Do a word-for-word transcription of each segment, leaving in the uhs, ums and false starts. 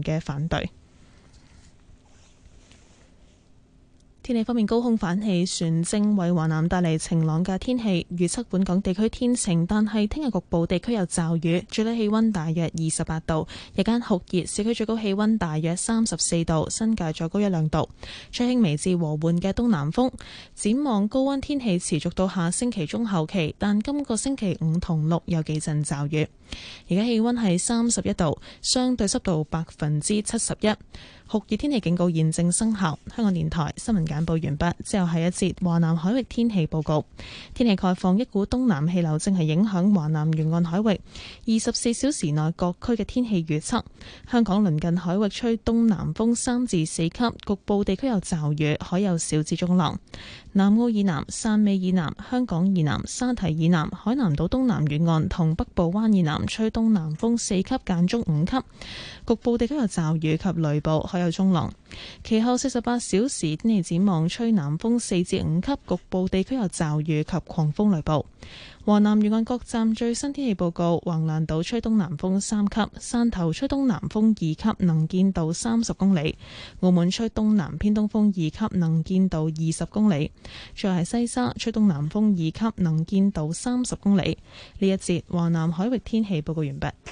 嘅反對。天氣方面，高空反氣旋正為華南帶嚟晴朗嘅天氣，預測本港地區天晴，但係聽日局部地區有驟雨，最低氣溫大約二十八度，日間酷熱，市區最高氣溫大約三十四度，新界再高一兩度，吹輕微至和緩嘅東南風。展望高溫天氣持續到下星期中後期，但今個星期五同六有幾陣驟雨。而家氣溫係三十一度，相對濕度百分之七十一。酷熱天氣警告現正生效。香港電台新聞簡報完畢，之後係一節華南海域天氣報告。天氣概況，一股東南氣流正係影響華南沿岸海域。二十四小時內各區嘅天氣預測：香港鄰近海域吹東南風三至四級，局部地區有驟雨，海有小至中浪。南澳以南、汕尾以南、香港以南、沙堤以南、海南島東南沿岸同北部灣以南吹東南風四級間中五級，局部地區有驟雨及雷暴，海有中浪。其後四十八小時天氣展望，吹南風四至五級，局部地區有驟雨及狂風雷暴。華南沿岸各站最新天氣報告：橫瀾島吹東南風三級，汕頭吹東南風二級，能見度三十公里；澳門吹東南偏東風二級，能見度二十公里。最後係西沙吹東南風二級，能見度三十公里。呢一節華南海域天氣報告完畢。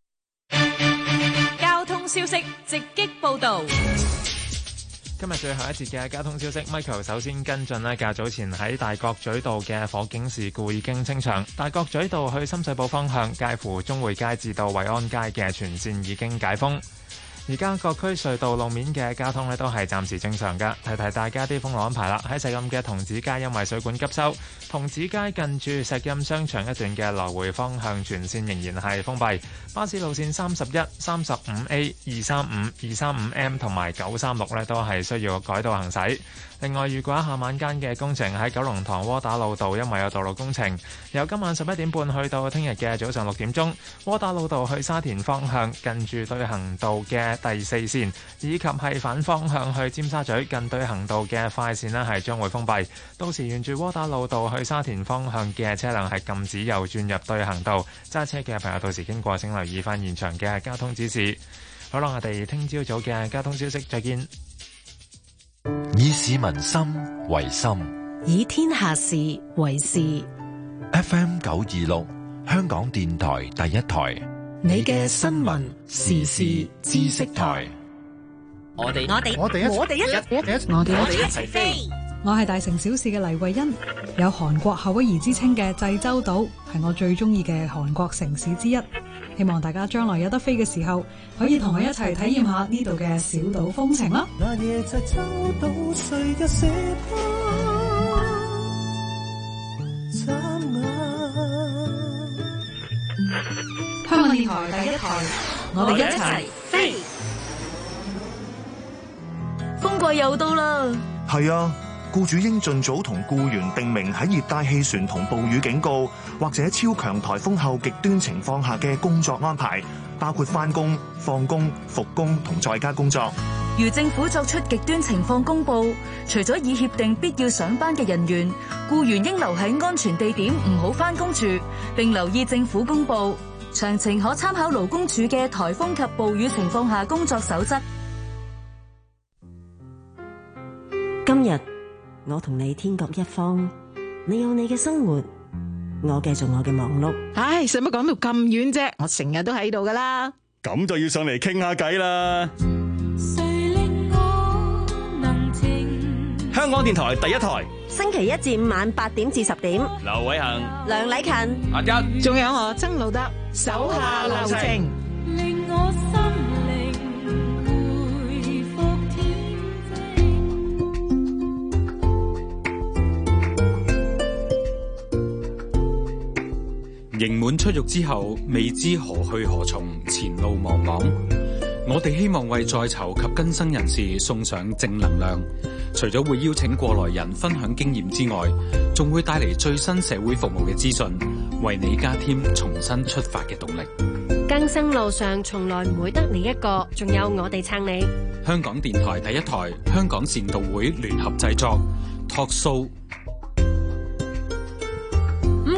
交通消息直擊報道。 今日最後一節嘅交通消息 ，Michael 首先跟進呢，較早前喺大角咀道嘅火警事故已經清場，大角咀道去深水埗方向介乎中匯街至到惠安街嘅全線已經解封。而家各區隧道路面嘅交通呢都係暫時正常㗎。提提大家啲封路安排啦。喺石蔭嘅童子街因為水管急修，童子街近住石蔭商場一段嘅來回方向全線仍然係封閉。巴士路線三十一、三十五 A、二三五、二三五 M 同埋九三六呢都係需要改道行駛。另外，如果下晚間嘅工程喺九龍塘窩打老道，因為有道路工程，由今晚十一點半去到聽日嘅早上六點鐘，窩打老道去沙田方向近住對行道嘅第四線，以及係反方向去尖沙咀近對行道嘅快線呢係將會封閉。到時沿住窩打老道去沙田方向嘅車輛係禁止右轉入對行道，揸車嘅朋友到時經過請留意翻現場嘅交通指示。好啦，我哋聽朝早嘅交通消息，再見。 以市民心為心， 以天下事為事。 F M 九二六，香港電台第一台， 你嘅新聞時事知識台。 我哋我哋我哋我哋一一我哋一齊飛。 我係大城小事嘅黎慧欣。有韓國夏威夷之稱嘅濟州島係我最中意嘅韓國城市之一。希望大家將來有得飛嘅時候，可以同我一齊體驗下呢度嘅小島風情啦。香港電台第一台，我哋一齊飛。 風季又到啦。 係啊，僱主應盡早同僱員訂明喺熱帶氣旋同暴雨警告或者超強颱風後極端情況下嘅工作安排，包括返工、放工、復工同在家工作。 如政府作出極端情況公佈，除咗已協定必要上班嘅人員，僱員應留喺安全地點，唔好返工住，並留意政府公佈。詳情可參考勞工處嘅颱風及暴雨情況下工作守則。 今日我同你天各一方，你有你嘅生活，我繼續我嘅忙碌。 唉，使乜講到咁遠啫？我成日都喺度噶啦。 咁就要上嚟傾下偈啦。香港電台第一台， 星期一至五晚八點至十點， 劉偉恒、 梁禮勤、 阿一， 仲有我曾路德，手下留情， 令我心靈回復刑滿出獄之後，未知何去何從，前路茫茫。我哋希望為在囚及更生人士送上正能量，除咗會邀請過來人分享經驗之外，仲會帶嚟最新社會服務嘅資訊，為你加添重新出發嘅動力。 更生路上從來唔會得你一個，仲有我哋撐你。 香港電台第一台，香港善導會聯合製作，Talk Show。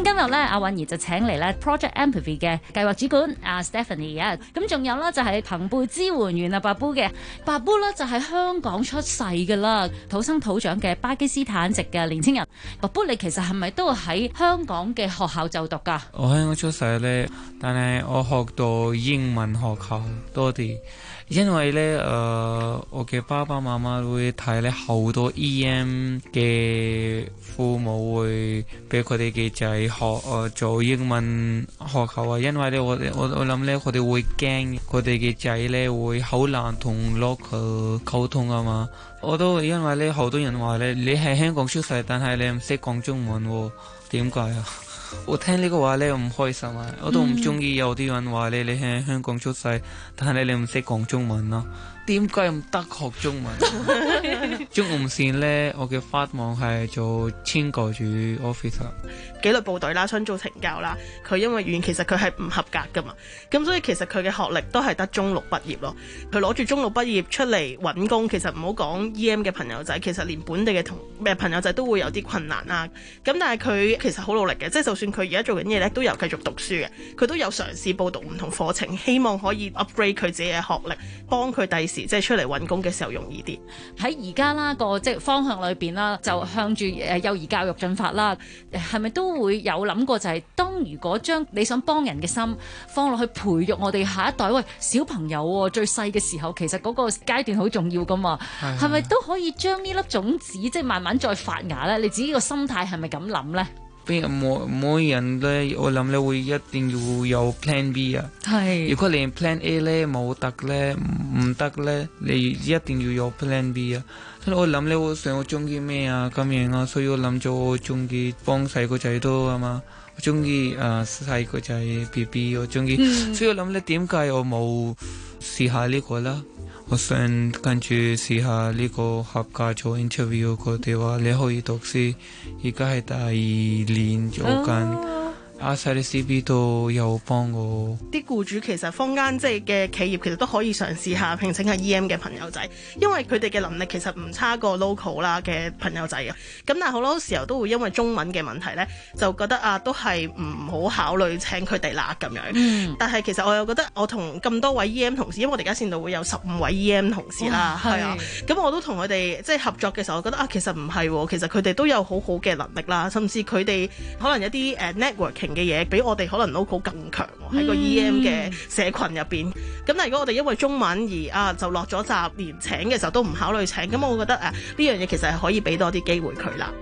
今日咧，阿韻兒就請嚟咧 Project Empathy 嘅計劃主管阿 Stephanie 啊，咁仲有咧就係朋輩支援員阿 Babu 嘅 Babu 咧就喺香港出世噶啦，土生土長嘅巴基斯坦籍嘅年青人。Babu 你其實係咪都喺香港嘅學校就讀噶？ 我喺我出世咧，但係我學到英文學校多啲。因為咧，誒、呃，我嘅爸爸媽媽會睇咧好多 E M 嘅父母會俾佢哋嘅仔學誒、呃、做英文學校啊。因為咧，我我我諗咧，佢哋會驚佢哋嘅仔咧會好難同 local 溝通啊嘛。我都因為咧，好多人話咧，你喺香港出世，但係你唔識講中文喎，點解啊？我聽呢個話咧唔開心啊！我都唔中意有啲人話你你喺香港出世，但係你唔識講中文咯。點解唔得學中文？中午線呢，我嘅發夢係做千個主 officer。 紀律部隊啦，想做懲教啦。佢因為語言其實佢係唔合格噶嘛，咁所以其實佢嘅學歷都係得中六畢業咯。佢攞住中六畢業出嚟揾工，其實唔好講 E M 嘅朋友仔，其實連本地嘅同咩朋友仔都會有啲困難啊。咁但係佢其實好努力嘅，即係就算佢而家做緊嘢咧，都有繼續讀書嘅。佢都有嘗試報讀唔同課程，希望可以 upgrade 佢自己嘅學歷，幫佢第時即係出嚟揾工嘅時候容易啲。 喺而家啦個即係方向裏邊啦，就向住誒幼兒教育進發啦。係咪都會有諗過就係、是、當如果將你想幫人嘅心放落去培育我哋下一代，喂小朋友、哦、最細嘅時候，其實嗰個階段好重要噶嘛。係咪都可以將呢粒種子即係慢慢再發芽咧？你自己個心態係咪咁諗咧？ 每每人咧，我諗咧會一定要有 plan B 啊。係。如果你 plan A 咧冇得咧，唔得咧，你一定要有 plan B 啊。我諗咧，我想我中意咩啊咁樣啊，所以我諗咗我中意幫細個仔多啊嘛。我中意誒細個仔 B B， 我中意，嗯、所以我諗咧，點解我冇試下呢個啦？我想跟住試下呢個合格做 interview， 佢哋話你可以讀書，而家係第二年做緊。阿細啲 C B 都有幫我。 啲僱主其實坊間即係嘅企業其實都可以嘗試下聘請下 E M 嘅朋友仔，因為佢哋嘅能力其實唔差過 local 啦嘅朋友仔嘅。咁但係好多時候都會因為中文嘅問題呢，就覺得啊都係唔好考慮請佢哋啦咁樣。嗯、但係其實我又覺得我同咁多位 E M 同事，因為我哋而家線度會有十五位 E M 同事啦，係啊。咁我都同佢哋即係合作嘅時候，我覺得啊其實唔係喎，其實佢哋都有好好嘅能力啦，甚至佢哋可能一啲誒 networking嘅嘢比我哋可能 local 更強喺個 E M 嘅社群入邊。咁、嗯、但係如果我哋因為中文而啊就落咗閘，連請嘅時候都唔考慮請，咁我覺得誒呢樣嘢其實係可以俾多啲機會佢啦。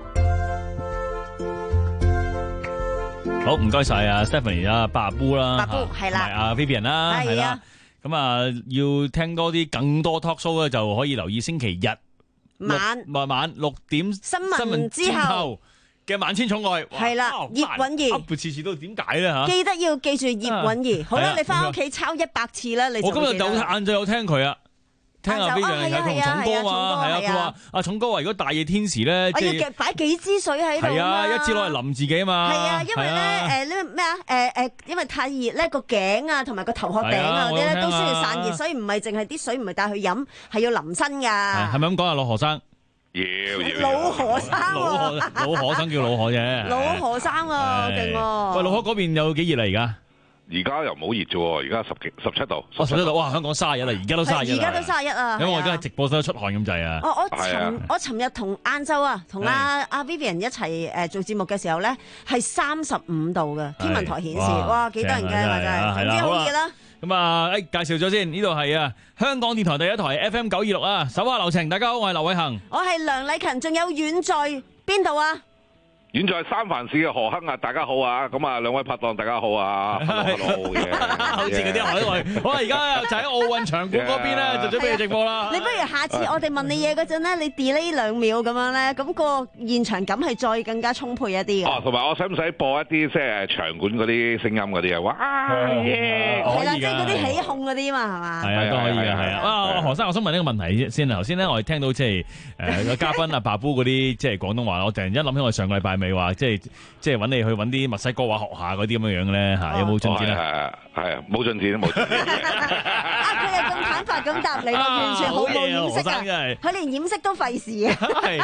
好，唔該晒啊 Stephanie 啊，Babu啦， Babu 係啦， 啊 Vivian 啦，係啦。咁啊要聽多啲更多 talk show 咧，就可以留意星期日晚晚晚六點新聞之後嘅萬千寵愛係啦，葉韻儀， 次次都點解咧嚇？ 記得要記住葉韻儀。好啦，你翻屋企抄一百次啦，你就記得。 我今日有晏晝有聽佢啊，聽下邊樣係同重哥啊，係啊，佢話阿重哥話如果大熱天時咧， 即係擺幾支水喺度啊， 係啊，一支攞嚟淋自己啊嘛。 係啊，因為咧誒呢咩啊誒誒，因為太熱咧個頸啊同埋個頭殼頂啊嗰啲咧都需要散熱，所以唔係淨係啲水唔係帶去飲，係要淋身㗎。 係咪咁講啊，老何生？ 老何生老何老何生叫老何啫， 老何生啊，勁喎！ 喂，老何嗰邊有幾熱啦而家？ 而家又唔好熱啫喎，而家十幾十七度。 哦，十七度，哇！香港卅一啦，而家都卅一。 而家都卅一啊！ 因為我而家喺直播室出汗咁滯啊。 哦，我尋我尋日同晏晝啊，同阿阿 Vivian 一齊誒做節目嘅時候咧，係三十五度嘅天文台顯示，哇，幾得人驚啊！真係，總之好熱啦。 咁啊，誒介紹咗先，呢度係啊香港電台第一台 F M 九二六啊，手下留情。大家好，我係劉偉恒， 我係梁禮勤，仲有遠在邊度啊？ 遠在三藩市嘅何亨啊，大家好啊！咁啊，兩位拍檔大家好啊！好似嗰啲海外，好啊！而家就喺奧運場館嗰邊咧，就準備直播啦。 你不如下次我哋問你嘢嗰陣咧，你 delay 兩秒咁樣咧，咁個現場感係再更加充沛一啲嘅。 哦，同埋我使唔使播一啲即係場館嗰啲聲音嗰啲啊？哇！ 係啦，即係嗰啲起哄嗰啲嘛，係嘛？ 係啊，都可以嘅，係啊。啊，何生，我想問呢個問題先。頭先咧，我哋聽到即係誒個嘉賓啊，Babu嗰啲即係廣東話，我突然間諗起我上個禮拜咪話即係即係揾你去揾啲墨西哥話學下嗰啲咁樣樣咧嚇，有冇進展咧？ 係啊，冇進展都冇進展。 啊！佢又咁坦白咁答你，完全好冇掩飾啊！佢連掩飾都費事啊！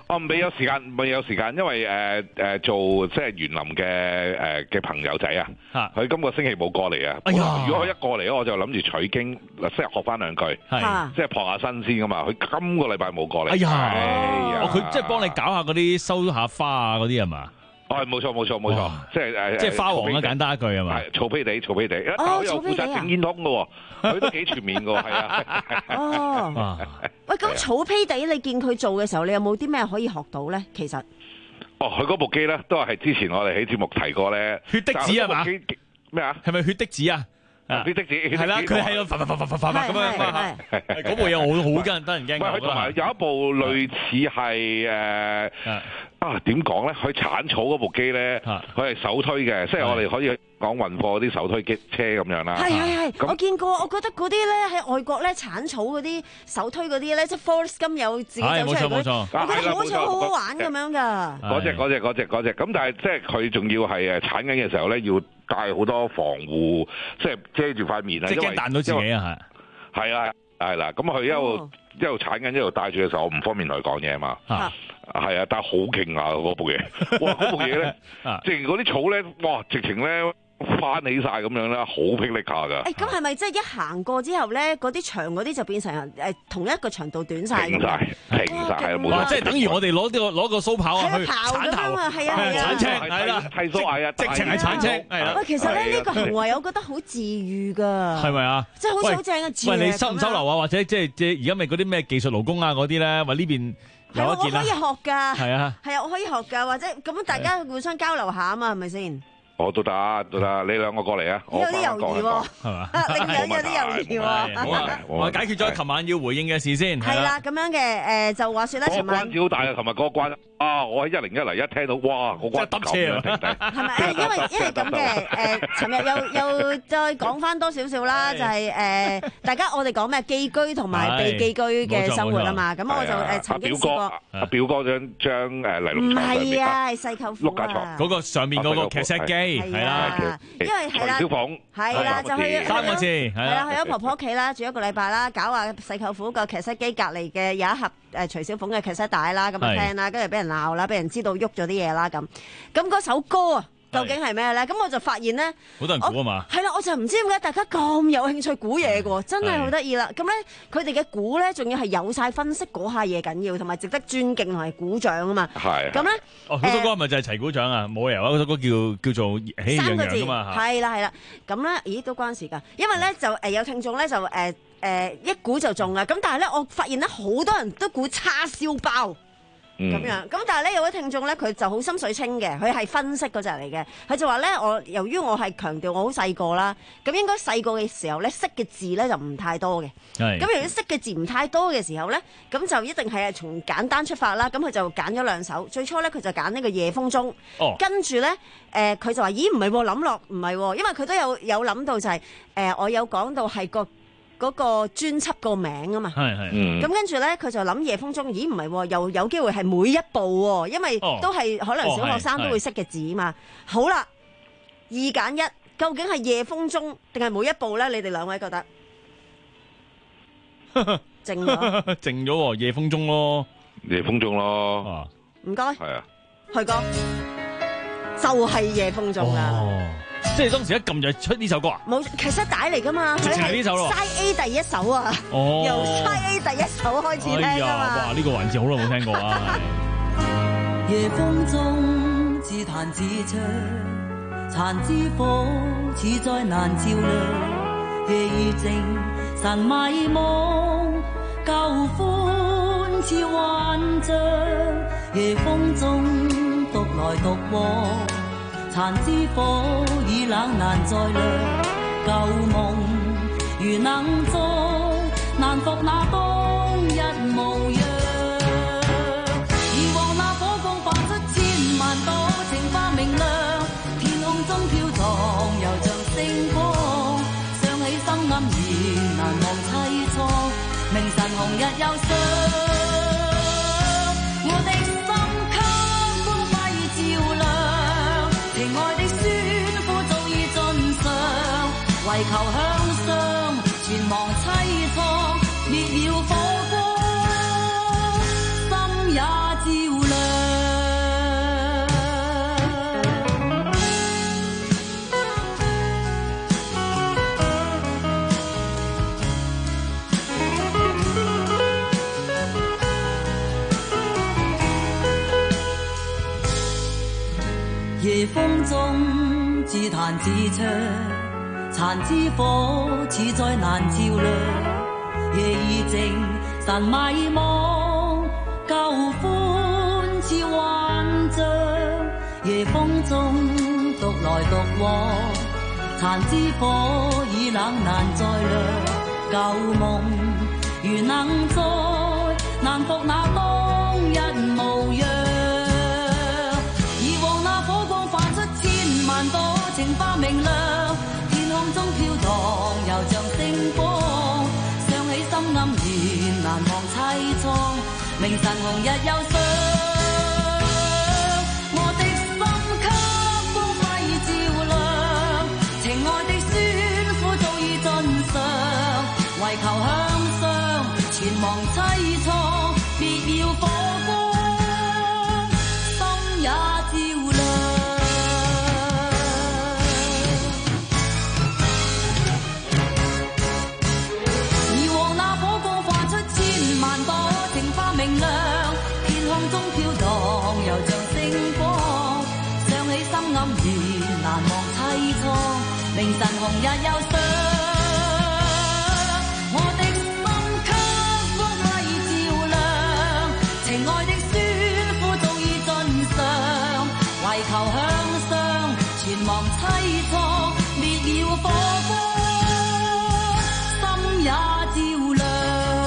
我未有時間，未有時間，因為誒誒、呃、做即係園林嘅誒嘅朋友仔啊，佢今個星期冇過嚟啊。哎呀，如果佢一過嚟咧，我就諗住取經，即係學翻兩句，即係撲下新鮮噶嘛。佢今個禮拜冇過嚟。哎呀， 哦，佢即係幫你搞下嗰啲收下花啊嗰啲係嘛？哦， 冇錯冇錯冇錯，即係誒， 即係花王啦，簡單一句係嘛？ 係草皮地草皮地，佢又負責整煙通嘅喎，佢都幾全面嘅喎，係啊。 哦，喂，咁草皮地你見佢做嘅時候，你有冇啲咩可以學到咧？其實， 哦，佢嗰部機咧都係之前我哋喺節目提過咧， 血滴子係嘛？ 咩啊？ 係咪血滴子啊？ 血滴子係啦，佢喺度發發發發發發咁樣，嗰部嘢我好好驚，得人驚。 喂，佢同埋有一部類似係誒。啊，點講咧？佢鏟草嗰部機咧，佢係手推嘅，即係我哋可以講運貨嗰啲手推機車咁樣啦。 係係係，我見過，我覺得嗰啲咧喺外國咧鏟草嗰啲手推嗰啲咧，即係 Forrest Gump有自己走出嚟嗰啲，我覺得好似好好玩咁樣㗎。 嗰隻嗰隻嗰隻嗰隻，咁但係即係佢仲要係誒鏟緊嘅時候咧，要戴好多防護，即係遮住塊面啊， 即係驚彈到自己啊， 係係啊係啦，咁佢一路一路鏟緊一路戴住嘅時候，我唔方便同佢講嘢啊嘛。係啊，但係好勁啊！嗰部嘢，哇！嗰部嘢咧，即係嗰啲草咧，哇！直情咧翻起晒咁樣咧，好霹靂下㗎。 誒，咁係咪即係一行過之後咧，嗰啲長嗰啲就變成誒同一個長度短晒？ 停晒，停晒，冇錯。 即係等於我哋攞啲攞個鬚刨啊去鏟頭啊，係啊係啊， 鏟青係啦， 剃鬚係啊， 直情係鏟青係啦。 喂，其實咧呢個行為我覺得好治愈㗎， 係咪啊？ 即係好似好正嘅治愈。 喂，你收唔收留啊？或者即係即係而家咪嗰啲咩技術勞工啊嗰啲咧？話呢邊。 係我可以學㗎， 係啊， 係啊，我可以學㗎，或者咁大家互相交流下啊嘛，係咪先？ 我都得，都得，你兩個過嚟啊！ 有啲猶豫喎， 係嘛？ 領養有啲猶豫喎。 好啊，我解決咗琴晚要回應嘅事先。 係啦，咁樣嘅誒，就話説咧，琴晚關子好大啊！琴日嗰個關啊，我喺一零一嚟一聽到，哇！個關揼車啊！ 係咪？因為因為咁嘅誒，尋日又又再講翻多少少啦，就係誒，大家我哋講咩寄居同埋被寄居嘅生活啊嘛。咁我就誒曾經試過。 阿表哥張張誒尼龍唔係啊，係細舅父碌架牀嗰個上面嗰個劇石機係啦。 因為係啦，係啦，就去三個字，係啦，去咗婆婆屋企啦，住一個禮拜啦，搞下細舅父個劇室機隔離嘅有一盒誒徐小鳳嘅劇室帶啦，咁啊聽啦，跟住俾人鬧啦，俾人知道喐咗啲嘢啦，咁咁嗰首歌啊，究竟係咩咧？咁我就發現咧， 好多人估啊嘛， 係啦，我就唔知點解大家咁有興趣估嘢嘅喎，真係好得意啦！咁咧，佢哋嘅估咧，仲要係有晒分析嗰下嘢緊要，同埋值得尊敬同埋鼓掌啊嘛。係。咁咧， 哦，嗰首歌係咪就係齊鼓掌啊？冇理由啊！嗰首歌叫叫做喜洋洋㗎嘛。 係啦係啦，咁咧，咦都關事㗎，因為咧就誒有聽眾咧就誒誒一估就中啊！咁但係咧，我發現咧好多人都估叉燒包。咁樣，咁但係咧有位聽眾咧，佢就好心水清嘅，佢係分析嗰隻嚟嘅，佢就話咧，我由於我係強調我好細個啦，咁應該細個嘅時候咧，識嘅字咧就唔太多嘅。係。咁由於識嘅字唔太多嘅時候咧，咁就一定係從簡單出發啦。咁佢就揀咗兩首，最初咧佢就揀呢個夜風中。哦。跟住咧，誒、呃、佢就話：咦，唔係喎，諗落唔係喎，因為佢都有有諗到就係、是，誒、呃、我有講到係個。嗰個專輯個名啊嘛，係係，咁跟住咧，佢就諗夜風中，咦唔係喎，又有機會係每一步喎，因為都係可能小學生都會識嘅字啊嘛。好啦，二揀一，究竟係夜風中定係每一步咧？你哋兩位覺得？靜咗， 靜咗喎，夜風中咯， 夜風中咯， 唔該， 係啊， 去哥，就係夜風中啦。 即係當時一撳就出呢首歌啊！ 冇，其實帶嚟噶嘛， 直情係呢首咯。 Side A 第一首啊，哦、由 Side A 第一首開始聽噶嘛。 哇！呢、這個環節好耐冇聽過啊。 夜風中自彈自唱，殘枝火似災難照亮。夜已靜，神迷惘，舊歡似幻象。夜風中獨來獨往。殘枝火已冷難再亮，舊夢如能做，難復那當日模樣。以往那火光化出千萬朵，情花明亮，天空中飄蕩，又像星光。想起心黯然難忘凄愴，明晨紅日又上。為求向上，全忘凄愴，滅了火光，心也照夜風中自彈自唱，殘枝火似再難照亮。夜已靜，神迷惘，舊歡似幻象。夜風中獨來獨往，殘枝火已冷難再亮。舊夢如能再難復那當日模樣。以往那火光泛出千萬朵情花明亮，天空中飄蕩又像星光。想起心黯然難忘凄愴，明晨紅日又上。我的心給光輝照亮，情愛的酸苦早已盡嘗。為求向上，全忘凄愴，別要火光，心也照亮。以往那火光泛出千萬朵情花明亮，天空中飄蕩又像星光。想起心黯然難忘凄愴，明晨紅日又上。求向上，全忘凄愴，滅了火光，心也照亮。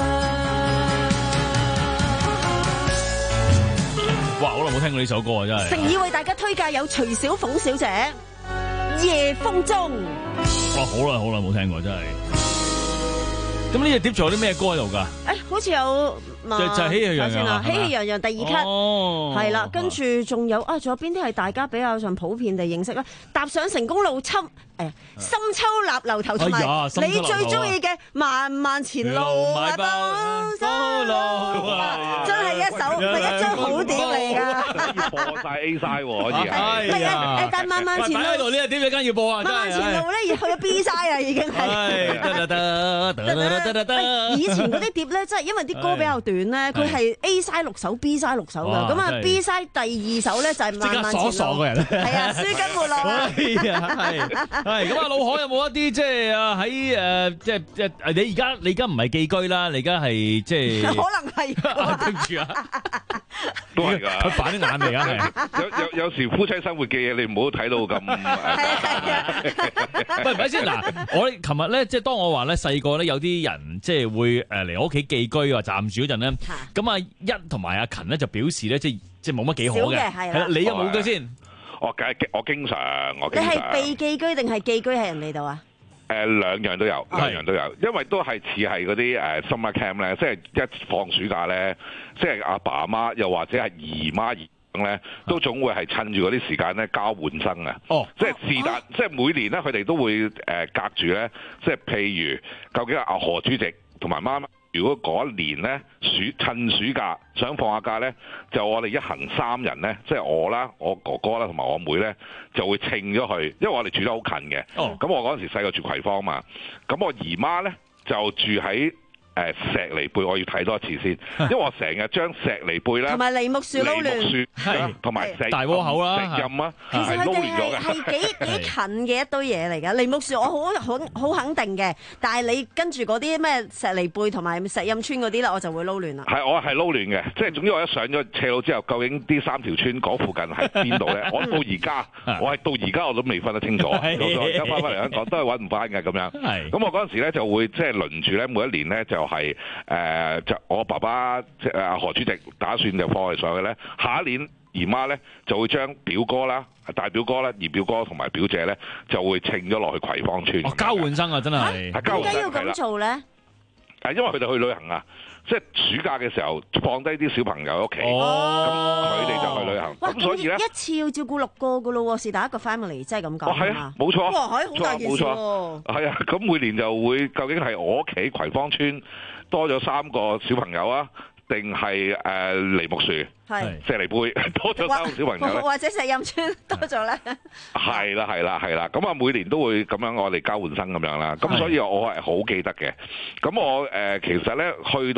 哇！好耐冇聽過呢首歌啊，真係。 誠意為大家推介有徐小鳳小姐《夜風中》。 哇！好耐好耐冇聽過，真係。咁呢隻碟仲有啲咩歌喺度㗎？ 誒，好似有。 就就係喜氣洋洋啊！ 喜氣洋洋第二級，係啦，跟住仲有啊，仲有邊啲係大家比較上普遍地認識咧？踏上成功路，侵誒深秋立樓頭，同埋你最中意嘅漫漫前路係不收路，真係一首係一張好碟嚟㗎， 播晒 A 晒喎，可以係啊！誒，但係漫漫前路喺度呢個碟你梗要播啊！ 漫漫前路咧，而去咗 B 晒啦，已經係。 得得得得得得得。 以前嗰啲碟咧，真係因為啲歌比較短。佢係 A side 六首 ，B side 六首㗎，咁啊 B side 第二首咧就係慢慢前路。即刻傻傻嘅人。係啊，書根沒落啊。係啊，係係咁啊，老海有冇一啲即係啊喺誒即係即係你而家你而家唔係寄居啦，你而家係即係可能係。對唔住啊， 都係㗎。 佢反啲眼嚟啊，係。 有有有時夫妻生活嘅嘢，你唔好睇到咁。 喂，唔係先嗱，我琴日咧即係當我話咧細個咧有啲人即係會誒嚟我屋企寄居或暫住嗰陣咧。咁啊，一同埋阿勤咧就表示咧，即係即係冇乜幾好嘅，係啦。你有冇嘅先？ 我梗係我經常，我經常。 你係被寄居定係寄居喺人哋度啊？ 誒，兩樣都有，兩樣都有，因為都係似係嗰啲誒 summer camp 咧，即係一放暑假咧，即係阿爸阿媽又或者係姨媽姨咧，都總會係趁住嗰啲時間咧交換生啊。哦，即係是但，即係每年咧，佢哋都會誒隔住咧，即係譬如究竟阿何主席同埋媽媽。如果嗰一年咧暑趁暑假想放下假咧，就我哋一行三人咧，即係我啦、我哥哥啦同埋我妹咧，就會稱咗去，因為我哋住得好近嘅。哦，咁我嗰陣時細個住葵芳嘛，咁我姨媽咧就住喺誒石梨貝，我要睇多一次先，因為我成日將石梨貝咧同埋梨木樹撈亂，係同埋石大窩口啦， 石蔭啊， 其實佢哋係係幾幾近嘅一堆嘢嚟㗎。梨木樹我好好好肯定嘅，但係你跟住嗰啲咩石梨貝同埋石蔭村嗰啲咧，我就會撈亂啦。 係我係撈亂嘅，即係總之我一上咗斜路之後，究竟啲三條村嗰附近係邊度咧？我到而家我係到而家我都未分得清楚。而家翻返嚟香港都係揾唔翻嘅咁樣。係咁我嗰陣時咧就會即係輪住咧，每一年咧就係、是、誒、呃、就我爸爸即係阿何主席打算就放佢上去咧，下一年姨媽咧就會將表哥啦、大表哥啦、二表哥同埋表姐咧就會稱咗落去葵芳村。 哦，交換生啊，真係。 點解要咁做咧？ 係因為佢哋去旅行啊，即係暑假嘅時候放低啲小朋友喺屋企，咁佢哋就去旅行。咁所以咧， 一次要照顧六個噶咯，是第一個 family， 即係咁講。 哦，係啊，冇錯。 哇，係好大件事喎。 係啊，咁每年就會究竟係我屋企葵芳村多咗三個小朋友啊，定係誒梨木樹？係石梨貝多咗三個小朋友咧， 或者石蔭村多咗咧？ 係啦，係啦，係啦。咁啊，每年都會咁樣我哋交換生咁樣啦。咁所以我係好記得嘅。咁我誒、呃、其實咧去到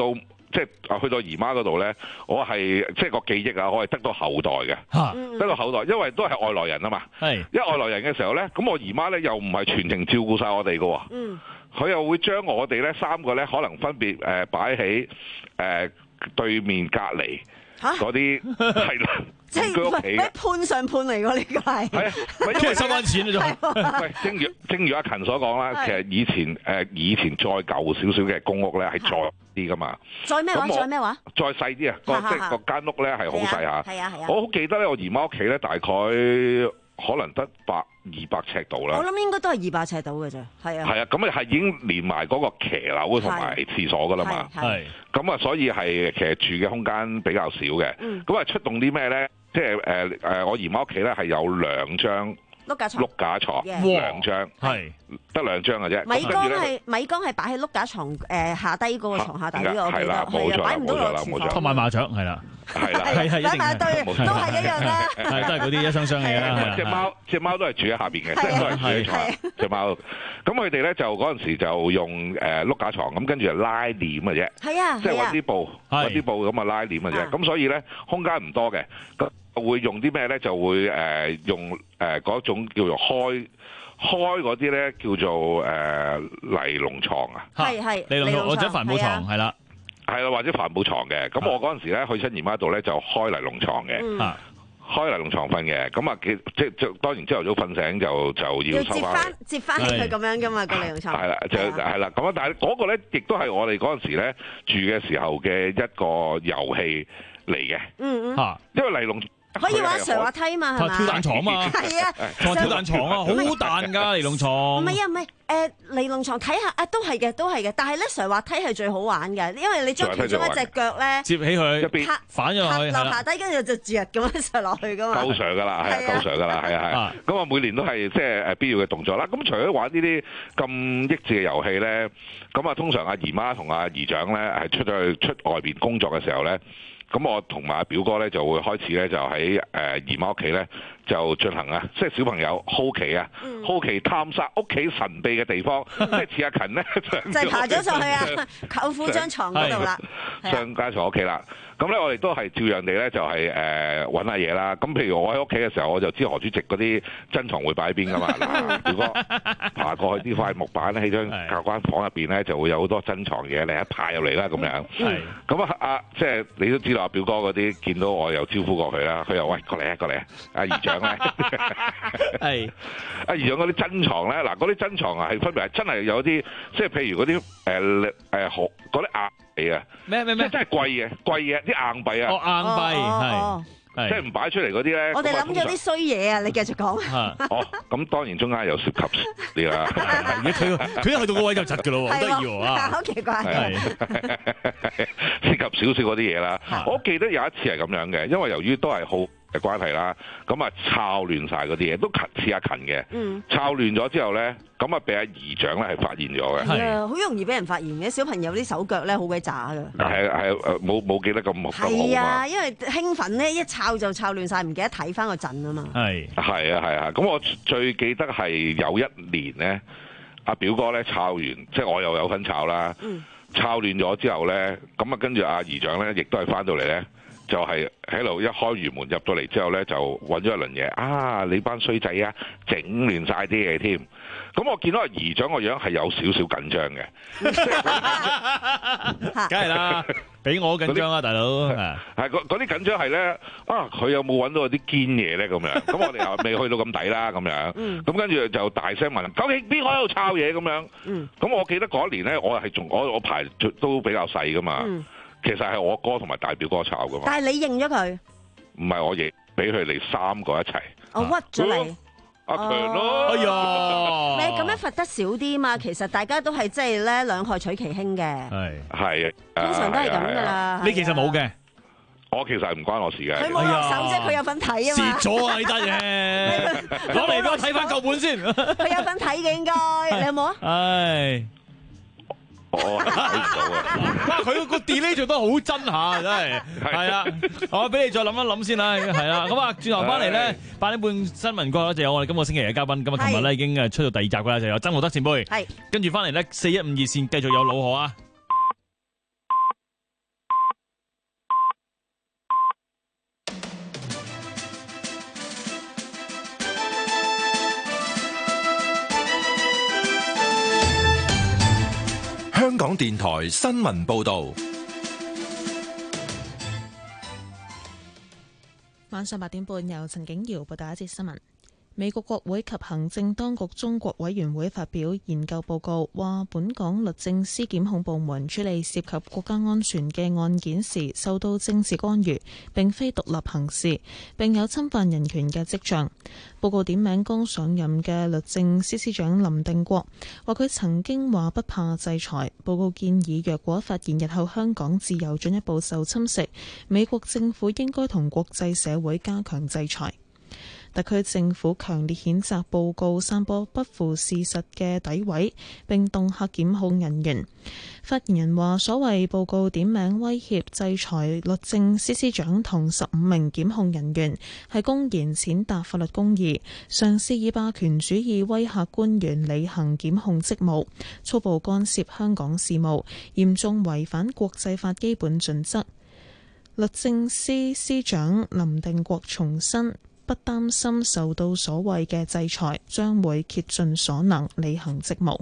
即係去到姨媽嗰度咧，我係即係個記憶啊，我係得到後代嘅，得到後代，因為都係外來人啊嘛。係，因為外來人嘅時候咧，咁我姨媽咧又唔係全程照顧晒我哋嘅喎。嗯。佢又會將我哋咧三個咧，可能分別誒擺喺誒對面隔離嗰啲係啦。 即係唔係判上判嚟㗎？呢個係係啊， 即係收翻錢啫啫。 喂，正如正如阿勤所講啦，其實以前誒以前再舊少少嘅公屋咧係再啲㗎嘛。 再咩話？再咩話？ 再細啲啊！個即係個間屋咧係好細下。 係啊係啊。 我好記得咧，我姨媽屋企咧大概可能得百二百尺度啦。 我諗應該都係二百尺度嘅啫。係啊。係啊，咁啊係已經連埋嗰個騎樓同埋廁所㗎啦嘛。係。咁啊，所以係其實住嘅空間比較少嘅。咁啊，出動啲咩咧？即係誒誒，我姨媽屋企咧係有兩張碌架床， 碌架床兩張，係得兩張嘅啫。 米缸係米缸係擺喺碌架床誒下低嗰個床下底呢個，我記得係啊，擺唔到落廚房。 同埋麻雀係啦， 係啦， 係係一定係對，都係一樣啦。 係都係嗰啲一箱箱嘅啦。 隻貓隻貓都係住喺下邊嘅，即係都係住喺床。隻貓咁佢哋咧就嗰陣時就用誒碌架床，咁跟住就拉簾嘅啫。係啊，即係揾啲布揾啲布咁啊拉簾嘅啫。咁所以咧空間唔多嘅。會用啲咩咧？就會誒、呃、用誒嗰、呃、種叫做開開嗰啲咧，叫做誒、呃、尼龍床啊。係係尼龍床或者帆布床係啦， 係啦或者帆布床嘅。咁我嗰陣時咧去親姨媽度咧就開尼龍床嘅。嗯開尼龍床瞓嘅，咁啊，即即當然朝頭早瞓醒就就要收翻， 接翻起佢咁樣噶嘛個尼龍床。係啦， 就係啦，咁啊，但係嗰個咧，亦都係我哋嗰陣時咧住嘅時候嘅一個遊戲嚟嘅。嗯嗯。嚇，因為尼龍可以玩上滑梯嘛，係嘛？ 跳彈床嘛。係啊，跳彈床啊，好彈㗎尼龍床。 唔係啊，唔係。誒尼龍床睇下啊，都係嘅，都係嘅。但係咧，上滑梯係最好玩嘅，因為你將其中一隻腳咧接起佢，一邊反咗落去， 落下低，跟住就著咁樣上落去噶嘛。 夠上噶啦，係啊，夠上噶啦，係啊係。咁啊，每年都係即係誒必要嘅動作啦。咁除咗玩呢啲咁益智嘅遊戲咧，咁啊通常阿姨媽同阿姨丈咧係出咗去出外邊工作嘅時候咧，咁我同埋阿表哥咧就會開始咧就喺誒姨媽屋企咧就進行啊，即係小朋友好奇啊，好奇探索屋企神秘嘅地方，即係似阿勤咧就係爬咗上去啊，舅父張床嗰度啦， 上家床屋企啦。咁咧我哋都係照樣地咧就係誒揾下嘢啦。咁譬如我喺屋企嘅時候，我就知何主席嗰啲珍藏會擺喺邊噶嘛。嗱，表哥爬過去呢塊木板咧喺張教官房入邊咧就會有好多珍藏嘢，你一派入嚟啦咁樣。係。咁啊阿即係你都知道阿表哥嗰啲見到我又招呼過佢啦，佢又喂過嚟啊過嚟啊，阿姨丈咧係阿姨丈嗰啲珍藏咧，嗱嗰啲珍藏啊係分別係真係有啲即係譬如嗰啲誒誒好嗰啲硬幣啊，咩咩咩，即係真係貴嘅貴嘅啲硬幣啊， 哦硬幣係， 即係唔擺出嚟嗰啲咧。 我哋諗咗啲衰嘢啊，你繼續講。 哦，咁當然中間有涉及啲啦。 佢佢一去到嗰位就窒㗎咯喎，好得意喎啊！ 好奇怪。 係涉及少少嗰啲嘢啦。我記得有一次係咁樣嘅，因為由於都係好嘅關係啦，咁啊抄亂晒嗰啲嘢，都似阿勤嘅。嗯。抄亂咗之後咧，咁啊俾阿姨丈咧係發現咗嘅。 係啊，好容易俾人發現嘅，小朋友啲手腳咧好鬼渣㗎。 係係誒，冇冇記得咁咁好啊。 係啊，因為興奮咧，一抄就抄亂晒，唔記得睇翻個陣啊嘛。 係。係啊係啊，咁我最記得係有一年咧，阿表哥咧抄完，即係我又有份抄啦。嗯。抄亂咗之後咧，咁啊跟住阿姨丈咧，亦都係翻到嚟咧。就係喺度一開完門入到嚟之後咧，就揾咗一輪嘢啊！你班衰仔啊，整亂晒啲嘢添。咁我見到阿姨丈個樣係有少少緊張嘅， 梗係啦，比我緊張啊，大佬。 係嗰啲緊張係咧啊！佢有冇揾到啲堅嘢咧？咁樣咁我哋又未去到咁抵啦，咁樣。咁跟住就大聲問：究竟邊個喺度抄嘢？咁樣。咁我記得嗰一年咧，我係仲我我排都比較細噶嘛。其實係我哥同埋大表哥炒噶嘛， 但係你認咗佢？ 唔係我認，俾佢哋三個一齊。 我屈咗你， 阿強咯，哎呀！你咁樣罰得少啲嘛？其實大家都係即係咧兩害取其輕嘅。係係啊，通常都係咁噶啦。 你其實冇嘅， 我其實係唔關我事嘅。 佢冇落手啫，佢有份睇啊嘛。 蝕咗啊呢單嘢，攞嚟俾我睇翻舊本先。 佢有份睇嘅應該，你有冇啊？ 唉。 哦，睇唔到啊！ 哇，佢個 delay 做得好真下，真係係啊！我俾你再諗一諗先啦，係啦。咁啊，轉頭翻嚟咧，八點半新聞過啦，就有我哋今個星期嘅嘉賓。咁啊，琴日咧已經誒出到第二集噶啦，就有曾浩德前輩。係，跟住翻嚟咧，四一五二線繼續有老何啊！ 電台新聞報道。 晚上八點半，由陳景瑤報道一節新聞。美國國會及行政當局中國委員會發表研究報告，話本港律政司檢控部門處理涉及國家安全嘅案件時受到政治干預，並非獨立行事，並有侵犯人權嘅跡象。報告點名剛上任嘅律政司司長林定國，話佢曾經話不怕制裁。報告建議，若果發現日後香港自由進一步受侵蝕，美國政府應該同國際社會加強制裁。特區政府強烈譴責報告散播不符事實嘅詆毀，並恫嚇檢控人員。發言人話：所謂報告點名威脅制裁律政司司長同十五名檢控人員，係公然踐踏法律公義，嘗試以霸權主義威嚇官員履行檢控職務，粗暴干涉香港事務，嚴重違反國際法基本準則。律政司司長林定國重申，不擔心受到所謂嘅制裁，將會竭盡所能履行職務。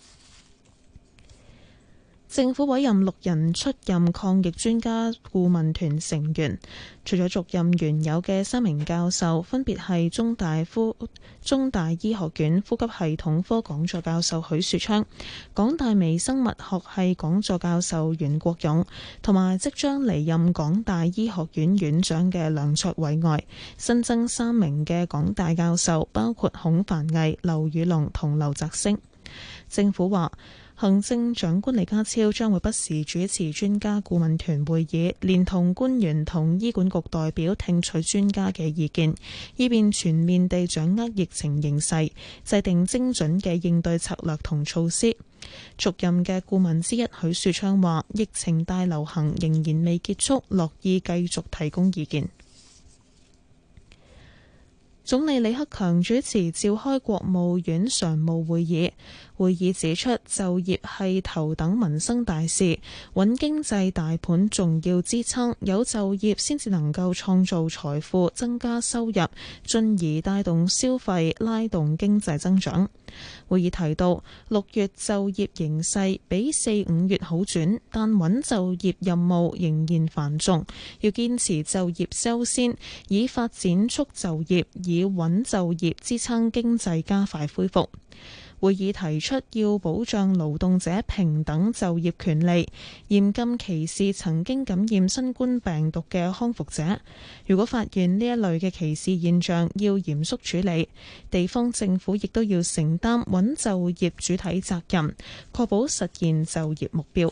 政府委任六人出任抗疫專家顧問團成員，除咗續任原有嘅三名教授，分別係中大呼中大醫學院呼吸系統科講座教授許樹昌、港大微生物學系講座教授袁國勇，同埋即將離任港大醫學院院長嘅梁卓偉外，新增三名嘅港大教授，包括孔繁毅、劉宇龍同劉澤星。政府話，行政長官李家超將會不時主持專家顧問團會議，連同官員同醫管局代表聽取專家嘅意見，以便全面地掌握疫情形勢，制定精準嘅應對策略同措施。續任嘅顧問之一許樹昌話：疫情大流行仍然未結束，樂意繼續提供意見。總理李克強主持召開國務院常務會議，會議指出就業係頭等民生大事，穩經濟大盤重要支撐，有就業先至能夠創造財富、增加收入，進而帶動消費、拉動經濟增長。會議提到，六月就業形勢比四五月好轉，但穩就業任務仍然繁重，要堅持就業優先，以發展促就業，以穩就業支撐經濟加快恢復。會議提出要保障勞動者平等就業權利，嚴禁歧視曾經感染新冠病毒嘅康復者。如果發現呢一類嘅歧視現象，要嚴肅處理。地方政府亦都要承擔穩就業主體責任，確保實現就業目標。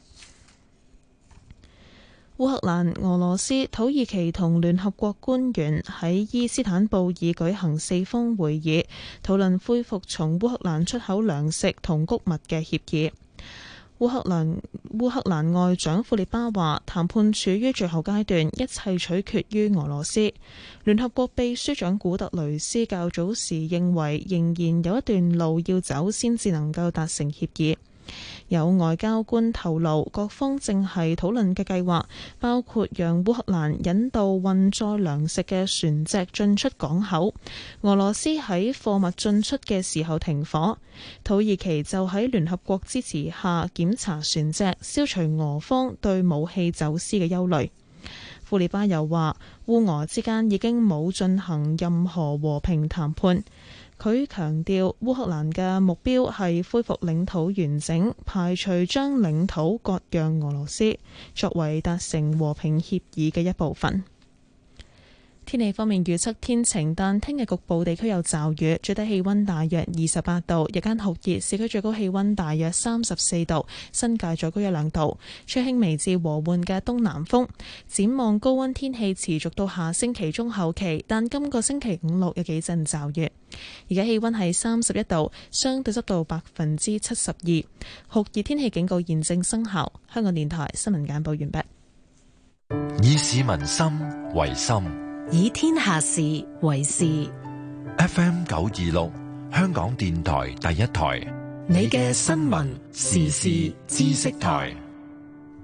烏克蘭、俄羅斯、土耳其同聯合國官員喺伊斯坦布爾舉行四方會議，討論恢復從烏克蘭出口糧食同穀物嘅協議。烏克蘭烏克蘭外長庫列巴話，談判處於最後階段，一切取決於俄羅斯。聯合國秘書長古特雷斯較早時認為，仍然有一段路要走，先至能夠達成協議。有外交官透露，各方正係討論嘅計劃，包括讓烏克蘭引導運載糧食嘅船隻進出港口，俄羅斯喺貨物進出嘅時候停火，土耳其就喺聯合國支持下檢查船隻，消除俄方對武器走私嘅憂慮。庫列巴又話，烏俄之間已經冇進行任何和平談判。佢強調，烏克蘭嘅目標係恢復領土完整，排除將領土割讓俄羅斯，作為達成和平協議嘅一部分。天氣方面預測天晴，但聽日局部地區有驟雨，最低氣溫大約二十八度，日間酷熱，市區最高氣溫大約三十四度，新界再高一兩度，吹輕微至和緩嘅東南風。展望高溫天氣持續到下星期中後期，但今個星期五六有幾陣驟雨。而家氣溫係三十一度，相對濕度百分之七十二，酷熱天氣警告現正生效。香港電台新聞簡報完畢。 以市民心為心， 以天下事為事。 F M 九二六，香港電台第一台， 你嘅新聞時事知識台。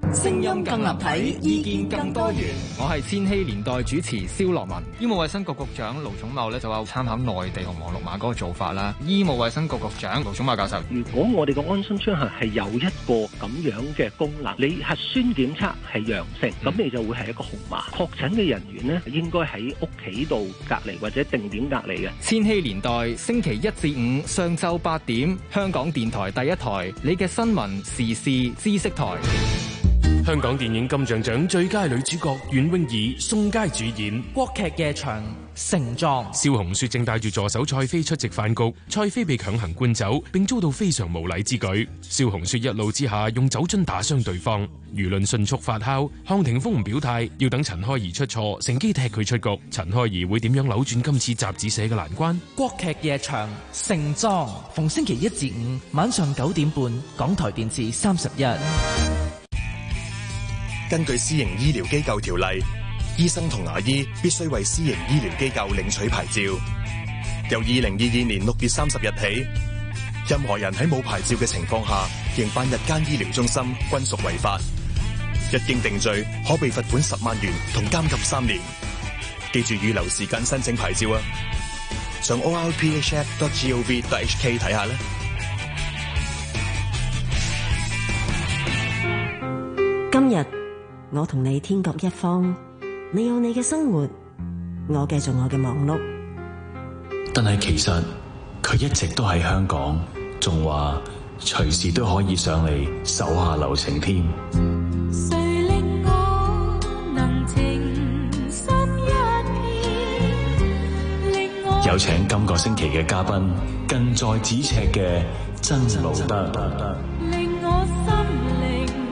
聲音更立體，意見更多元。 我係千禧年代主持蕭樂文。醫務衛生局局長盧寵茂咧就話參考內地紅黃綠碼嗰個做法啦。醫務衛生局局長盧寵茂教授， 如果我哋個安心出行係有一個咁樣嘅功能，你核酸檢測係陽性，咁、嗯、你就會係一個紅碼。確診嘅人員呢，應該喺屋企度隔離或者定點隔離嘅。 千禧年代星期一至五上晝八點，香港電台第一台，你嘅新聞時事知識台。 香港電影金像獎最佳女主角袁詠儀、宋佳主演。 國劇夜場盛裝， 蕭紅雪正帶住助手蔡飛出席飯局，蔡飛被強行灌酒，並遭到非常無禮之舉。蕭紅雪一怒之下用酒樽打傷對方，輿論迅速發酵。康廷鋒唔表態，要等陳開怡出錯，乘機踢佢出局。陳開怡會點樣扭轉今次雜誌社嘅難關？ 國劇夜場盛裝，逢星期一至五晚上九點半，港台電視三十一。 根據私營醫療機構條例，醫生同牙醫必須為私營醫療機構領取牌照。由二零二二年六月三十日起，任何人喺冇牌照嘅情況下營辦日間醫療中心均屬違法。一經定罪，可被罰款十萬元同監禁三年。記住預留時間申請牌照啊！上 o r p h f dot gov dot h k 睇下啦。 今日我同你天各一方，你有你嘅生活，我繼續我嘅忙碌。 但係其實佢一直都喺香港，仲話隨時都可以上嚟手下留情添。 誰令我能情深一片，令我有請今個星期嘅嘉賓，近在咫尺嘅曾路德。 令我心靈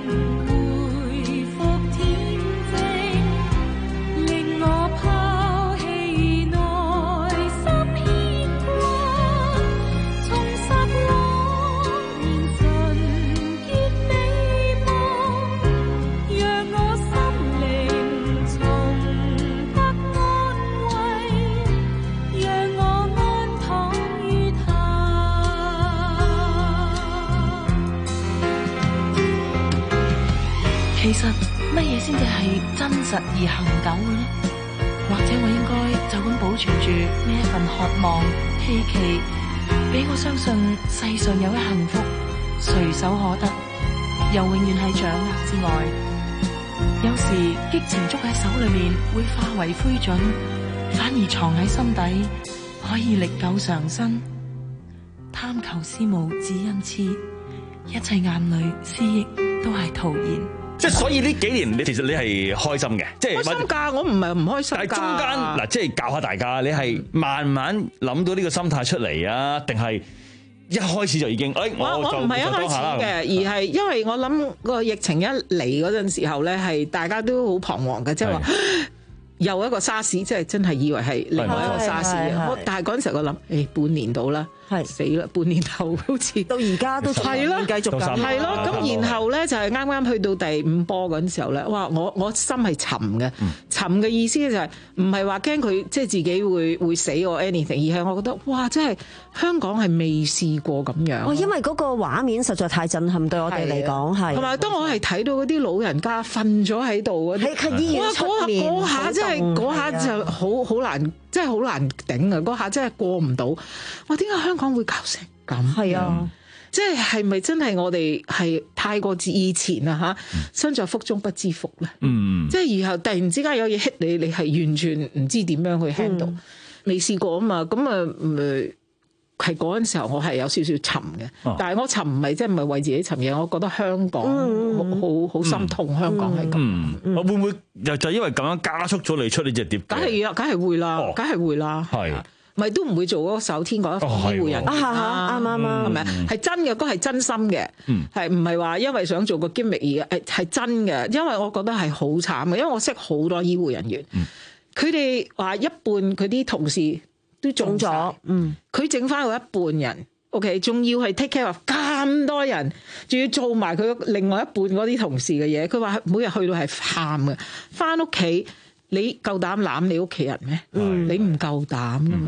其實乜嘢先至係真實而恆久嘅呢？或者我應該就咁保存住呢一份渴望、希冀，俾我相信世上有一幸福隨手可得，又永遠喺掌握之外。有時激情捉喺手裏面會化為灰燼，反而藏喺心底可以歷久常新。貪求思無只因痴，一切眼淚思憶都係徒然。 即係所以呢幾年你其實你係開心嘅，即係開心㗎，我唔係唔開心㗎。 但係中間嗱，即係教下大家，你係慢慢諗到呢個心態出嚟啊，定係一開始就已經？誒，我我唔係一開始嘅，而係因為我諗個疫情一嚟嗰陣時候咧，係大家都好彷徨嘅，即係話又一個沙士，即係真係以為係另外一個沙士。但係嗰陣時我諗，誒半年到啦。係死啦！半年後好似到而家都係咯，繼續咁係咯。咁然後咧就係啱啱去到第五波嗰陣時候咧，哇！我我心係沉嘅，嗯、沉嘅意思就係唔係話驚佢即係自己會會死我 anything，而係我覺得哇！真係香港係未試過咁樣。 哦，因為嗰個畫面實在太震撼，對我哋嚟講係。同埋當我係睇到嗰啲老人家瞓咗喺度嗰啲， 喺醫院出面， 嗰下真係嗰下就好好難。真係好難頂啊！嗰下真係過唔到。我點解香港會搞成咁？係啊，即係係咪真係我哋係太過以前啊嚇，身在福中不知福咧？嗯，即係然後突然之間有嘢 hit 你，你係完全唔知點樣去 handle，未、嗯、試過啊嘛。咁啊，誒係嗰陣時候我係有少少沉嘅，哦、但係我沉唔係即係唔係為自己沉嘢，我覺得香港好好好心痛，嗯、香港係咁。 嗯嗯、會唔會又就因為咁樣加速咗你出呢隻碟？ 梗係啦，梗係會啦，梗係、哦、會啦。係。咪都唔會做嗰首天國一方醫護人啊！啱啱啱，係咪啊？係真嘅，都係真心嘅，係唔係話因為想做個 gimmick 而誒係真嘅？因為我覺得係好慘嘅，因為我識好多醫護人員，佢哋話一半佢啲同事都中咗，嗯，佢整翻個一半人 ，OK， 仲要係 take care of 咁多人，仲要做埋佢另外一半嗰啲同事嘅嘢。佢話每日去到係喊嘅，翻屋企。你夠膽攬你屋企人咩？嗯、你唔夠膽噶嘛？嗯、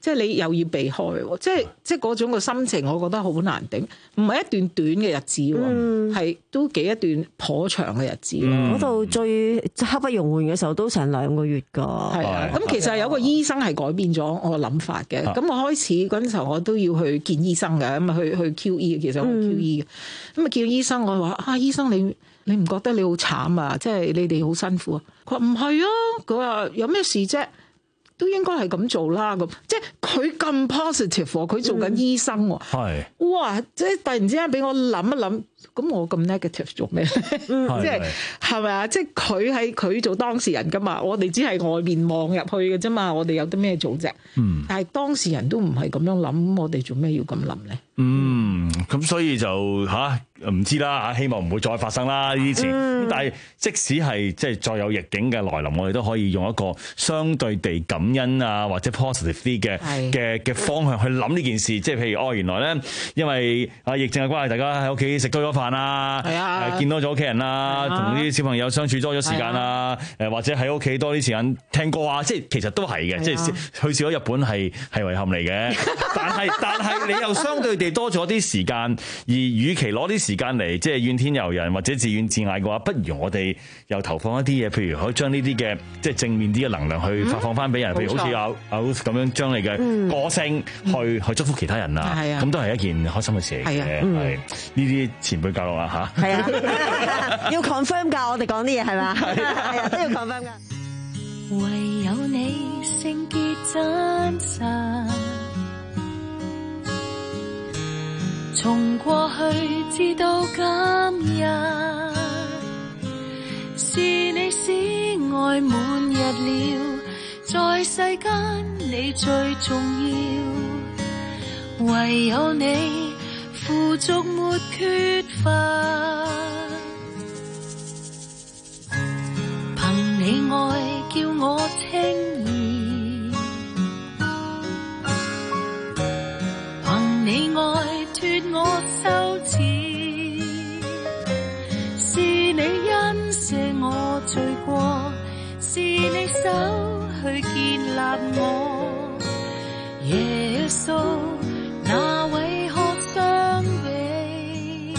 即係你又要避開，即係即係嗰種個心情，我覺得好難頂。唔係一段短嘅日子喎，係、嗯、都幾一段頗長嘅日子。 嗰度、嗯、最刻不容緩嘅時候都成兩個月㗎。係啊，咁其實有個醫生係改變咗我諗法嘅。咁、啊、我開始嗰陣時候我都要去見醫生嘅，咁啊去去 Q E， 其實我 Q E 嘅。咁啊叫醫生，我話啊醫生你你唔覺得你好慘啊？即係你哋好辛苦啊？佢話唔係啊，佢話有咩事啫？都應該係咁做啦，咁即係佢咁 positive，佢做緊醫生喎，係、嗯、哇！即係突然之間俾我諗一諗，咁我咁 negative 做咩？嗯、即係係咪啊？即係佢係佢做當事人噶嘛，我哋只係外面望入去嘅啫嘛，我哋有啲咩做啫？嗯，但係當事人都唔係咁樣諗，我哋做咩要咁諗咧？ 嗯，咁所以就吓唔知啦吓，希望唔會再發生啦呢啲事。嗯、但係即使係即係再有逆境嘅來臨，我哋都可以用一個相對地感恩啊，或者 positive 啲嘅嘅嘅方向去諗呢件事。即係譬如哦，原來咧因為啊疫症嘅關係，大家喺屋企食多咗飯啊，係啊，見多咗屋企人啦，同啲小朋友相處多咗時間啊，誒或者喺屋企多啲時間聽歌啊，即係其實都係嘅。即係去少咗日本係係遺憾嚟嘅，但係但係你又相對地多咗啲時間，而與其攞啲時間嚟即係怨天尤人或者自怨自艾嘅話，不如我哋又投放一啲嘢，譬如可以將呢啲嘅即係正面啲嘅能量去發放翻俾人，譬、嗯、如好似阿阿咁樣將你嘅歌聲去、嗯、去祝福其他人啊，咁都係一件開心嘅事嚟嘅。係呢啲前輩教落啦吓，係啊，要 confirm 㗎，我哋講啲嘢係嘛，係啊，都要 confirm 㗎。 唯有你聖潔真實，從過去至到今日，是你使愛滿溢了，在世間你最重要，唯有你富足沒缺乏，憑你愛叫我輕易，憑你愛脫我羞恥，是你因捨我罪過，是你手去建立我，耶穌那為何相比？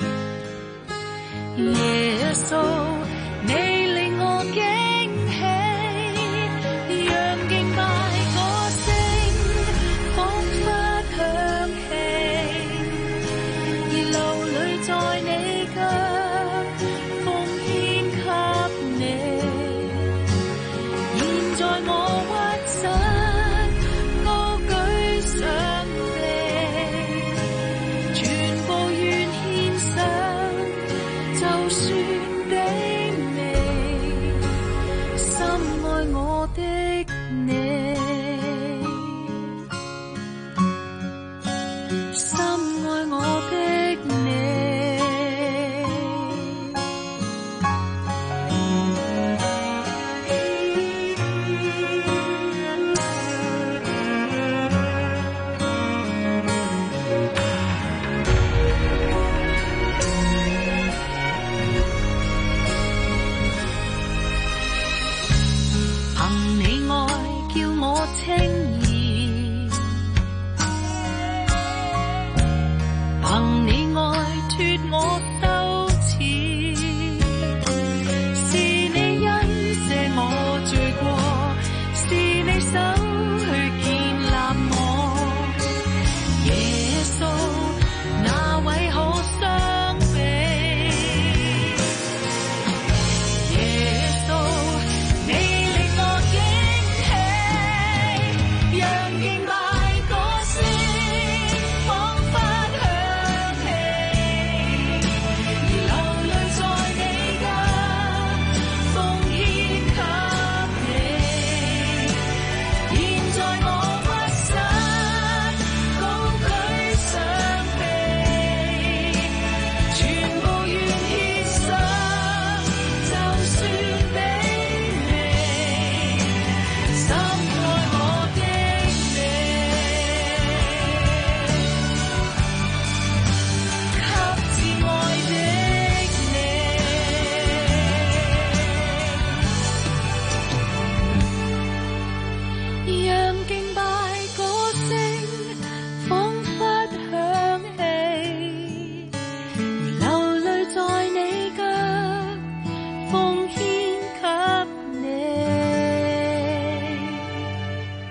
耶穌你令我驚喜，讓敬拜歌聲彷彿響起，而流淚在你腳奉獻給你。現在我屈膝高舉上臂，全部願獻上，就算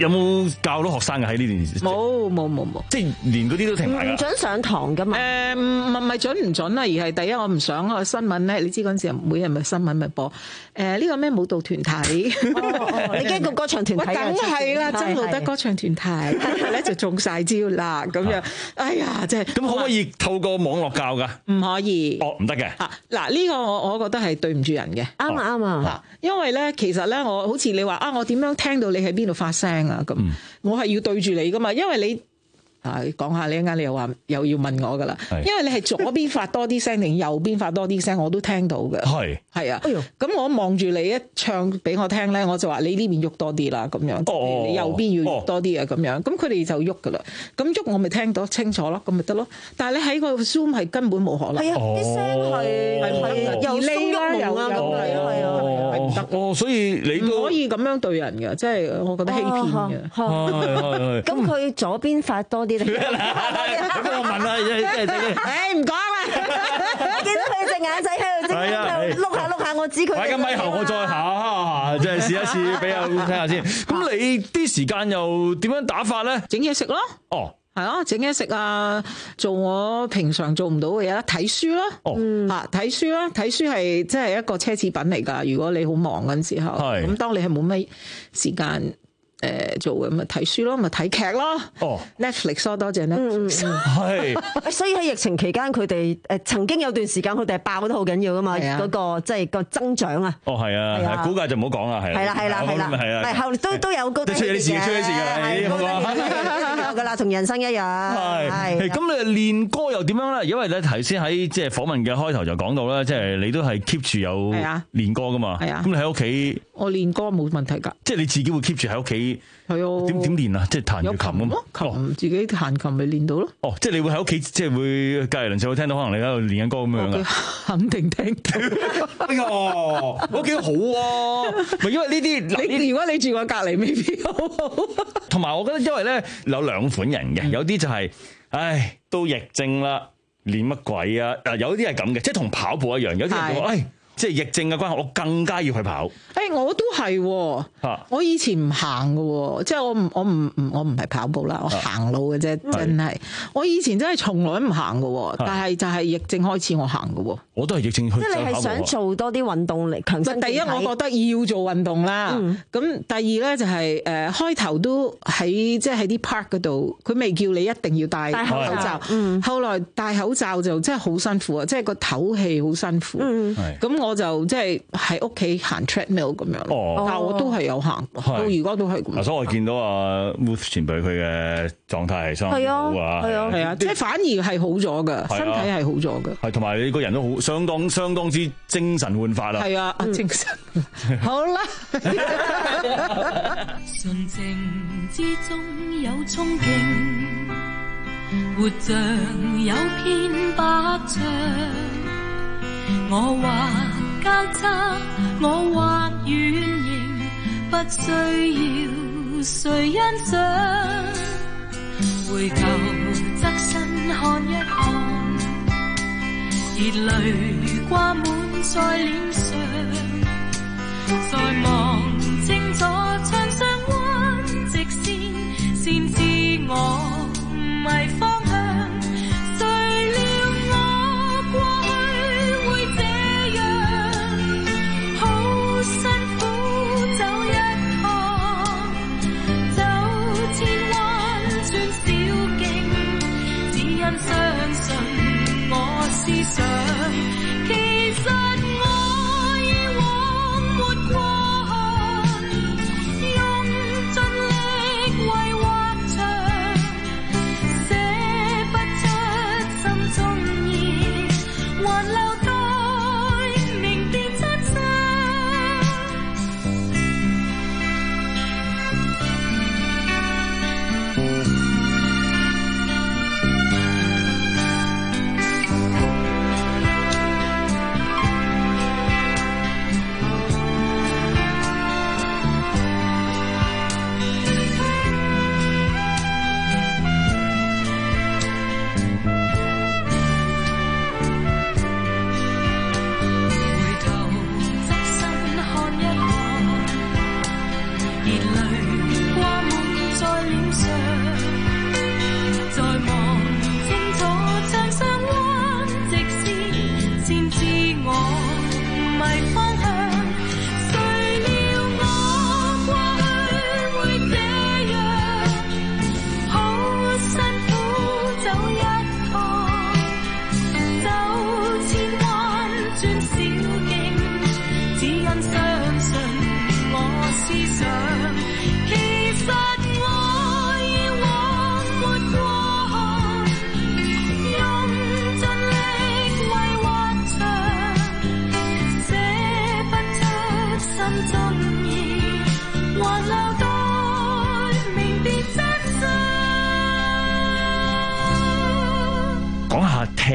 有冇教到學生嘅喺呢段時間？ 冇冇冇冇， 即係連嗰啲都停埋㗎。 唔準上堂㗎嘛？ 誒唔唔係準唔準啊？而係第一我唔想個新聞咧，你知嗰陣時每日咪新聞咪播誒呢個咩舞蹈團體， 你驚個歌唱團體？ 梗係啦，曾路德歌唱團體，跟住咧就中晒招啦咁樣。哎呀，真係咁可唔可以透過網絡教㗎？ 唔可以。 哦，唔得嘅。 啊嗱，呢個我我覺得係對唔住人嘅。 啱啊啱啊。 因為咧，其實咧，我好似你話啊，我點樣聽到你喺邊度發聲啊？咁、嗯、我係要對住你噶嘛，因為你啊講下你一陣間你又話又要問我噶啦，因為你係左邊發多啲聲定右邊發多啲聲，我都聽到嘅。係係啊，咁、哎、我望住你一唱俾我聽咧，我就話你呢邊喐多啲啦，咁樣，哦、你右邊要喐多啲啊，咁樣，咁佢哋就喐噶啦，咁喐我咪聽到清楚咯，咁咪得咯。但係你喺個 Zoom 係根本冇可能。係啊，啲聲係係又鬆郁冇啊，咁係啊係啊。 哦，所以你都唔可以咁樣對人嘅，即係我覺得欺騙嘅。 咁佢左邊發多啲咧？ 咁我問啦，即係即係， 誒唔講啦。 見到佢隻眼仔喺度，喺度碌下碌下，我知佢。 擺緊咪後，我再考下，即係試一試俾我聽下先。咁你啲時間又點樣打法咧？ 整嘢食咯。哦。係啊，整嘢食啊，做我平常做唔到嘅嘢啦，睇書啦，哦，嚇睇書啦，睇書係即係一個奢侈品嚟㗎。如果你好忙嗰陣時候，咁當你係冇咩時間誒做嘅，咪睇書咯，咪睇劇咯。哦 ，Netflix 多多謝 Netflix。係。所以喺疫情期間，佢哋誒曾經有段時間，佢哋係爆得好緊要㗎嘛，嗰個即係個增長啊。 哦，係啊，估計就唔好講啦，係。 係啦，係啦，係啦，係啊。後都都有高低嘅。出咗啲事，出咗啲事㗎，咁講。有㗎啦，同人生一樣。係。 咁你練歌又點樣咧？因為咧頭先喺即係訪問嘅開頭就講到啦，即係你都係 keep 住有練歌㗎嘛。係啊。咁你喺屋企， 我練歌冇問題㗎。 即係你自己會 keep 住喺屋企。係啊，點點練啊？即係彈住琴咁嘛？ 琴自己彈琴咪練到咯。 哦，即係你會喺屋企，即係會隔離鄰舍會聽到，可能你喺度練緊歌咁樣啊？ 肯定聽到。 哎呀，我幾好啊！咪因為呢啲， 你如果你住我隔離，未必好好。 同埋我覺得，因為咧有兩款人嘅，有啲就係，唉，都疫症啦，練乜鬼啊？嗱，有啲係咁嘅，即係同跑步一樣，有啲人就話，唉。即係疫症嘅關係，我更加要去跑。 誒，我都係，我以前唔行嘅，即係我唔我唔唔我唔係跑步啦，我行路嘅啫，真係。我以前真係從來唔行嘅，但係就係疫症開始我行嘅。 我都係疫症去。 即係你係想做多啲運動嚟強身健體。 第一，我覺得要做運動啦。咁第二咧就係誒開頭都喺即係喺啲 park 嗰度，佢未叫你一定要戴口罩。後來戴口罩就真係好辛苦啊，即係個唞氣好辛苦。咁我就即係喺屋企行 treadmill 咁樣，哦、但係我都係有行，到而家都係咁。 所以我見到阿 Ruth 前輩佢嘅狀態係相當好啊， 係啊，係啊，即係反而係好咗嘅，身體係好咗嘅， 係同埋你個人都好相當相當之精神煥發啦。 係啊，精神好啦。 純情之中有憧憬，活像有片白牆。我畫交叉，我畫圓形，不需要誰欣賞。回頭側身看一看，熱淚掛滿在臉上。再望清楚牆上彎直線，先知我唔係方向。相信我思想，其實我已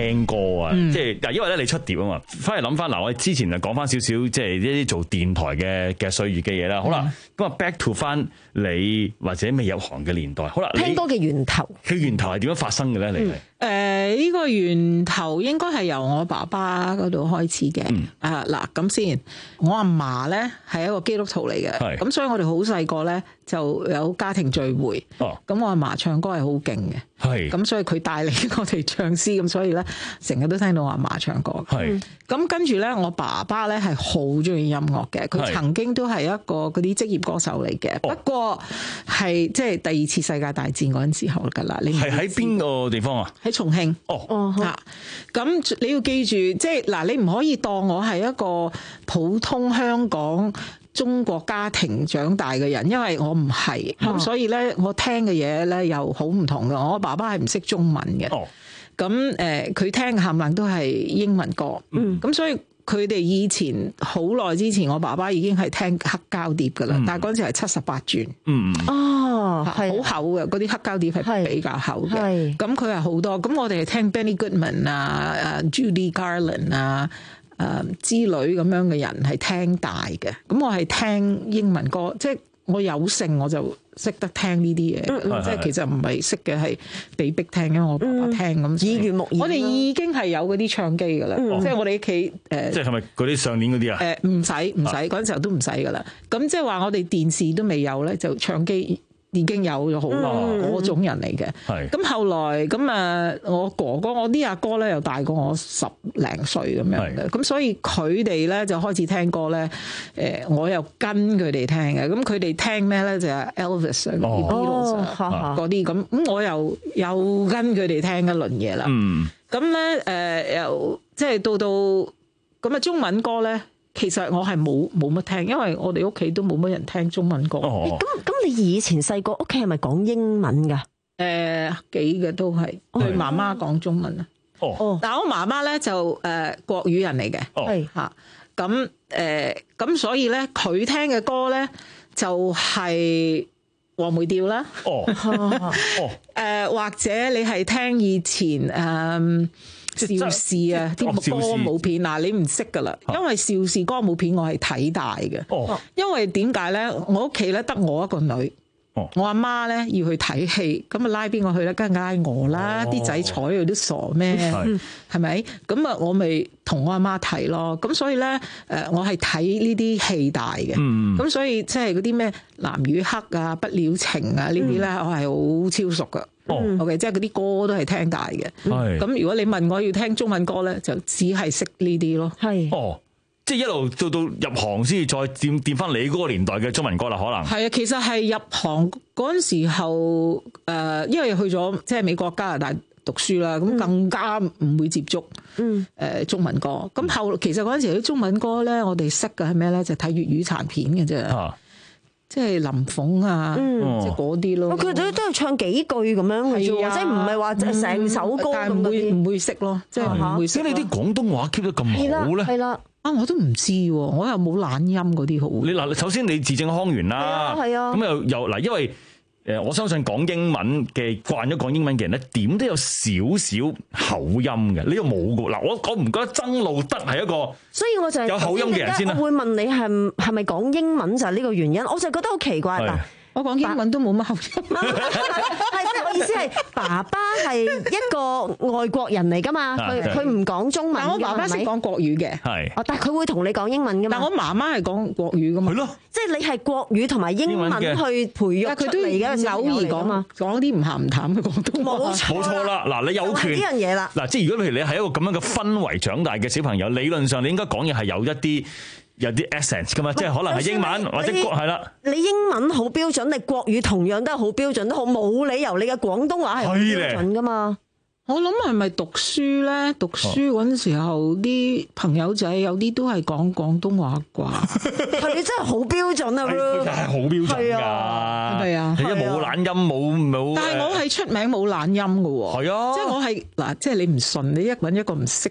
聽歌啊？ 嗯、 即係嗱，因為咧你出碟啊嘛，翻嚟諗翻嗱，我哋之前就講翻少少，即係一啲做電台嘅嘅歲月嘅嘢啦。好啦，咁啊 back to 翻你或者未入行嘅年代，好啦， 聽歌嘅源頭， 佢源頭係點樣發生嘅咧？你係？ 誒、呃，呢、這個源頭應該係由我爸爸嗰度開始嘅。 嗯、 啊，嗱，咁先，我阿嫲咧係一個基督徒嚟嘅，咁所以我哋好細個咧就有家庭聚會。哦，咁我阿嫲唱歌係好勁嘅，係，咁所以佢帶領我哋唱詩，咁所以咧成日都聽到我阿嫲唱歌。係，咁跟住咧，我爸爸咧係好中意音樂嘅，佢曾經都係一個嗰啲職業歌手嚟嘅，哦、不過係即係第二次世界大戰嗰陣時候㗎啦。你係喺邊個地方啊？喺重慶。哦，嚇，咁你要記住，即係嗱，你唔可以當我係一個普通香港中國家庭長大嘅人，因為我唔係，咁、哦、所以咧，我聽嘅嘢咧又好唔同嘅。我爸爸係唔識中文嘅，咁誒、哦，佢、呃、聽嘅冚唪唥都係英文歌，嗯，咁所以。佢哋以前好耐之前，我爸爸已經係聽黑膠碟噶啦，嗯、但係嗰陣時係七十八轉，嗯哦，係好厚嘅，嗰啲黑膠碟係比較厚嘅。咁佢係好多，咁我哋係聽 Benny Goodman 啊、誒 Judy Garland 啊、誒之類咁樣嘅人係聽大嘅。咁我係聽英文歌，即係我有幸我就識得聽呢啲嘢，嗯、即係其實唔係識嘅，係被逼聽，因為我爸爸聽咁。耳濡目染，我哋已經係有嗰啲唱機㗎啦，嗯、即係我哋屋企誒。即係係咪嗰啲上年嗰啲啊？誒唔使唔使，嗰陣時候都唔使㗎啦。咁即係話我哋電視都未有咧，就唱機已經有咗好耐嗰種人嚟嘅。係。咁後來咁啊，我哥哥我啲阿哥咧又大過我十零歲咁樣嘅，咁所以佢哋咧就開始聽歌咧。誒，我又跟佢哋聽嘅，咁佢哋聽咩咧就係 Elvis 啊、Beatles 嗰啲咁，咁我又又跟佢哋聽一輪嘢啦。嗯。咁咧誒，又即係到到咁啊，中文歌咧。其實我係冇冇乜聽，因為我哋屋企都冇乜人聽中文歌。咁咁、哦，你以前細個屋企係咪講英文㗎？誒、呃、幾嘅都係對媽媽講中文啊。哦，但係我媽媽咧就誒、呃、國語人嚟嘅。係嚇、哦，咁誒咁所以咧佢聽嘅歌咧就係黃梅調啦。哦哦，誒、呃、或者你係聽以前誒。呃邵氏啊，啲歌舞片嗱，你唔識噶啦，因為邵氏歌舞片我係睇大嘅。哦，因為點解咧？我屋企咧得我一個女，哦、我阿媽咧要去睇戲，咁啊拉邊個去咧？梗係拉我啦，啲仔坐喺度都傻咩？係咪？咁啊，我咪同我阿媽睇咯。咁所以咧，誒，我係睇呢啲戲大嘅。嗯，咁所以即係嗰啲咩藍與黑啊、不了情啊呢啲咧，我係好超熟噶。哦、oh. ，OK， 即係嗰啲歌都係聽大嘅。係，咁如果你問我要聽中文歌咧，就只係識呢啲咯。係，哦， oh, 即係一路到到入行先至再掂掂翻你嗰個年代嘅中文歌啦，可能係啊。其實係入行嗰陣時候，誒、呃，因為去咗即係美國加拿大讀書啦，咁更加唔會接觸嗯誒中文歌。咁後其實嗰陣時啲中文歌咧，我哋識嘅係咩咧？就睇、是、粵語殘片嘅啫。啊即係林鳳啊，嗯、即係嗰啲咯。佢哋都係唱幾句咁樣嘅啫，即係唔係話成首歌咁。但係唔會唔會識咯，即係唔會識。咁你啲廣東話 keep 得咁好咧？係啦，啊我都唔知喎，我又冇懶音嗰啲好。你嗱，首先你字正腔圓啦，係啊，咁又又嗱，因為。誒，我相信講英文嘅慣咗講英文嘅人咧，點都有少少口音嘅。你又冇㗎嗱，我我唔覺得曾路德係一個，所以我就係有口音嘅人先啦。我會問你係係咪講英文就係呢個原因？我就覺得好奇怪嗱。我講英文都冇乜口音，係即係我意思係爸爸係一個外國人嚟㗎嘛，佢佢唔講中文，但我爸爸識講國語嘅，係，哦，但係佢會同你講英文㗎嘛。但我媽媽係講國語㗎嘛，係咯，即係你係國語同埋英文去培育出嚟嘅，偶爾講嘛，講啲唔鹹唔淡嘅廣東話，冇錯啦。嗱，你有權呢樣嘢啦。嗱，即係如果譬如你係一個咁樣嘅氛圍長大嘅小朋友，理論上你應該講嘢係有一啲。有啲 essence 噶嘛，即係可能係英文或者國係啦。你英文好標準，你國語同樣都係好標準都好，冇理由你嘅廣東話係唔標準噶嘛。我諗係咪讀書咧？讀書嗰陣時候，啲、哦、朋友仔有啲都係講廣東話啩。係你真係好標準啊！佢係好標準㗎，係咪啊？你一冇懶音冇冇。但係我係出名冇懶音㗎喎。係啊，即係我係嗱，即係你唔信，你一揾一個唔識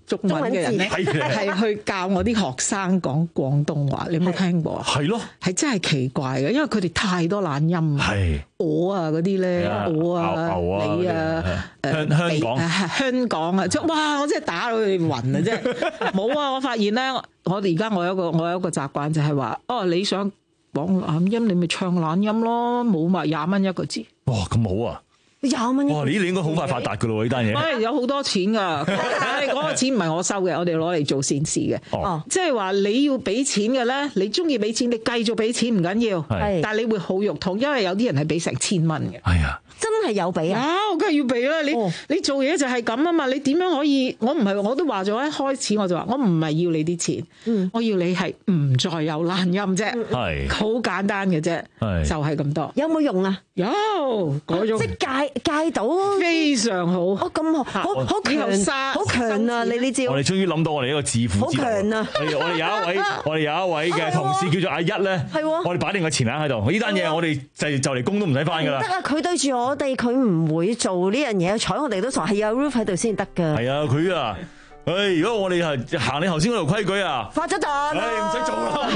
中文嘅人咧，係去教我啲學生講廣東話。你有冇聽過？ 係咯， 係真係奇怪嘅，因為佢哋太多懶音。係我啊嗰啲咧，我啊你啊， 誒香港香港啊，即哇！我真係打到佢哋暈啊！真係冇啊！我發現咧，我哋而家我有一個我有一個習慣就係話，哦你想講懶音，你咪唱懶音咯，冇咪廿蚊一個字。 哇！咁好啊！ 廿蚊哇！咦，你應該好快發達噶咯喎呢單嘢。 誒有好多錢噶，但係嗰個錢唔係我收嘅，我哋攞嚟做善事嘅。哦，即係話你要俾錢嘅咧，你中意俾錢，你繼續俾錢唔緊要。係，但係你會好肉痛，因為有啲人係俾成千蚊嘅。 係啊。 真係有俾啊！ 啊，我梗係要俾啦！你、哦、你做嘢就係咁啊嘛！你點樣可以？我唔係我都話咗一開始我就話我唔係要你啲錢，嗯、我要你係唔再有懶音啫，係好簡單嘅啫，就係咁多。 有冇用啊？ 有嗰種、啊、 即係戒戒到非常好， 哦咁好，好好強，好強啊！你呢招， 我哋終於諗到我哋一個致富之道。好強啊！我哋有一位我哋有一位嘅同事叫做阿一咧，係我哋擺定個錢額喺度。呢單嘢我哋就就嚟工都唔使翻㗎啦。 得啊！佢對住我。我哋佢唔會做呢樣嘢，睬我哋都傻，係有 roof 喺度先得噶。係啊，佢啊，誒，如果我哋係行你頭先嗰條規矩啊， 發咗達， 誒，唔使做啦，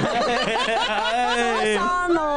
山咯。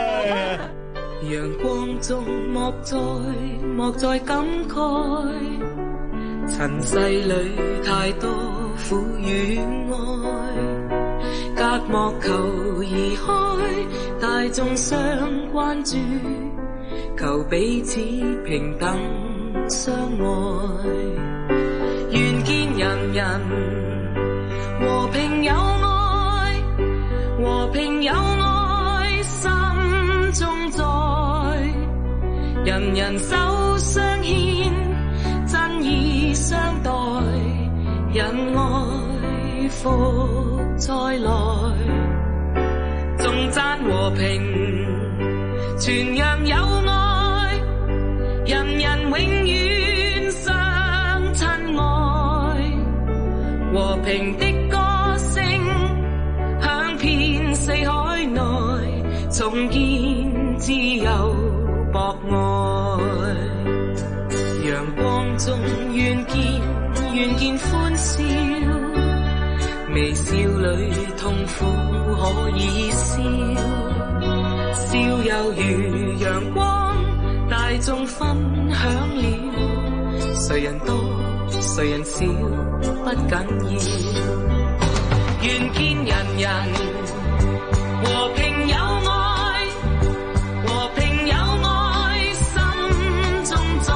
陽光中莫再莫再感慨，塵世裏太多苦與愛，隔膜求移開，大眾相關注。求彼此平等相愛，願見人人和平有愛，和平有愛心中在，人人手相牽，真意相待，忍愛福再來，頌讚和平，傳揚有愛。人人永遠相親愛，和平的歌聲響遍四海內，重建自由博愛。陽光中願見願見歡笑，微笑裏痛苦可以消，笑猶如陽光。大眾分享了，誰人多誰人少不緊要，願見人人和平有愛，和平有愛心中在，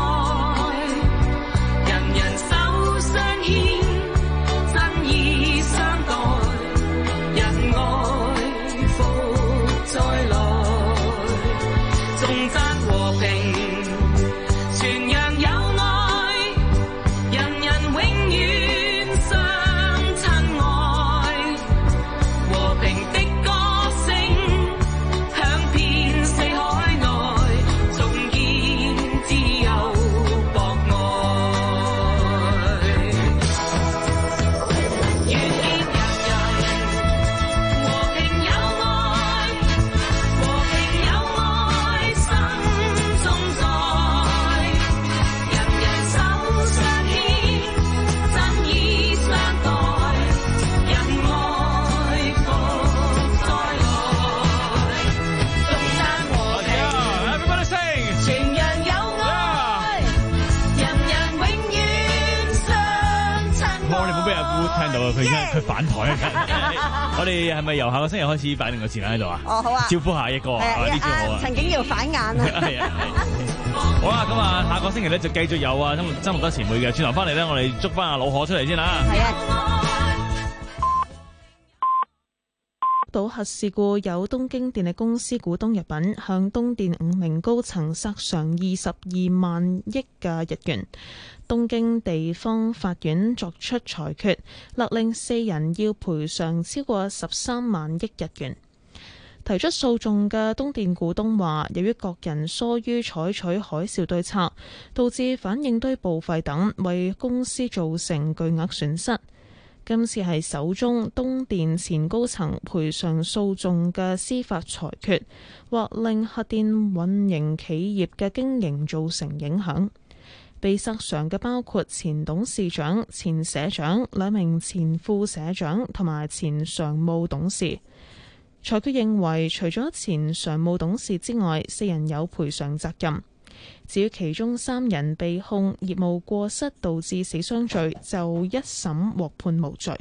人人手相牽，真意相待，仁愛福再來，頌讚和平。 佢佢反台啊！我哋係咪由下個星期開始擺定個錢喺度啊？ 哦，好啊！ 招呼下一個啊！呢招好啊！ 陳景耀反眼啊！ 係啊！好啦，咁啊，下個星期咧就繼續有啊，曾木德前輩嘅轉頭翻嚟咧，我哋捉翻阿老何出嚟先啦！ 係啊！ 島核事故有東京電力公司股東入稟，向東電五名高層索償二十二萬億嘅日元。東京地方法院作出裁決，勒令四人要賠償超過十三萬億日元。提出訴訟嘅東電股東話，由於各人疏於採取海嘯對策，導致反應堆報廢等，為公司造成巨額損失。今次係首宗東電前高層賠償訴訟嘅司法裁決，或令核電運營企業嘅經營造成影響。 被索償嘅包括前董事長、前社長、兩名前副社長同埋前常務董事。裁決認為，除咗前常務董事之外，四人有賠償責任。至於其中三人被控業務過失導致死傷罪，就一審獲判無罪。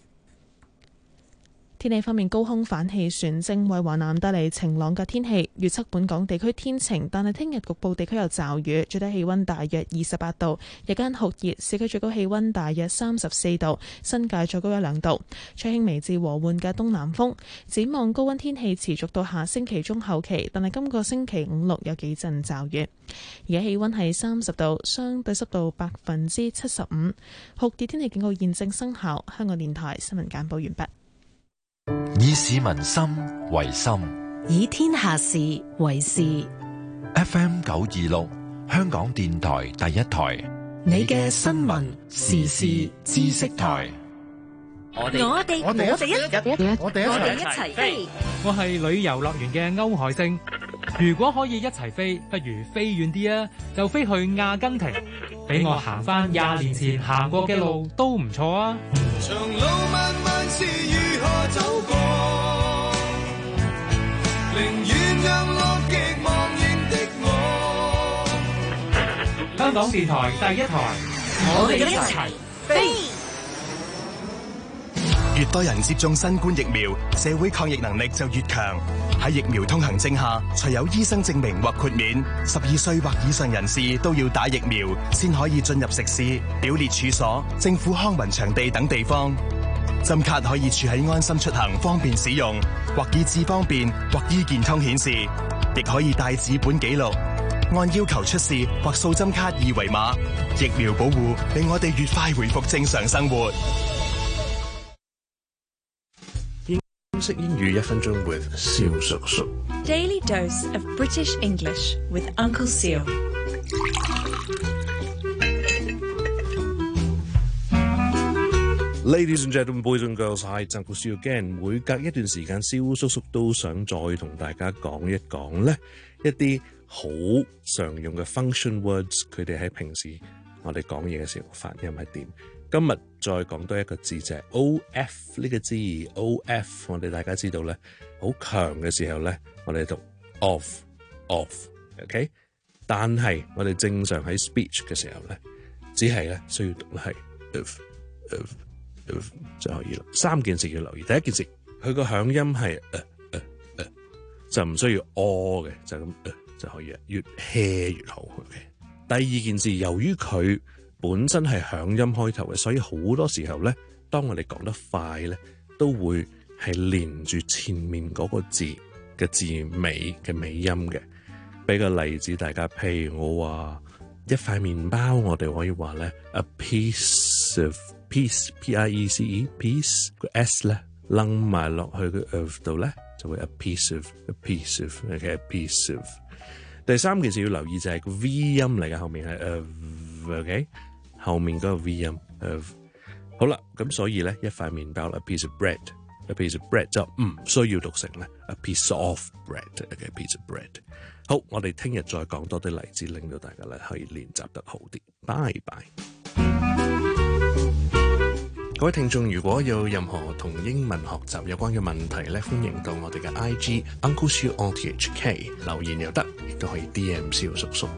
天氣方面，高空反氣旋正為華南帶嚟晴朗嘅天氣，預測本港地區天晴，但係聽日局部地區有驟雨，最低氣溫大約二十八度，日間酷熱，市區最高氣溫大約三十四度，新界再高一兩度，吹輕微至和緩嘅東南風。展望高溫天氣持續到下星期中後期，但係今個星期五六有幾陣驟雨。而家氣溫係三十度，相對濕度百分之七十五，酷熱天氣警告現正生效。香港電台新聞簡報完畢。 以市民心為心， 以天下事為事。 F M 九二六，香港電台第一台， 你嘅新聞時事知識台。 我哋我哋我哋一齊我哋一齊飛。我係旅遊樂園嘅歐海星。如果可以一齊飛，不如飛遠啲啊！就飛去阿根廷，俾我行翻廿年前行過嘅路都唔錯啊！長路漫漫是如何走過，寧願讓樂極忘形的我。香港電台第一台，我哋一齊飛。 越多人接種新冠疫苗，社會抗疫能力就越強。喺疫苗通行證下，除有醫生證明或豁免，十二歲或以上人士都要打疫苗，先可以進入食肆、表列處所、政府康文場地等地方。針卡可以儲喺安心出行，方便使用，或以智方便，或醫健通顯示，亦可以帶紙本記錄，按要求出示或掃針卡二維碼。疫苗保護令我哋越快回復正常生活。 英式英語一分鐘 with 蕭叔叔。 Daily dose of British English with Uncle Seal。 Ladies and gentlemen, boys and girls, hi, it's Uncle Seal again。每隔一段時間，蕭叔叔都想再同大家講一講咧一啲好常用嘅 function words，佢哋喺平時我哋講嘢嘅時候發音係點。今日再講多一個字就係 O F 呢個字 ，O F 我哋大家知道咧，好強嘅時候咧，我哋讀 off，off，OK？ 但係我哋正常喺 speech 嘅時候咧，只係咧需要讀係 of，of，of 就可以啦。三件事要留意，第一件事佢個響音係、呃呃呃、就唔需要 o 嘅，就咁、呃、就可以啦，越 hea 越好。OK？ 第二件事，由於佢本身係響音開頭嘅，所以好多時候咧，當我哋講得快咧，都會係連住前面嗰個字嘅字尾嘅尾音嘅。俾個例子大家，譬如我話一塊麵包，我哋可以話咧 a piece of piece p i e c e piece 個 s 咧掕埋落去個 of 度咧，就會 a piece of a piece of OK a piece of。第三件事要留意就係個 v 音嚟嘅，後面係 of OK。後面嗰個 V 音，誒，好啦，咁所以咧，一塊麵包 a piece of bread，a piece of bread 就唔需要讀成咧 a piece of bread，a piece of bread。好，我哋聽日再講多啲例子，令到大家咧可以練習得好啲。拜拜。各位聽眾，如果有任何同英文學習有關嘅問題咧，歡迎到我哋嘅 I G Uncle Siu O T H K 留言又得，亦都可以 D M 蕭叔叔。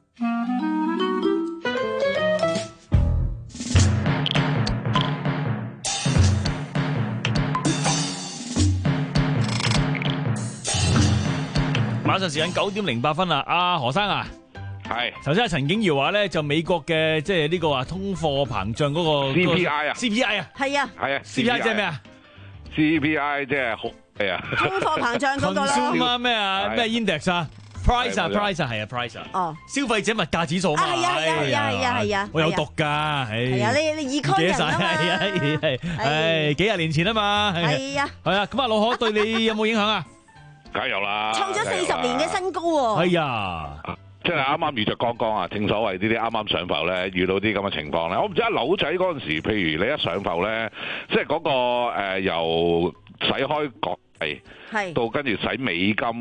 馬上時間九點零八分啦，阿何生啊， 係頭先阿陳景堯話咧，就美國嘅即係呢個話通貨膨脹嗰個 C P I 啊 ，C P I 啊， 係啊， 係啊 ，C P I 即係咩啊 ？C P I 即係好係啊， 通貨膨脹嗰個咯。 Consumer 咩啊？咩 index 啊 ？Price 啊 ，price 啊，係啊 ，price 啊。 哦， 消費者物價指數嘛。 係啊係啊係啊係啊係啊。 我有讀㗎，係。 係啊，你你二區人啊嘛。 係啊係係係幾廿年前啊嘛。 係啊。 係啊，咁啊，老可對你有冇影響啊？ 梗係有啦， 創咗四十年嘅新高喎。 係啊， 即係啱啱遇着剛剛啊！正所謂呢啲啱啱上浮咧，遇到啲咁嘅情況咧，我唔知阿柳仔嗰陣時，譬如你一上浮咧，即係嗰個誒由使開港幣，到跟住使美金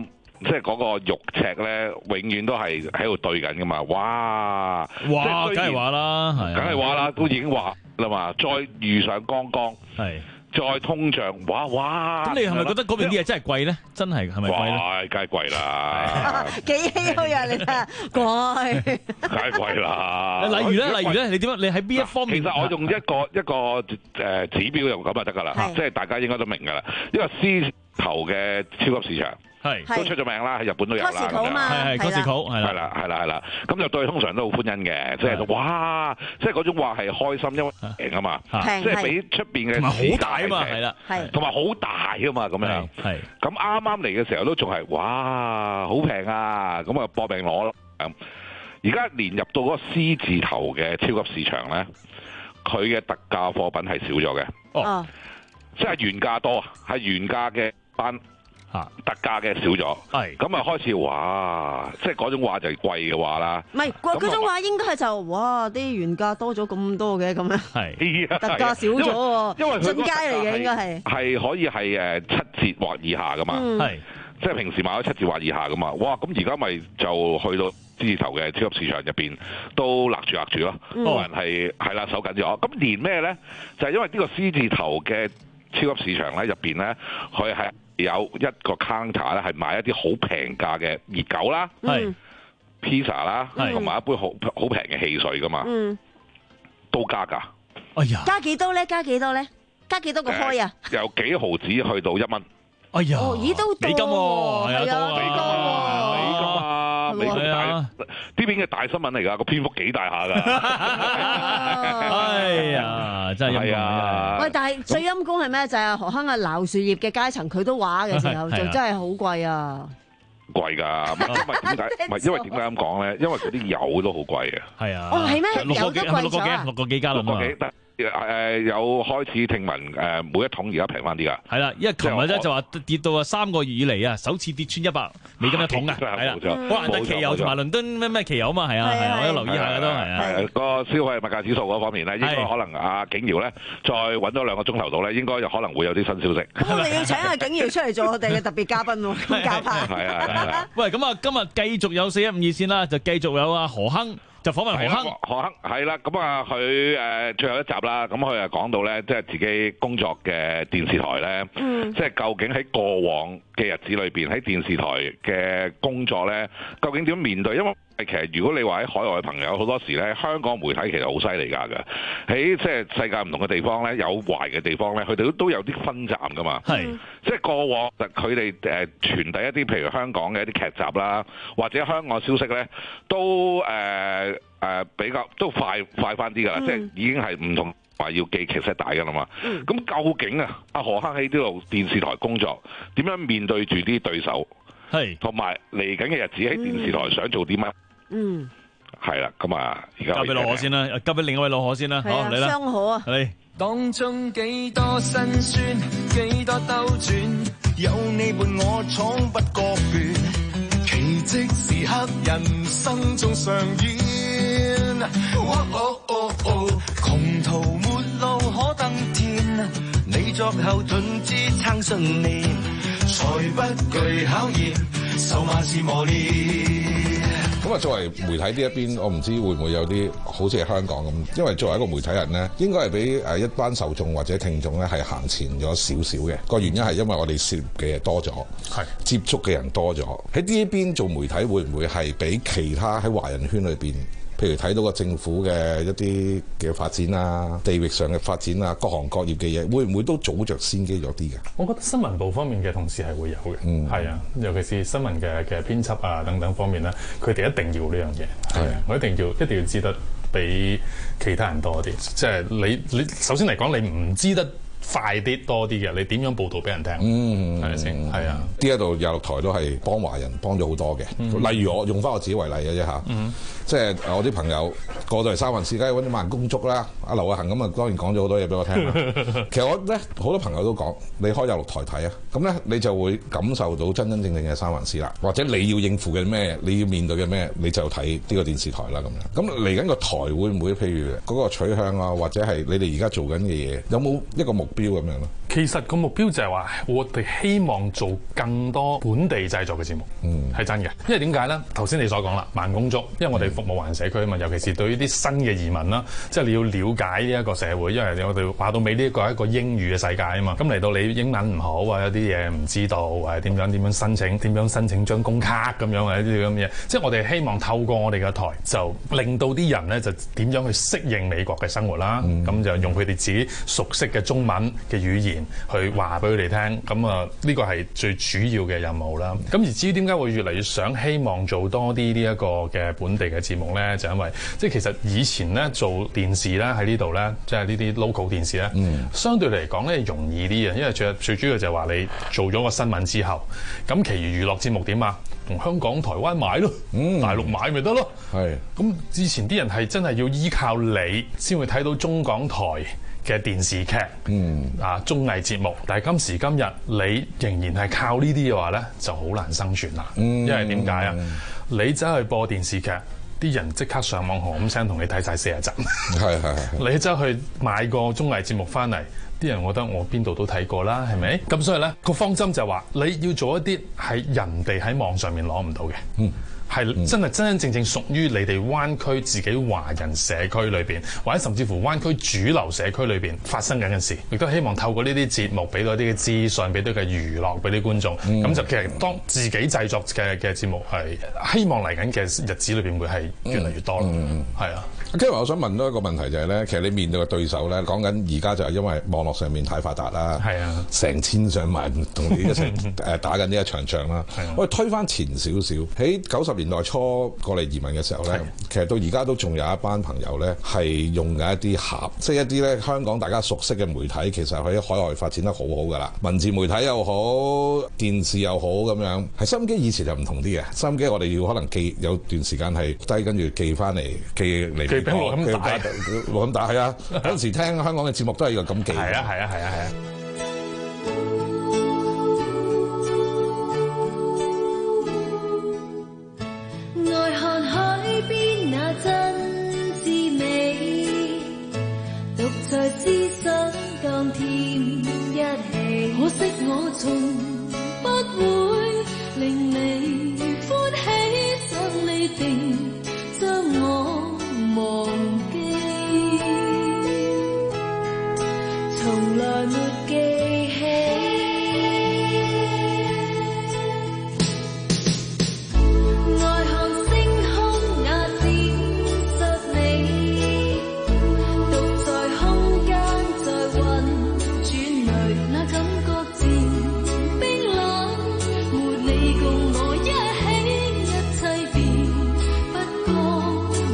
即係嗰個肉尺咧，永遠都係喺度對緊噶嘛。哇！ 哇，梗係話啦，係， 梗係話啦，都已經話啦嘛。再遇上剛剛， 係。 再通脹，哇哇！ 咁你係咪覺得嗰邊啲嘢真係貴咧？真係係咪貴咧？ 哇，梗係貴啦！ 幾唏噓啊！你睇下，貴， 梗係貴啦！ 例如咧，例如咧，你點樣？你喺邊一方面？ 其實我用一個一個誒指標用咁就得㗎啦，即係大家應該都明㗎啦。一個獅頭嘅超級市場。係都出咗名啦，喺日本都有啦。 Costco 嘛， 係係 Costco，係啦， 係啦，係啦，係啦。咁就對通常都好歡欣嘅，即係哇，即係嗰種話係開心，因為平啊嘛，即係比出邊嘅同埋好大啊嘛，係啦， 係同埋好大啊嘛，咁樣。係咁啱啱嚟嘅時候都仲係哇，好平啊！咁啊搏命攞咯。而家連入到嗰個 C 字頭嘅超級市場咧，佢嘅特價貨品係少咗嘅。哦，即係原價多，係原價嘅班。啊！特價嘅少咗，係咁啊開始哇！即係嗰種話就係貴嘅話啦。唔係嗰種話應該係就哇啲原價多咗咁多嘅咁樣。係特價少咗喎，因為進階嚟嘅應該係係可以係誒七折或以下噶嘛。係即係平時買咗七折或以下噶嘛。哇！咁而家咪就去到獅字頭嘅超級市場入邊都勒住勒住咯。多人係係啦手緊咗。咁連咩咧？就係因為呢個獅字頭嘅超級市場咧入邊咧，佢係。有一個 counter 咧，係賣一啲好平價嘅熱狗啦，係 pizza 啦，同埋一杯好好平嘅汽水噶嘛，嗯，都加價。哎呀， 加幾多咧？加幾多咧？加幾多個開啊？ 由幾毫子去到一蚊。 哎呀， 咦都美金喎，係啊， 美金啊，美金啊，美金大，呢邊嘅大新聞嚟㗎，個篇幅幾大下㗎。 哎呀，真係係啊！ 喂，但係最陰公係咩？就係何坑啊，鬧樹葉嘅階層，佢都話嘅時候就真係好貴啊！ 貴㗎，因為點解？唔係因為點解咁講咧？因為嗰啲油都好貴嘅。係啊。 哦，係咩？ 六個幾？六個幾？六個幾加侖啊？ 誒有開始聽聞誒每一桶而家平翻啲㗎， 係啦，因為琴日咧就話跌到啊三個月以嚟啊首次跌穿一百美金一桶啊，係啦，波蘭特期油同埋倫敦咩咩期油啊嘛，係啊係啊，我都留意下都係啊。 個消費物價指數嗰方面咧，應該可能阿景堯咧再揾多兩個鐘頭度咧，應該就可能會有啲新消息。 我哋要請阿景堯出嚟做我哋嘅特別嘉賓喎，咁搞法。 係啊係啊。 喂，咁啊今日繼續有四一五二線啦，就繼續有阿何坑。就訪問何坑， 何坑係啦，咁啊佢誒最後一集啦，咁佢啊講到咧，即係自己工作嘅電視台咧，嗯、即係究竟喺過往嘅日子裏邊喺電視台嘅工作咧，究竟點樣面對？因為其實如果你話喺海外嘅朋友，好多時咧香港媒體其實好犀利㗎嘅，喺即係世界唔同嘅地方咧，有壞嘅地方咧，佢哋都都有啲分站㗎嘛。係是，即係過往佢哋誒傳遞一啲譬如香港嘅一啲劇集啦，或者香港消息咧，都誒誒、呃呃、比較都快快翻啲㗎啦，嗯、即係已經係唔同話要記劇集大㗎啦嘛。咁、嗯、究竟啊，阿何坑喺呢度電視台工作，點樣面對住啲對手？係，同埋嚟緊嘅日子喺電視台想做啲乜？嗯，係啦，咁啊，而家交俾老何先啦，交俾另一位老何先啦，好嚟啦， 雙何啊， 嚟。 當中幾多辛酸，幾多兜轉，有你伴我闖不過別，奇蹟時刻人生中上演。哦哦哦哦，窮途末路可登天，你作後盾支撐信念，才不懼考驗，受萬事磨練。 咁啊，作為媒體呢一邊，我唔知會唔會有啲好似係香港咁，因為作為一個媒體人咧，應該係比誒一班受眾或者聽眾咧係行前咗少少嘅。個原因係因為我哋涉獵嘅嘢多咗，係接觸嘅人多咗。喺呢一邊做媒體會唔會係比其他喺華人圈裏邊？譬如睇到個政府嘅一啲嘅發展啊，地域上嘅發展啊，各行各業嘅嘢，會唔會都早着先機咗啲嘅？ 我覺得新聞部方面嘅同事係會有嘅，嗯，係啊，尤其是新聞嘅嘅編輯啊等等方面咧，佢哋一定要呢樣嘢，係啊，我一定要一定要知得比其他人多啲，即係你你首先嚟講，你唔知得快啲多啲嘅，你點樣報導俾人聽？嗯，係咪先？係啊， 呢一度有台都係幫華人幫咗好多嘅。嗯、例如我用翻我自己為例嘅啫嚇，嗯、即係我啲朋友過到嚟三藩市，梗係揾啲萬工足啦。阿劉慧恒咁啊，當然講咗好多嘢俾我聽啦。其實我咧好多朋友都講，你開有六台睇啊，咁咧你就會感受到真真正正嘅三藩市啦。或者你要應付嘅咩，你要面對嘅咩，你就睇呢個電視台啦咁樣。咁嚟緊個台會唔會譬如嗰個取向啊，或者係你哋而家做緊嘅嘢，有冇一個目標咁樣咯？ 其實個目標就係話，我哋希望做更多本地製作嘅節目，嗯，係真嘅。因為點解咧？頭先你所講啦，慢工足，因為我哋服務華人社區啊嘛，尤其是對於啲新嘅移民啦，即係你要了解呢一個社會，因為我哋話到尾呢一個係一個英語嘅世界啊嘛。咁嚟到你英文唔好啊，有啲嘢唔知道，或者點樣點樣申請，點樣申請張工卡咁樣或者啲咁嘢，即係我哋希望透過我哋嘅台，就令到啲人咧就點樣去適應美國嘅生活啦。咁、嗯、就用佢哋自己熟悉嘅中文嘅語言去話俾佢哋聽，咁啊呢個係最主要嘅任務啦。咁而至於點解會越嚟越想希望做多啲呢一個嘅本地嘅節目咧，就因為即係其實以前咧做電視咧喺呢度咧，即係呢啲 local 電視咧，嗯、相對嚟講咧容易啲啊，因為最最主要就係話你做咗個新聞之後，咁其餘娛樂節目點啊？同香港、台灣買咯，嗯、大陸買咪得咯。係咁，之前啲人係真係要依靠你先會睇到中港台嘅電視劇，嗯啊綜藝節目，但係今時今日你仍然係靠呢啲嘅話咧，就好難生存啦。嗯、因為點解啊？你走去播電視劇，啲人即刻上網紅咁聲同你睇晒四十集。係係係。你走去買個綜藝節目翻嚟，啲人覺得我邊度都睇過啦，係咪？咁所以咧個方針就係話，你要做一啲係人哋喺網上面攞唔到嘅。嗯。係真係真真正正屬於你哋灣區自己華人社區裏邊，或者甚至乎灣區主流社區裏邊發生緊嘅事，亦都希望透過呢啲節目俾到啲嘅資訊，俾到嘅娛樂俾啲觀眾。咁、嗯、就其實當自己製作嘅嘅節目係希望嚟緊嘅日子裏邊會係越嚟越多咯。係、嗯嗯、啊。 即係我想問多一個問題就係、是、咧，其實你面對嘅對手咧，講緊而家就係因為網絡上面太發達啦，係啊，成千上萬同你一齊誒打緊呢一場仗啦。我哋推返前少少，喺九十年代初過嚟移民嘅時候咧，其實到而家都仲有一班朋友咧係用緊一啲盒，即係一啲咧香港大家熟悉嘅媒體，其實喺海外發展得好好噶啦，文字媒體又好，電視又好咁樣。係收音機以前就唔同啲嘅，收音機我哋要可能寄有段時間係低，跟住寄翻嚟寄嚟。俾錄音帶，錄音帶係啊！有陣時聽香港嘅節目都係要咁記。係啊，係啊，係啊，係啊！ 愛看海邊那真滋味，獨在思想當甜一起。可惜我從不會令你歡喜，想你定將我忘記，從來沒記起。愛看星空那閃爍你，獨在空間在運轉裏，那感覺漸冰冷。沒你共我一起，一切變不過。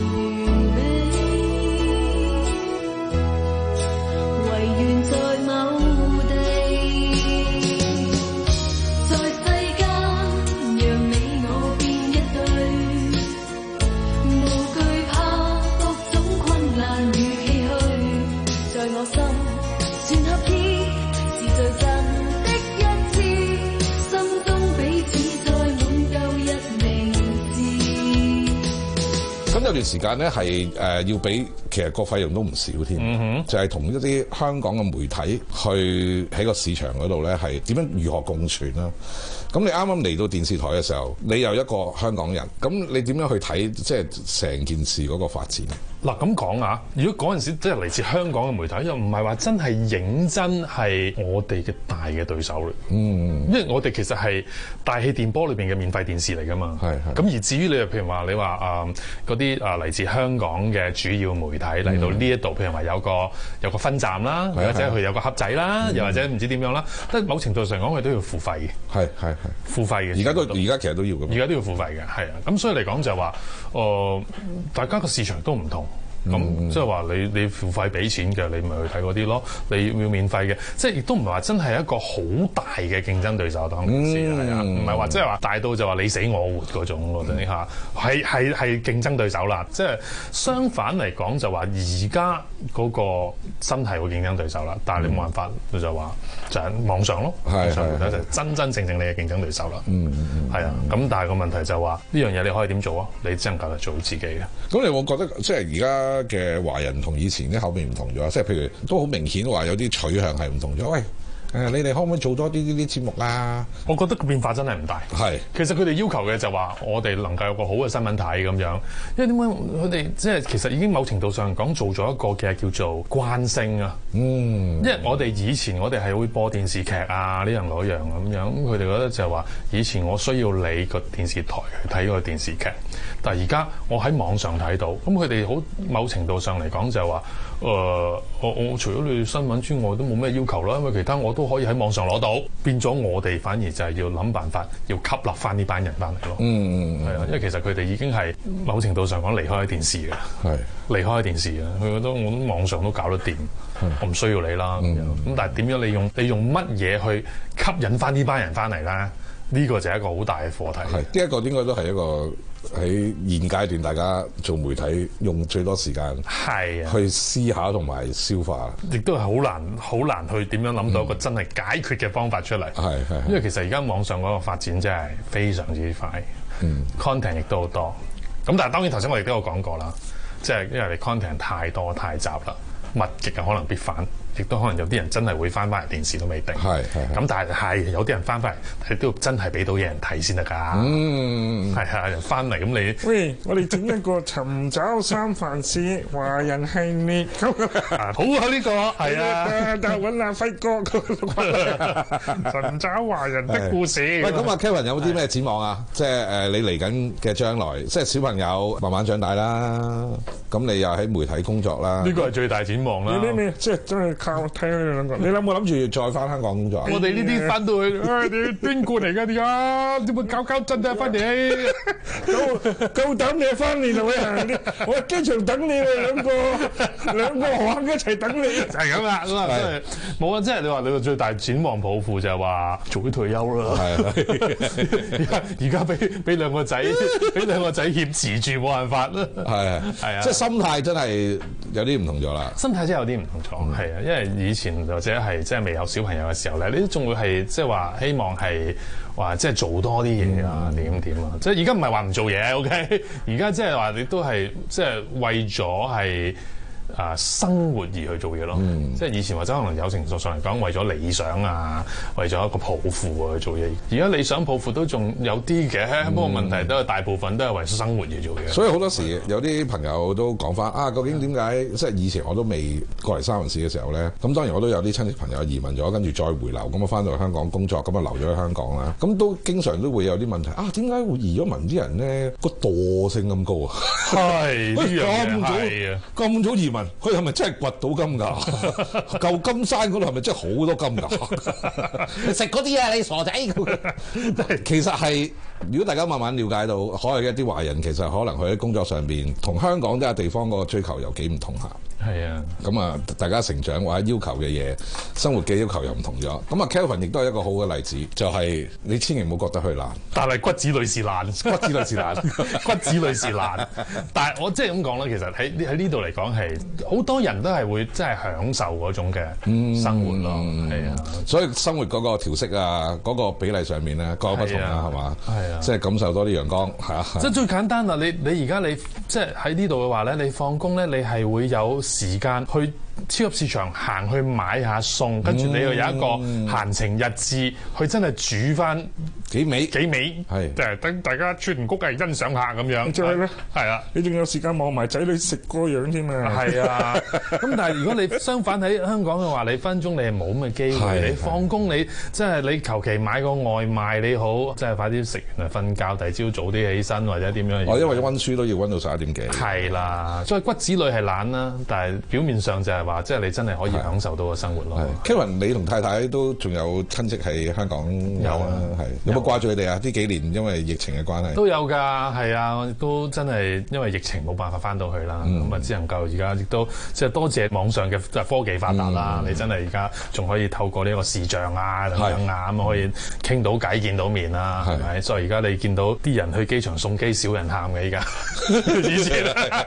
有段時間咧係誒要俾，其實個費用都唔少添，嗯、就係同一啲香港嘅媒體去喺個市場嗰度咧係點樣如何共存啦。咁你啱啱嚟到電視台嘅時候，你又一個香港人，咁你點樣去睇即係成件事嗰個發展？ 嗱咁講啊，如果嗰陣時即係嚟自香港嘅媒體，又唔係話真係認真係我哋嘅大嘅對手嚟。嗯，因為我哋其實係大氣電波裏邊嘅免費電視嚟噶嘛。係係。咁而至於你譬如話你話啊嗰啲啊嚟自香港嘅主要媒體嚟到呢一度，譬如話有個有個分站啦，或者佢有個盒仔啦，又或者唔知點樣啦，即係某程度上講佢都要付費嘅。係係係。付費嘅。而家都而家其實都要嘅。而家都要付費嘅，係啊。咁所以嚟講就係話，誒、呃、大家個市場都唔同。咁即係話你你付費俾錢嘅，你咪去睇嗰啲咯。你要免費嘅，即係亦都唔係話真係一個好大嘅競爭對手當時係啊，唔係話即係話大到就話你死我活嗰種咯，等下係係係競爭對手啦。即係相反嚟講就話而家嗰個真係會競爭對手啦，但係你冇辦法，佢就話就喺網上咯，網上媒體就真真正正你嘅競爭對手啦。嗯嗯，係啊。咁但係個問題就話呢樣嘢你可以點做啊？你只能夠係做自己嘅。 咁你我覺得即係而家。 嘅華人同以前啲口味唔同咗，即係譬如都好明顯話有啲取向係唔同咗。喂，誒，你哋可唔可以做多啲呢啲節目啊？ 我覺得個變化真係唔大。係，其實佢哋要求嘅就話我哋能夠有個好嘅新聞睇咁樣，因為點解佢哋即係其實已經某程度上講做咗一個嘅叫做慣性啊。嗯，因為我哋以前我哋係會播電視劇啊呢樣嗰樣咁樣，咁佢哋覺得就係話以前我需要你個電視台去睇個電視劇，但係而家我喺網上睇到，咁佢哋好某程度上嚟講就係話，誒、呃、我我除咗你新聞之外都冇咩要求啦，因為其他我都可以喺網上攞到，變咗我哋反而就係要諗辦法要吸納翻呢班人翻嚟咯。嗯，係啊，因為其實佢哋已經係某程度上講離開咗電視嘅，係離開咗電視啊，佢覺得我都網上都搞得掂，我唔需要你啦咁樣。咁但係點樣你用你用乜嘢去吸引翻呢班人翻嚟咧？呢、這個就係一個好大嘅課題。係，呢一個應該都係一個喺現階段大家做媒體用最多時間係啊去思考同埋消化，亦都係好難好難去點樣諗到一個真係解決嘅方法出嚟。係係，因為其實而家網上嗰個發展真係非常之快，嗯 content 亦都好多。咁但係當然頭先我亦都有講過啦，即係因為你 content 太多太雜啦，物極啊可能必反。亦都可能有啲人真係會翻返嚟電視都未定，係係咁，但係係有啲人翻返嚟，你都要真係俾到嘢人睇先得㗎。嗯，係啊，人翻嚟咁你，喂，我哋整一個尋找三藩市華人系列，好啊呢個係啊，但係揾阿輝哥尋找華人的故事。喂，咁啊 Kevin 有冇啲咩展望啊？即係誒你嚟緊嘅將來，即係小朋友慢慢長大啦，咁你又喺媒體工作啦，呢個係最大展望啦。你咩即係真係？我睇你兩個，你有冇諗住再翻香港工作？我哋呢啲翻到去，啊、你邊個嚟㗎？點啊？點會搞搞震啊？翻嚟夠夠膽你翻嚟就會行，我喺機場等你哋兩個，兩個學生一齊等你，就係咁啦。咁啊，真係冇啊！即係你話你個最大展望抱負就係話早啲退休啦。係而家而家俾俾兩個仔，俾兩個仔挾持住，冇辦法啦。係係啊，即係心態真係有啲唔同咗啦。心態真係有啲唔同咗，係啊，因為以前或者係即係未有小朋友嘅時候咧，你都仲會係即係話希望係話即係做多啲嘢啊，點點啊，即係而家唔係話唔做嘢 ，OK， 而家即係話你都係即係為咗係啊生活而去做嘢咯，嗯、即係以前或者可能有程度上嚟講為咗理想啊，為咗一個抱負啊去做嘢，而家理想抱負都仲有啲嘅，不過、嗯、問題都係大部分都係為生活而做嘢。所以好多時有啲朋友都講翻啊，究竟點解即係以前我都未過嚟三藩市嘅時候咧？咁當然我都有啲親戚朋友移民咗，跟住再回流，咁啊翻到去香港工作，咁啊留咗喺香港啦。咁都經常都會有啲問題啊，點解會移咗民啲人咧個惰性咁高啊？係呢樣嘢啊，咁早移民。佢係咪真係掘到金㗎？舊金山嗰度係咪真係好多金㗎？食嗰啲啊，你傻仔！其實係，如果大家慢慢了解到，海外嘅一啲華人其實可能佢喺工作上邊同香港呢個地方嗰個追求有幾唔同下。係啊，咁啊，大家成長或者要求嘅嘢，生活嘅要求又唔同咗。咁啊 Kelvin 亦都係一個好嘅例子，就係、是、你千祈唔好覺得佢難，但係骨子裏是難，骨子裏是難，骨子裏是難。但係我即係咁講啦，其實喺喺呢度嚟講係好多人都係會真係享受嗰種嘅生活咯，係、嗯、啊。所以生活嗰個調適啊，嗰、那個比例上面咧各有不同啦，係嘛？係啊，即係感受多啲陽光嚇。即係最簡單啦，你你而家你即係喺呢度嘅話咧，你放工咧，你係會有時間去超級市場行去買下餸，跟住你又有一個閒情逸致去真係煮翻幾味幾味，係即係等大家全谷係欣賞下咁樣。再咧，係啊，你仲有時間望埋仔女食嗰樣添啊！係啊，咁但係如果你相反喺香港嘅話，你分鐘你係冇咁嘅機會。你放工你即係你求其買個外賣你好，即係快啲食完就瞓覺，第二朝早啲起身或者點樣。我因為溫書都要溫到十一點幾。係啦，所以骨子裏係懶啦，但係表面上就係話，即係你真係可以享受到個生活咯。Kevin，你同太太都仲有親戚喺香港？有啊，係有冇掛住佢哋啊？呢幾年因為疫情嘅關係都有㗎，係啊，都真係因為疫情冇辦法翻到去啦，咁啊只能夠而家亦都即係多謝網上嘅科技發達啦。你真係而家仲可以透過呢個視像啊等等啊，咁可以傾到偈見到面啦，係咪？所以而家你見到啲人去機場送機少人喊嘅依家，以前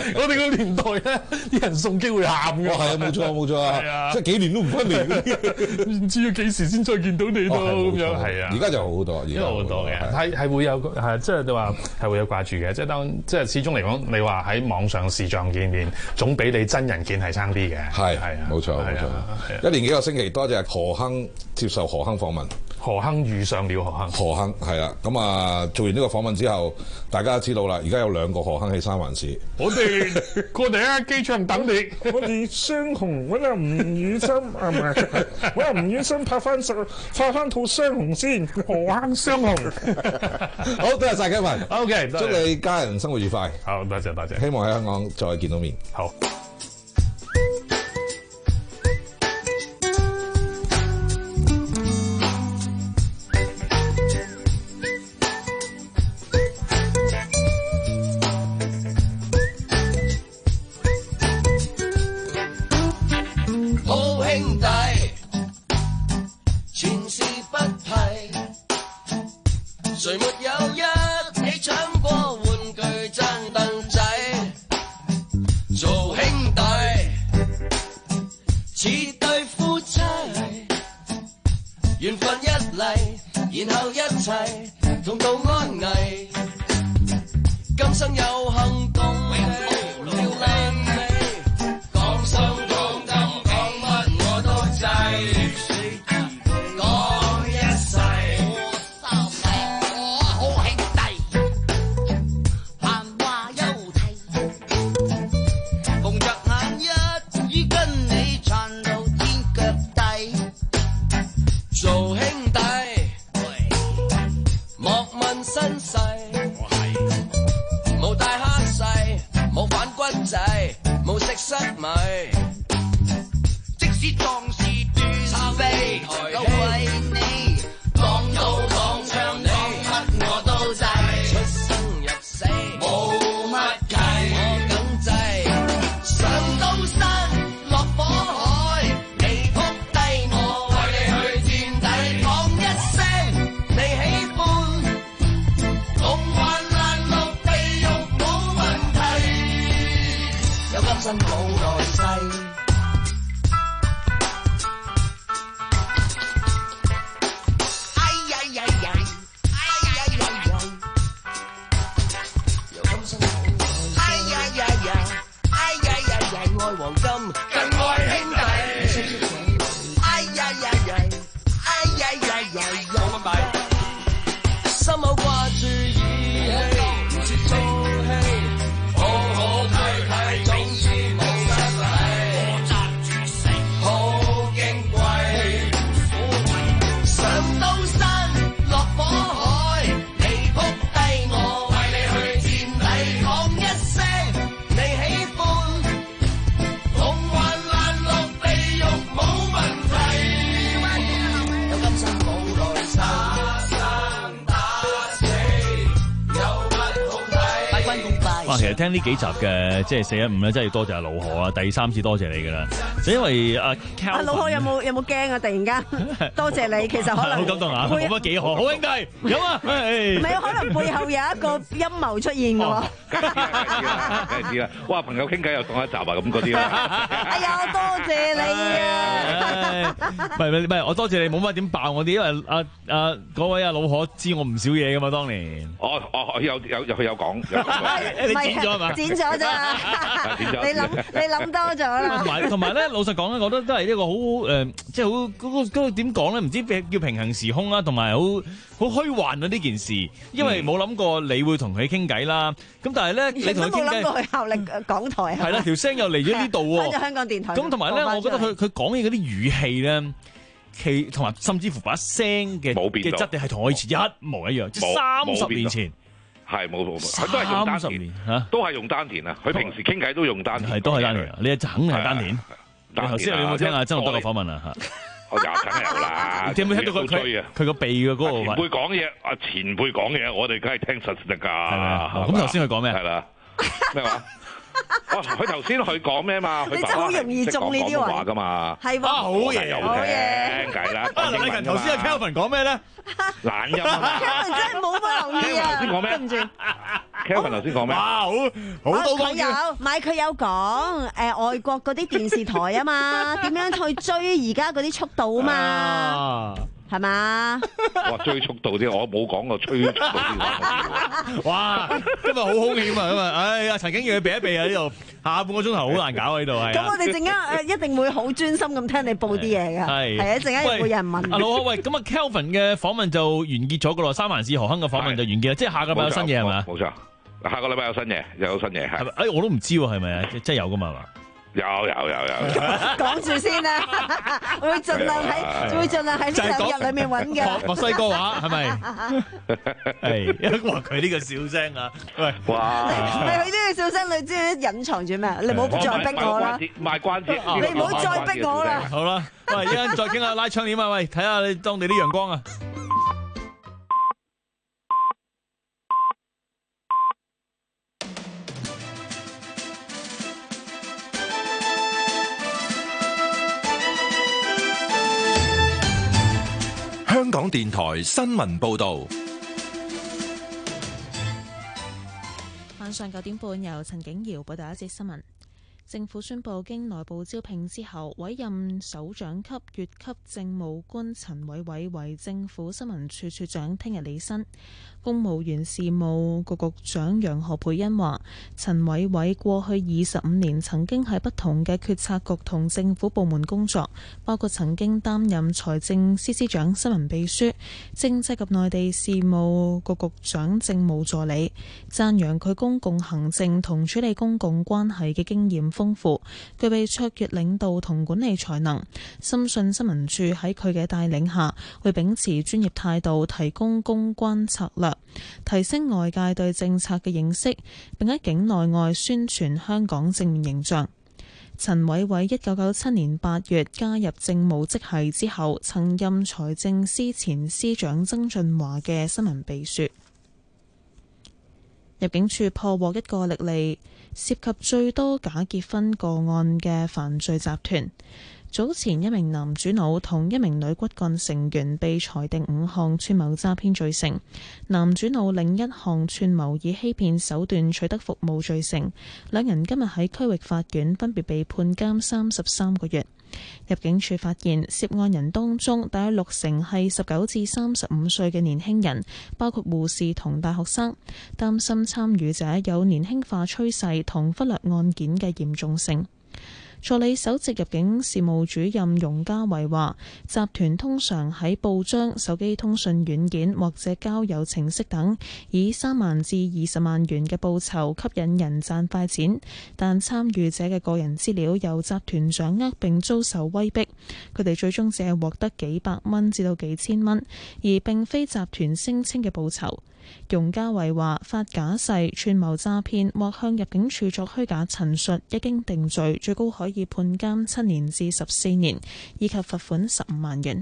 我哋個年代咧，啲人送機會喊㗎。 係啊，冇錯冇錯啊，即係幾年都唔翻嚟嗰啲， 唔知要幾時先再見到你咯咁樣。係啊， 而家就好好多，而家好多嘅，係係會有係即係你話係會有掛住嘅，即係當即係始終嚟講，你話喺網上視像見面，總比你真人見係差啲嘅。 係係啊， 冇錯冇錯。一年幾個星期，多謝何亨接受何亨訪問。 何亨遇上了何亨。 何亨係啦，咁啊做完呢個訪問之後，大家知道啦，而家有兩個何亨喺三藩市。 我哋過嚟喺機場等你。 我哋雙雄揾阿吳宇森係咪？揾阿吳宇森拍翻首拍翻套雙雄先，何亨雙雄。 好，多謝晒 Kevin。 OK， 祝你家人生活愉快。 好，多謝多謝。 希望喺香港再見到面。 好。 誰沒有一起搶過玩具爭凳仔？做兄弟似對夫妻，緣分一嚟，然後一齊同度安危。今生有幸共你聊靚你，講心講金講乜我都制。無食失米，即使壯士斷臂，都為你講刀講槍講乜我都制，出生入死冇乜計，我梗制。上刀山落火海，你撲低我，為你去墊底，講一聲你喜歡，龍環爛落地獄冇問題。有今生冇來世。哎呀呀呀，哎呀呀呀，有今生冇來世。哎呀呀呀，哎呀呀呀，愛黃金更愛兄弟。哎呀呀呀，哎呀呀呀，有乜弊？心口掛住義氣，唔似做戲。好好睇睇，總之冇失禮。我揸住食，好矜貴。上刀山落火海，你撲低我，為你去墊底，講一聲你喜歡。龍環爛落地獄冇問題。有今生冇來世。打生打死，有乜好睇？拜君公拜。 哇，其實聽呢幾集嘅即係四一五咧，真係要多謝阿老何啊！第三次多謝你噶啦，就因為阿 Calvin 阿老何有冇有冇驚啊？突然間多謝你，其實可能好感動啊！冇乜幾好，好兄弟有啊！ 唔係，可能背後有一個陰謀出現嘅喎。 梗係知啦！哇，朋友傾偈又當一集啊，咁嗰啲啦。 哎呀，多謝你啊！ 唔係唔係，我多謝你冇乜點爆我啲，因為阿阿嗰位阿老何知我唔少嘢噶嘛，當年。 哦哦，有有佢有講，有講你剪咗係嘛？ 剪咗咋？你諗你諗多咗啦。 同埋同埋咧，老實講咧，我覺得都係一個好誒，即係好嗰個嗰個點講咧？唔知叫平行時空啦，同埋好好虛幻啊呢件事，因為冇諗過你會同佢傾偈啦。咁但係咧，你同佢傾偈， 冇諗過去效力港台啊？ 係啦，條聲又嚟咗呢度喎。 翻咗香港電台。 咁同埋咧，我覺得佢佢講嘢嗰啲語氣咧，其同埋甚至乎把聲嘅嘅質地係同我以前一模一樣，即係三十年前。 係冇冇，佢都係用丹田嚇，都係用丹田啊！佢平時傾偈都用丹田， 係都係丹田啊！你一陣係丹田。你頭先你有冇聽阿曾樂德嘅訪問啊？嚇， 我有梗係有啦。 你有冇聽到佢佢佢個鼻嘅嗰個？ 前輩講嘢，阿前輩講嘢，我哋梗係聽實得㗎。係咪？咁頭先佢講咩？ 係啦，咩話？哦，佢頭先佢講咩嘛？佢你真係好容易中呢啲話㗎嘛？ 係喎， 好嘢， 好嘢，計啦。 阿梁禮勤頭先阿 Kelvin 講咩咧？ 懶音啊！ Kelvin 真係冇乜留意啊！ 頭先講咩？ 對唔住 Kelvin 頭先講咩？ 哇，好好多佢有，唔係佢有講誒外國嗰啲電視台啊嘛，點樣去追而家嗰啲速度啊嘛，係嘛？ 哇，追速度啲，我冇講過追速度啲。 哇，今日好兇險啊！今日，哎呀，陳景耀避一避啊！呢度下半個鐘頭好難搞喺度係。 咁我哋陣間誒一定會好專心咁聽你報啲嘢㗎。係係啊，陣間會有人問。 阿老喂，咁啊 Kelvin 嘅訪問就完結咗㗎咯，三藩市何亨嘅訪問就完結啦，即係下個禮拜有新嘢係咪？ 冇錯，下個禮拜有新嘢，有新嘢係。 誒、哎，我都唔知喎，係咪啊？即係有㗎嘛係嘛？ 有有有有， 講住先啦，會盡量喺會盡量喺呢兩日裏面揾嘅。 墨西哥話係咪？係，哇！佢呢個笑聲啊，喂， 哇！ 你佢呢個笑聲，你知唔知隱藏住咩？你唔好再逼我啦， 賣關子， 你唔好再逼我啦。 好啦，喂，一陣再傾下拉窗簾啊，喂，睇下你當地啲陽光啊。 香港電台新聞報道， 晚上九點半由陳景瑤報道一節新聞。政府宣布經內部招聘之後，委任首長級越級政務官陳偉偉為政府新聞處處長，聽日履新。公務員事務局局長楊何蓓茵話：陳偉偉過去二十五年曾經喺不同嘅決策局同政府部門工作，包括曾經擔任財政司司長、新聞秘書、政制及內地事務局局長政務助理，讚揚佢公共行政同處理公共關係嘅經驗豐富，具備卓越領導同管理才能，深信新聞處喺佢嘅帶領下，會秉持專業態度，提供公關策略，提升外界對政策嘅認識，並喺境內外宣傳香港正面形象。陳偉偉一九九七年八月加入政務職系之後，曾任財政司前司長曾俊華嘅新聞秘書。入境處破獲一個歷嚟涉及最多假結婚個案嘅犯罪集團。早前一名男主腦同一名女骨幹成員被裁定五項串謀詐騙罪成，男主腦另一項串謀以欺騙手段取得服務罪成。兩人今日喺區域法院分別被判監三十三個月。入境處發現涉案人當中大約六成係十九至三十五歲嘅年輕人，包括護士同大學生，擔心參與者有年輕化趨勢同忽略案件嘅嚴重性。助理首席入境事務主任容家維話，集團通常喺報章、手機通訊軟件或者交友程式等，以三萬至二十萬元嘅報酬吸引人賺快錢，但參與者嘅個人資料由集團掌握並遭受威逼，佢哋最終只係獲得幾百蚊至到幾千蚊，而並非集團聲稱嘅報酬。容家維話：發假誓、串謀詐騙或向入境處作虛假陳述，一經定罪，最高可以判監七年至十四年，以及罰款十五萬元。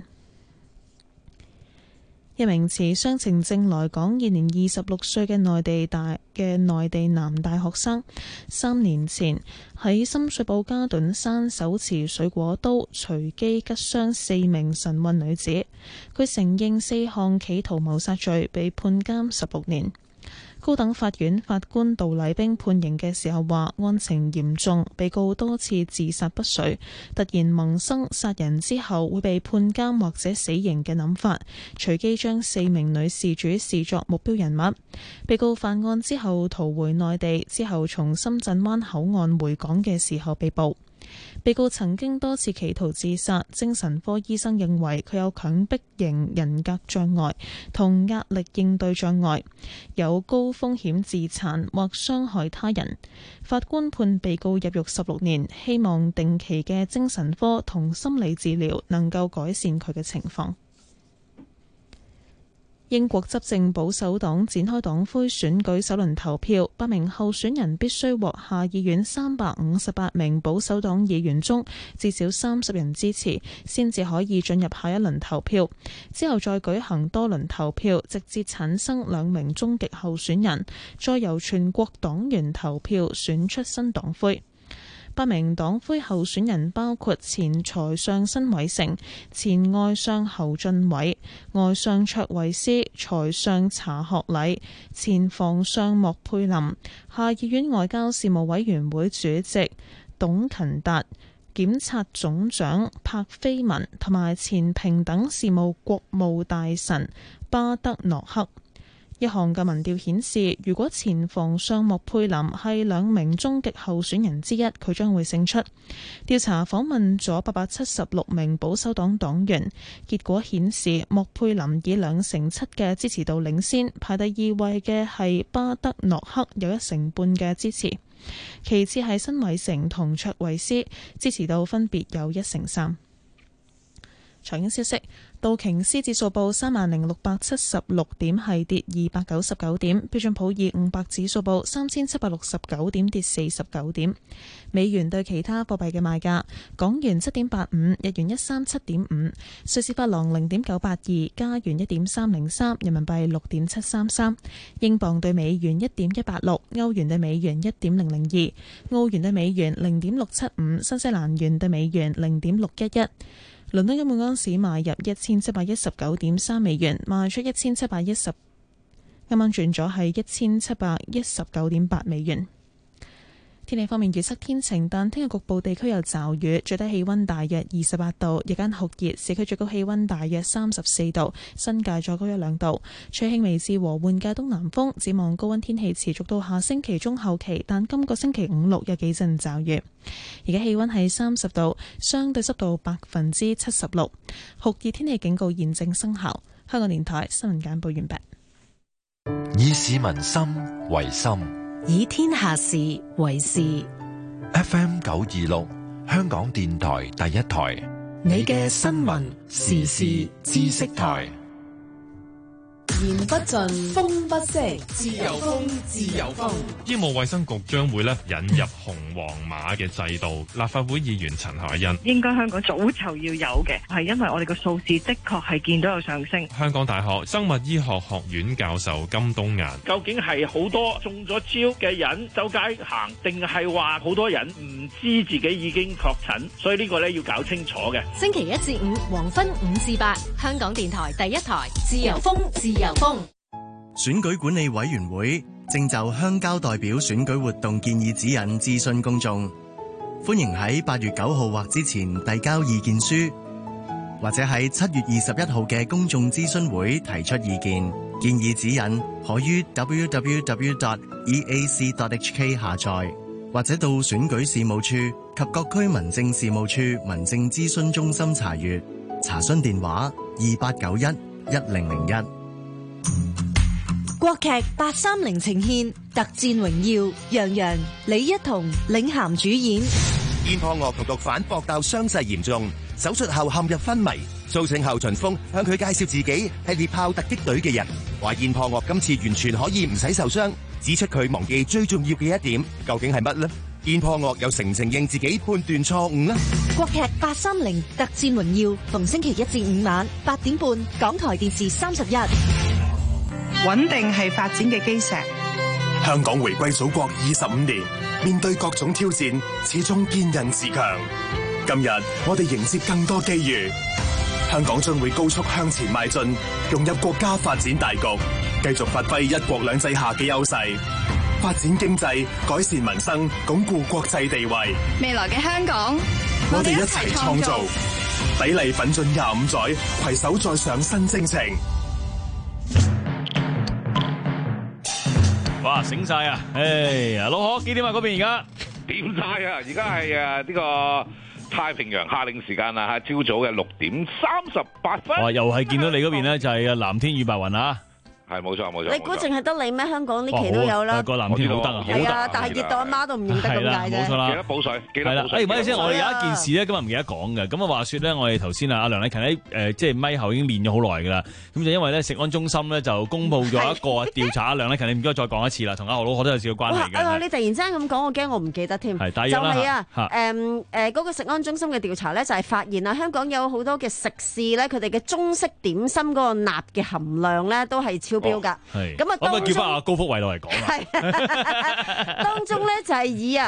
一名持雙程證來港、現年二十六歲嘅內地大嘅內地男大學生，三年前喺深水埗嘉頓山手持水果刀隨機拮傷四名晨運女子，佢承認四項企圖謀殺罪，被判監十六年。高等法院法官杜禮兵判刑嘅時候話，案情嚴重，被告多次自殺不遂，突然萌生殺人之後會被判監或者死刑嘅諗法，隨機將四名女事主視作目標人物。被告犯案之後逃回內地，之後從深圳灣口岸回港嘅時候被捕。被告曾經多次企圖自殺，精神科醫生認為佢有強迫型人格障礙同壓力應對障礙，有高風險自殘或傷害他人。法官判被告入獄十六年，希望定期嘅精神科同心理治療能夠改善佢嘅情況。英國執政保守黨展開黨魁選舉首輪投票，八名候選人必須獲下議院三百五十八名保守黨議員中至少三十人支持，先至可以進入下一輪投票。之後再舉行多輪投票，直至產生兩名終極候選人，再由全國黨員投票選出新黨魁。 八名黨魁候選人包括前財相辛偉誠、前外相侯俊偉、外相卓慧思、財相查學禮、前防相莫佩林、下議院外交事務委員會主席董勤達、檢察總長柏菲文同埋前平等事務國務大臣巴德諾克。一項嘅民調顯示，如果前防相莫佩林係兩名終極候選人之一，佢將會勝出。調查訪問咗八百七十六名保守黨黨員，結果顯示莫佩林以兩成七嘅支持度領先，排第二位嘅係巴德諾克，有一成半嘅支持，其次係辛偉誠同卓慧思，支持度分別有一成三。財經消息，道瓊斯指數報三萬零六百七十六點，係跌二百九十九點；標準普爾五百指數報三千七百六十九點，跌四十九點。美元對其他貨幣嘅賣價：港元七點八五，日元一三七點五，瑞士法郎零點九八二，加元一點三零三，人民幣六點七三三，英鎊對美元一點一八六，歐元對美元一點零零二，澳元對美元零點六七五，新西蘭元對美元零點六一一。倫敦金每盎司買入一千七百一十九點三美元，賣出一千七百一十，啱啱轉咗係一千七百一十九點八美元。天氣方面，預測天晴，但聽日局部地區有驟雨，最低氣溫大約二十八度，日間酷熱，市區最高氣溫大約三十四度，新界再高一兩度。吹輕微至和緩嘅東南風，展望高溫天氣持續到下星期中後期，但今個星期五六有幾陣驟雨。而家氣溫係三十度，相對濕度百分之七十六，酷熱天氣警告現正生效。香港電台新聞簡報完畢。 以市民心為心， 以天下事為事。 F M 九二六，香港電台第一台， 你嘅新聞時事知識台。 言不盡，風不息，自由風，自由風。 醫務衛生局將會咧引入紅黃碼嘅制度。立法會議員陳凱欣： 應該香港早就要有嘅，係因為我哋個數字的確係見到有上升。 香港大學生物醫學學院教授金冬雁： 究竟係好多中咗招嘅人周街行，定係話好多人唔知自己已經確診？所以呢個咧要搞清楚嘅。 星期一至五黃昏五至八，香港電台第一台，自由風，自由風。 選舉管理委員會正就鄉郊代表選舉活動建議指引諮詢公眾，歡迎喺八月九號或之前遞交意見書，或者喺七月二十一號嘅公眾諮詢會提出意見。建議指引可於 double-u double-u double-u dot e a c dot h k 下載，或者到選舉事務處及各區民政事務處民政諮詢中心查閱。查詢電話二八九一一零零一。 國劇八三零呈現特戰榮耀，楊洋、李一桐領銜主演。 燕破岳同毒販搏鬥傷勢嚴重，手術後陷入昏迷。蘇醒後，秦風向佢介紹自己係獵豹突擊隊嘅人，話燕破岳今次完全可以唔使受傷，指出佢忘記最重要嘅一點，究竟係乜呢？燕破岳又承唔承認自己判斷錯誤呢？ 國劇八三零特戰榮耀，逢星期一至五晚八點半，港台電視三十一。 穩定係發展嘅基石。 香港回歸祖國二十五年，面對各種挑戰，始終堅韌自強。今日我哋迎接更多機遇，香港將會高速向前邁進，融入國家發展大局，繼續發揮一國兩制下嘅優勢，發展經濟，改善民生，鞏固國際地位。 未來嘅香港， 我哋一齊創造，砥礪奮進廿五載，攜手再上新征程。 哇，醒晒啊！哎呀，老何幾點啊？嗰邊而家點晒啊！而家係啊呢個太平洋夏令時間啦嚇，朝早嘅六點三十八分。 哇，又係見到你嗰邊咧，就係藍天與白雲啊！ 係冇錯冇錯。 你估淨係得你咩？香港呢期都有啦。 個藍天好得啊，好係啊，但係熱到阿媽都唔認得咁解啫。 冇錯啦， 記得補水，記得補水。 係啦，誒，唔好意思，我哋有一件事咧，今日唔記得講嘅。咁啊，話説咧，我哋頭先啊，阿梁禮勤喺誒即係咪後已經練咗好耐㗎啦。咁就因為咧，食安中心咧就公佈咗一個調查。阿梁禮勤，你唔該再講一次啦，同阿何老可都有少少關係嘅。 哇！你突然之間咁講，我驚我唔記得添。 係，大約就係啦。 啊，誒誒嗰個食安中心嘅調查咧，就係發現啊，香港有好多嘅食肆咧，佢哋嘅中式點心嗰個鈉嘅含量咧，都係超標㗎。係。咁啊， 可唔可以叫翻阿高福偉落嚟講啊？ 係，當中咧就係以啊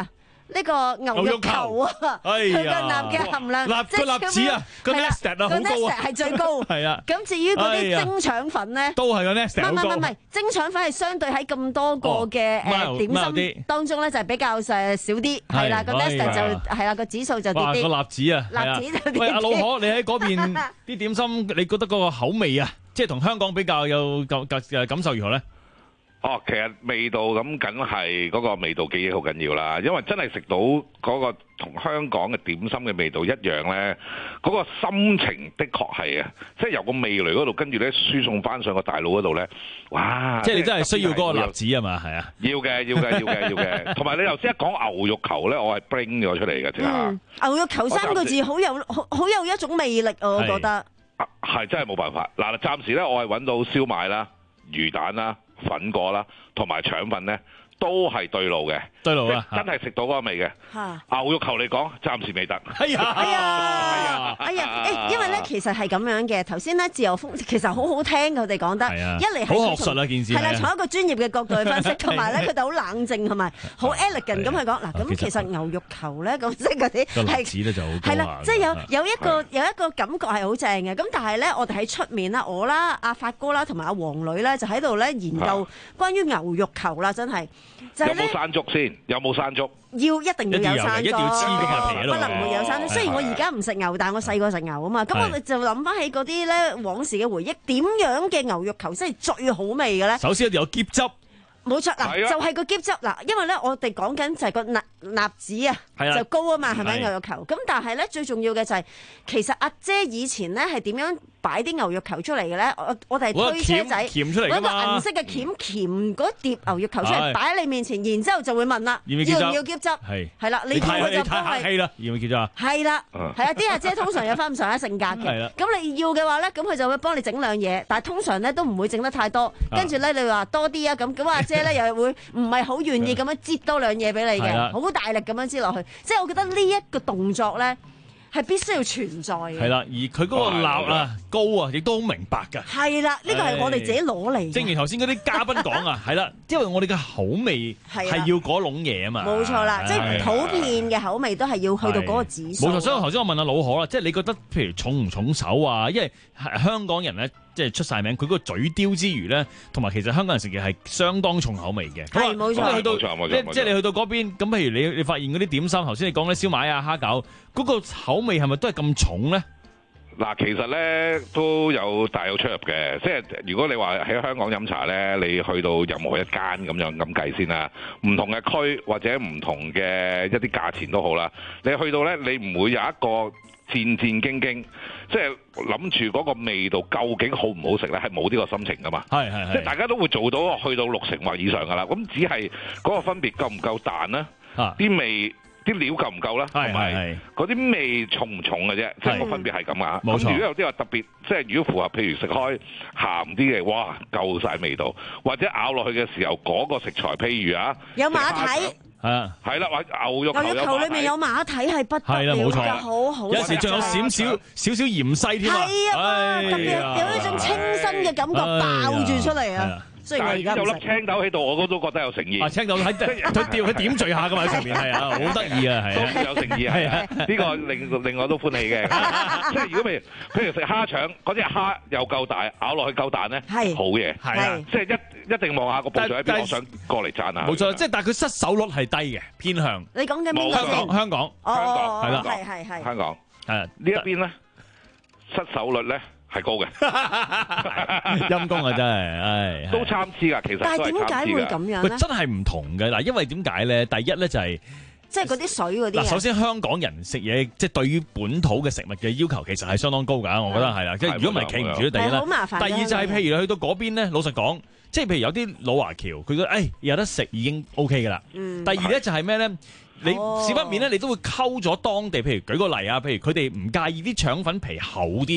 呢個牛肉球啊，佢個鈉嘅含量， 鈉個鈉子啊，個 Nestat 啊好高啊， 係最高。 係啊。 咁至於嗰啲蒸腸粉咧， 都係個 Nestat 好高。 唔係唔係唔係，蒸腸粉係相對喺咁多個嘅誒點心當中咧，就係比較誒少啲，係啦，個 Nestat 就係啦，個指數就跌啲。 個鈉子啊， 鈉子就跌啲。 喂，阿老可，你喺嗰邊啲點心，你覺得嗰個口味啊，即係同香港比較有感感誒感受如何咧？ 哦，其實味道咁梗係嗰個味道記憶好緊要啦，因為真係食到嗰個同香港嘅點心嘅味道一樣咧，嗰、嗰個心情的確係啊，即係由個味蕾嗰度跟住咧輸送翻上個大腦嗰度咧，哇！ 即係你真係需要嗰個鈉子啊嘛，係啊， 要嘅，要嘅，要嘅，要嘅。同埋你頭先一講牛肉球咧，我係 bring 咗出嚟嘅，即係、 嗯、牛肉球三個字好有好好有一種魅力啊，我覺得係真係冇辦法。嗱，暫時咧我係揾到燒賣啦、魚蛋啦、粉果啦，同埋腸粉咧，都係對路嘅， 對路啊！ 真係食到嗰個味嘅。牛肉球嚟講，暫時未得。 哎呀， 哎呀，哎呀，誒，因為咧其實係咁樣嘅。頭先咧自由風其實好好聽，佢哋講得，一嚟係好學術啊件事， 係啦，從一個專業嘅角度去分析，同埋咧佢哋好冷靜，同埋好 elegant 咁去講。嗱，咁其實牛肉球咧，咁即係嗰啲係係啦，即係有有一個有一個感覺係好正嘅。咁但係咧，我哋喺出面啦，我啦、阿發哥啦，同埋阿黃女咧，就喺度咧研究關於牛肉球啦，真係。 有冇山竹先？有冇山竹？ 要一定要有山竹， 一定要黐嗰塊皮喺度， 不能沒有山竹。雖然我而家唔食牛，但我細個食牛啊嘛。咁我哋就諗翻起嗰啲咧往事嘅回憶，點樣嘅牛肉球先係最好味嘅咧？ 首先一定有喼汁。 冇錯嗱，就係個喼汁嗱，因為咧我哋講緊就係個鈉鈉子啊，就高啊嘛，係咪牛肉球？咁但係咧最重要嘅就係，其實阿姐以前咧係點樣擺啲牛肉球出嚟嘅咧？我我哋係推車仔，揾個銀色嘅鉗鉗嗰碟牛肉球出嚟擺喺你面前，然之後就會問啦，要唔要喼汁？係係啦，你睇就幫係啦，要唔要喼汁啊？ 係啦，係啊，啲阿姐通常有翻咁上下性格嘅，咁你要嘅話咧，咁佢就會幫你整兩嘢，但係通常咧都唔會整得太多，跟住咧你話多啲啊，咁咁阿姐咧又會唔係好願意咁樣擠多兩嘢俾你嘅，好大力咁樣擠落去，即係我覺得呢一個動作咧係必須要存在嘅。 係啦，而佢嗰個鈉啊高啊，亦都好明白㗎。 係啦，呢個係我哋自己攞嚟。 正如頭先嗰啲嘉賓講啊，係啦，因為我哋嘅口味係要嗰種嘢啊嘛。 冇錯啦，即係普遍嘅口味都係要去到嗰個指數。 冇錯，所以頭先我問阿老可啦，即係你覺得譬如重唔重手啊？因為香港人咧。即係出晒名，佢嗰個嘴刁之餘咧，同埋其實香港人食嘢係相當重口味嘅。 係冇錯， 去到即係你去到嗰邊，咁譬如你你發現嗰啲點心，頭先你講啲燒賣啊、蝦餃，嗰個口味係咪都係咁重咧？ 嗱，其實咧都有大有出入嘅。即係如果你話喺香港飲茶咧，你去到任何一間咁樣咁計先啦，唔同嘅區或者唔同嘅一啲價錢都好啦，你去到咧，你唔會有一個戰戰兢兢，即係諗住嗰個味道究竟好唔好食咧，係冇呢個心情噶嘛。 係係係， 即係大家都會做到去到六成或以上噶啦。咁只係嗰個分別夠唔夠彈啦？啲味啲料夠唔夠啦？同埋嗰啲味重唔重嘅啫。即係個分別係咁噶。 冇錯。 咁如果有啲話特別，即係如果符合，譬如食開鹹啲嘅，哇，夠晒味道。或者咬落去嘅時候，嗰個食材，譬如啊， 有馬蹄。 係啊， 係啦，或者牛肉球有馬蹄， 牛肉球裏面有馬蹄係不得了嘅，好好食。 有時仲有少少少少芫荽添啊！ 係啊，特別有一種清新嘅感覺爆住出嚟啊！雖然我而家有粒青豆喺度，我都覺得有誠意。 啊，青豆喺佢掉佢點綴下㗎嘛喺上面，係啊，好得意啊，係啊，都有誠意係啊，呢個令令我都歡喜嘅。即係如果譬如譬如食蝦腸，嗰隻蝦又夠大，咬落去夠彈咧，係好嘢，係啊，即係一一定望下個部長喺邊，我想過嚟讚下。 冇錯，即係但係佢失手率係低嘅，偏向。 你講緊邊個先？ 香港香港香港係啦， 係係係香港係呢一邊咧失手率咧係高嘅， 陰公啊真係，唉， 都參差㗎，其實。 但係點解會咁樣咧？ 真係唔同嘅嗱，因為點解咧？第一咧就係即係嗰啲水嗰啲。 嗱，首先香港人食嘢，即係對於本土嘅食物嘅要求，其實係相當高㗎，我覺得係啦。即係如果唔係企唔住，第一啦。 好麻煩。 第二就係譬如你去到嗰邊咧，老實講，即係譬如有啲老華僑，佢覺得誒有得食已經 OK 㗎啦。第二咧就係咩咧？你少不免咧，你都會溝咗當地，譬如舉個例啊，譬如佢哋唔介意啲腸粉皮厚啲嘅。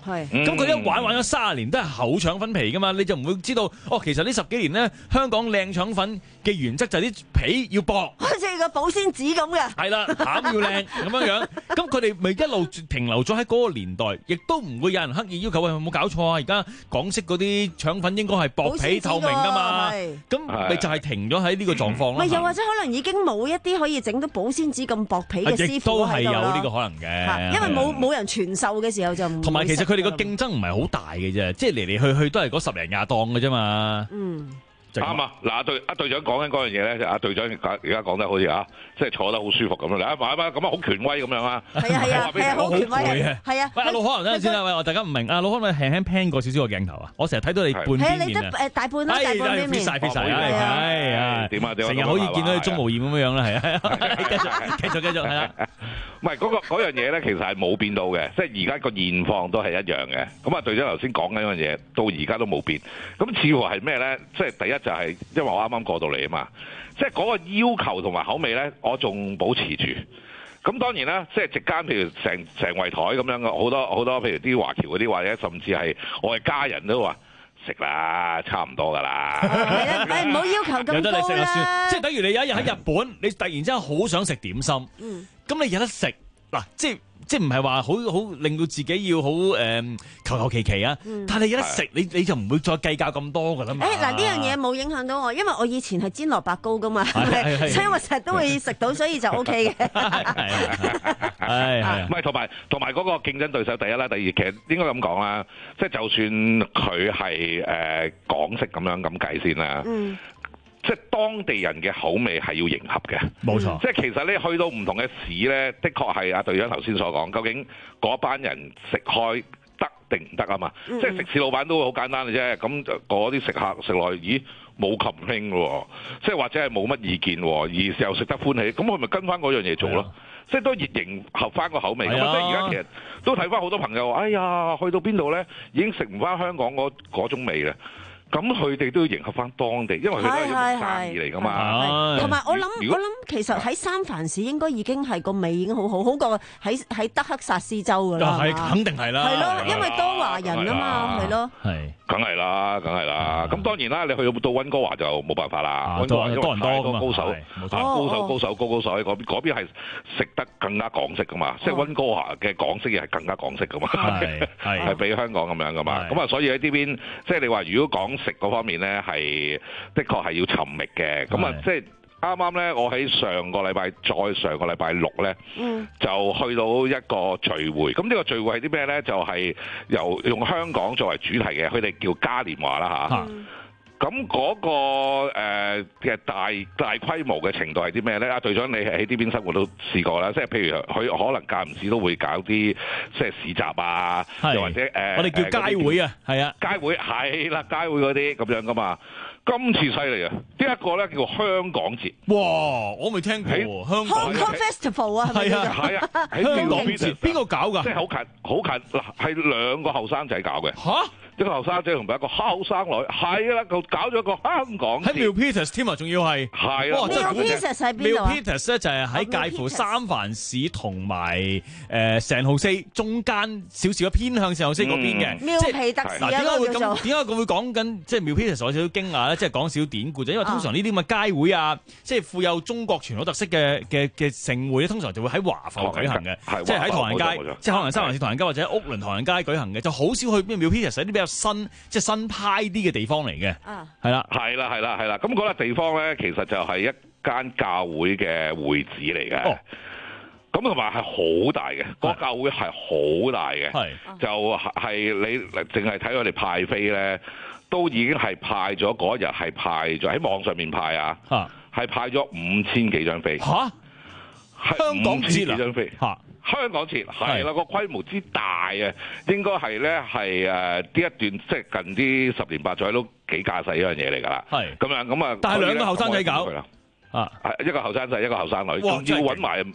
係， 咁佢一玩玩咗三十年都係厚腸粉皮噶嘛，你就唔會知道哦。其實呢十幾年咧，香港靚腸粉嘅原則就係啲皮要薄， 好似個保鮮紙咁嘅。 係啦，餡要靚咁樣樣。咁佢哋咪一路停留咗喺嗰個年代，亦都唔會有人刻意要求喂，有冇搞錯啊？而家港式嗰啲腸粉應該係薄皮透明噶嘛，咁咪就係停咗喺呢個狀況咯。 咪又或者可能已經冇一啲可以整到保鮮紙咁薄皮嘅師傅都係喺度有呢個可能嘅， 因為冇冇人傳授嘅時候就唔。 同埋其實佢哋個競爭唔係好大嘅啫，即係嚟嚟去去都係嗰十零廿檔嘅啫嘛。 嗯。 啱啊！嗱，阿隊阿隊長講緊嗰樣嘢咧，就阿隊長而家講得好似啊，即係坐得好舒服咁樣。嚟一買一買咁啊，好權威咁樣啊！ 係啊係啊係啊，好權威啊！係啊！ 喂，阿老可能等陣先啦，喂，我大家唔明，阿老可能輕輕 pan 過少少個鏡頭啊！我成日睇到你半邊面啊！ 係啊，你得誒大半啦，大半邊面。 飛曬飛曬，係啊！ 點啊點啊！ 成日可以見到你鍾無艷咁樣樣啦，係啊！繼續繼續繼續係啦。 唔係嗰個嗰樣嘢咧，其實係冇變到嘅，即係而家個現況都係一樣嘅。咁啊，隊長頭先講緊嗰樣嘢，到而家都冇變。咁似乎係咩咧？即係第一就係因為我啱啱過到嚟啊嘛，即係嗰個要求同埋口味咧，我仲保持住。咁當然啦，即係席間譬如成成圍台咁樣嘅，好多好多譬如啲華僑嗰啲，或者甚至係我嘅家人都話食啦，差唔多噶啦。 係啦，唔好要求咁高啦。 有得你食就算，即係等於你有一日喺日本，你突然之間好想食點心， 嗯， 咁你有得食嗱，即係。即係唔係話好好令到自己要好誒求求其其啊？嗯、但係你有得食，你你就唔會再計較咁多㗎啦嘛。 誒嗱，呢樣嘢冇影響到我，因為我以前係煎蘿蔔糕㗎嘛，所以我成日都會食到，所以就 O K 嘅。 係係， 唔係同埋同埋嗰個競爭對手第一啦，第二其實應該咁講啦，即係就算佢係誒港式咁樣咁計先啦。嗯。即係當地人嘅口味係要迎合嘅， 冇錯。 即係其實你去到唔同嘅市咧，的確係阿隊長頭先所講，究竟嗰班人食開得定唔得啊嘛？嗯、即係食肆老闆都好簡單嘅啫，咁嗰啲食客食落，咦冇琴興喎，即係或者係冇乜意見喎，而又食得歡喜，咁佢咪跟翻嗰樣嘢做咯？即係都迎合翻個口味。咁啊，即係而家其實都睇翻好多朋友，哎呀，去到邊度咧，已經食唔翻香港嗰嗰種味啦。咁佢哋都要迎合翻當地，因為佢都係一門生意嚟噶嘛。 同埋我諗，我諗其實喺三藩市應該已經係個味已經好好，好過喺喺德克薩斯州噶啦。 係肯定係啦。 係咯，因為多華人啊嘛，係咯。 係， 梗係啦，梗係啦。咁當然啦，你去到到溫哥華就冇辦法啦。溫哥華因為太多高手，高手高手高高手喺嗰邊，嗰邊係食得更加港式噶嘛。即係溫哥華嘅港式嘢係更加港式噶嘛。係係比香港咁樣噶嘛。咁啊，所以喺呢邊即係你話如果講食嗰方面咧，係的確係要尋覓嘅。咁啊，即係啱啱咧，我喺上個禮拜，再上個禮拜六咧，嗯、就去到一個聚會。咁呢個聚會係啲咩咧？就係、是、由用香港作為主題嘅，佢哋叫嘉年華啦嚇。咁嗰、嗯那個誒嘅、呃、大大規模嘅程度係啲咩咧？阿隊長，你喺呢邊生活都試過啦，即係譬如佢可能間唔時都會搞啲即係市集啊，又或者誒，呃、 我哋叫街會啊，係啊， 街會係啦，街會嗰啲咁樣噶嘛。今次犀利啊！呢一個咧叫香港節。 哇！我未聽過喎，香港 Festival 啊，係啊，係啊， 香港節邊個搞㗎？ 即係好近，好近嗱，係兩個後生仔搞嘅。 嚇！一個後生仔同埋一個後生女，係啦，就搞咗個香港節。 喺 Milpitas 添啊，仲要係係啦。 Milpitas 喺邊度啊 ？Milpitas 咧就係喺介乎三藩市同埋誒聖荷西中間少少偏向聖荷西嗰邊嘅。 Milpitas 嗱，點解會咁？點解佢會講緊即係 Milpitas 有少少驚訝咧？即係講少典故啫，因為通常呢啲咁嘅街會啊，即係富有中國傳統特色嘅嘅嘅盛會咧，通常就會喺華埠舉行嘅，即係喺唐人街，即係可能三藩市唐人街或者屋崙唐人街舉行嘅，就好少去咩 Milpitas 啲比較新即係新派啲嘅地方嚟嘅。係啦， 係啦，係啦，係啦。咁嗰個地方咧，其實就係一間教會嘅會址嚟嘅。咁同埋係好大嘅，嗰個教會係好大嘅，就係你淨係睇佢哋派飛咧。都已經係派咗嗰日係派咗喺網上面派啊，係派咗五千幾張飛。 嚇！香港節幾張飛嚇？香港節係啦，個規模之大啊，應該係咧係誒呢一段即係近啲十年八載都幾架勢一樣嘢嚟㗎啦。係咁樣咁啊！ 但係兩個後生仔搞啊，係一個後生仔，一個後生女，仲要揾埋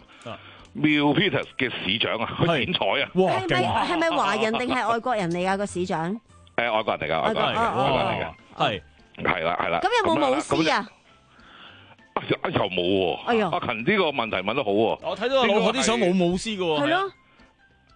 Milpitas 嘅市長啊去剪彩啊！ 哇！係咪係咪華人定係外國人嚟㗎個市長？ 誒外國人嚟㗎，外國人嚟㗎，外國人嚟㗎，係係啦係啦。 咁有冇舞獅啊？ 啊又冇喎。 哎呀！ 阿勤呢個問題問得好喎。 我睇到我老婆啲相冇舞獅㗎喎。 係咯。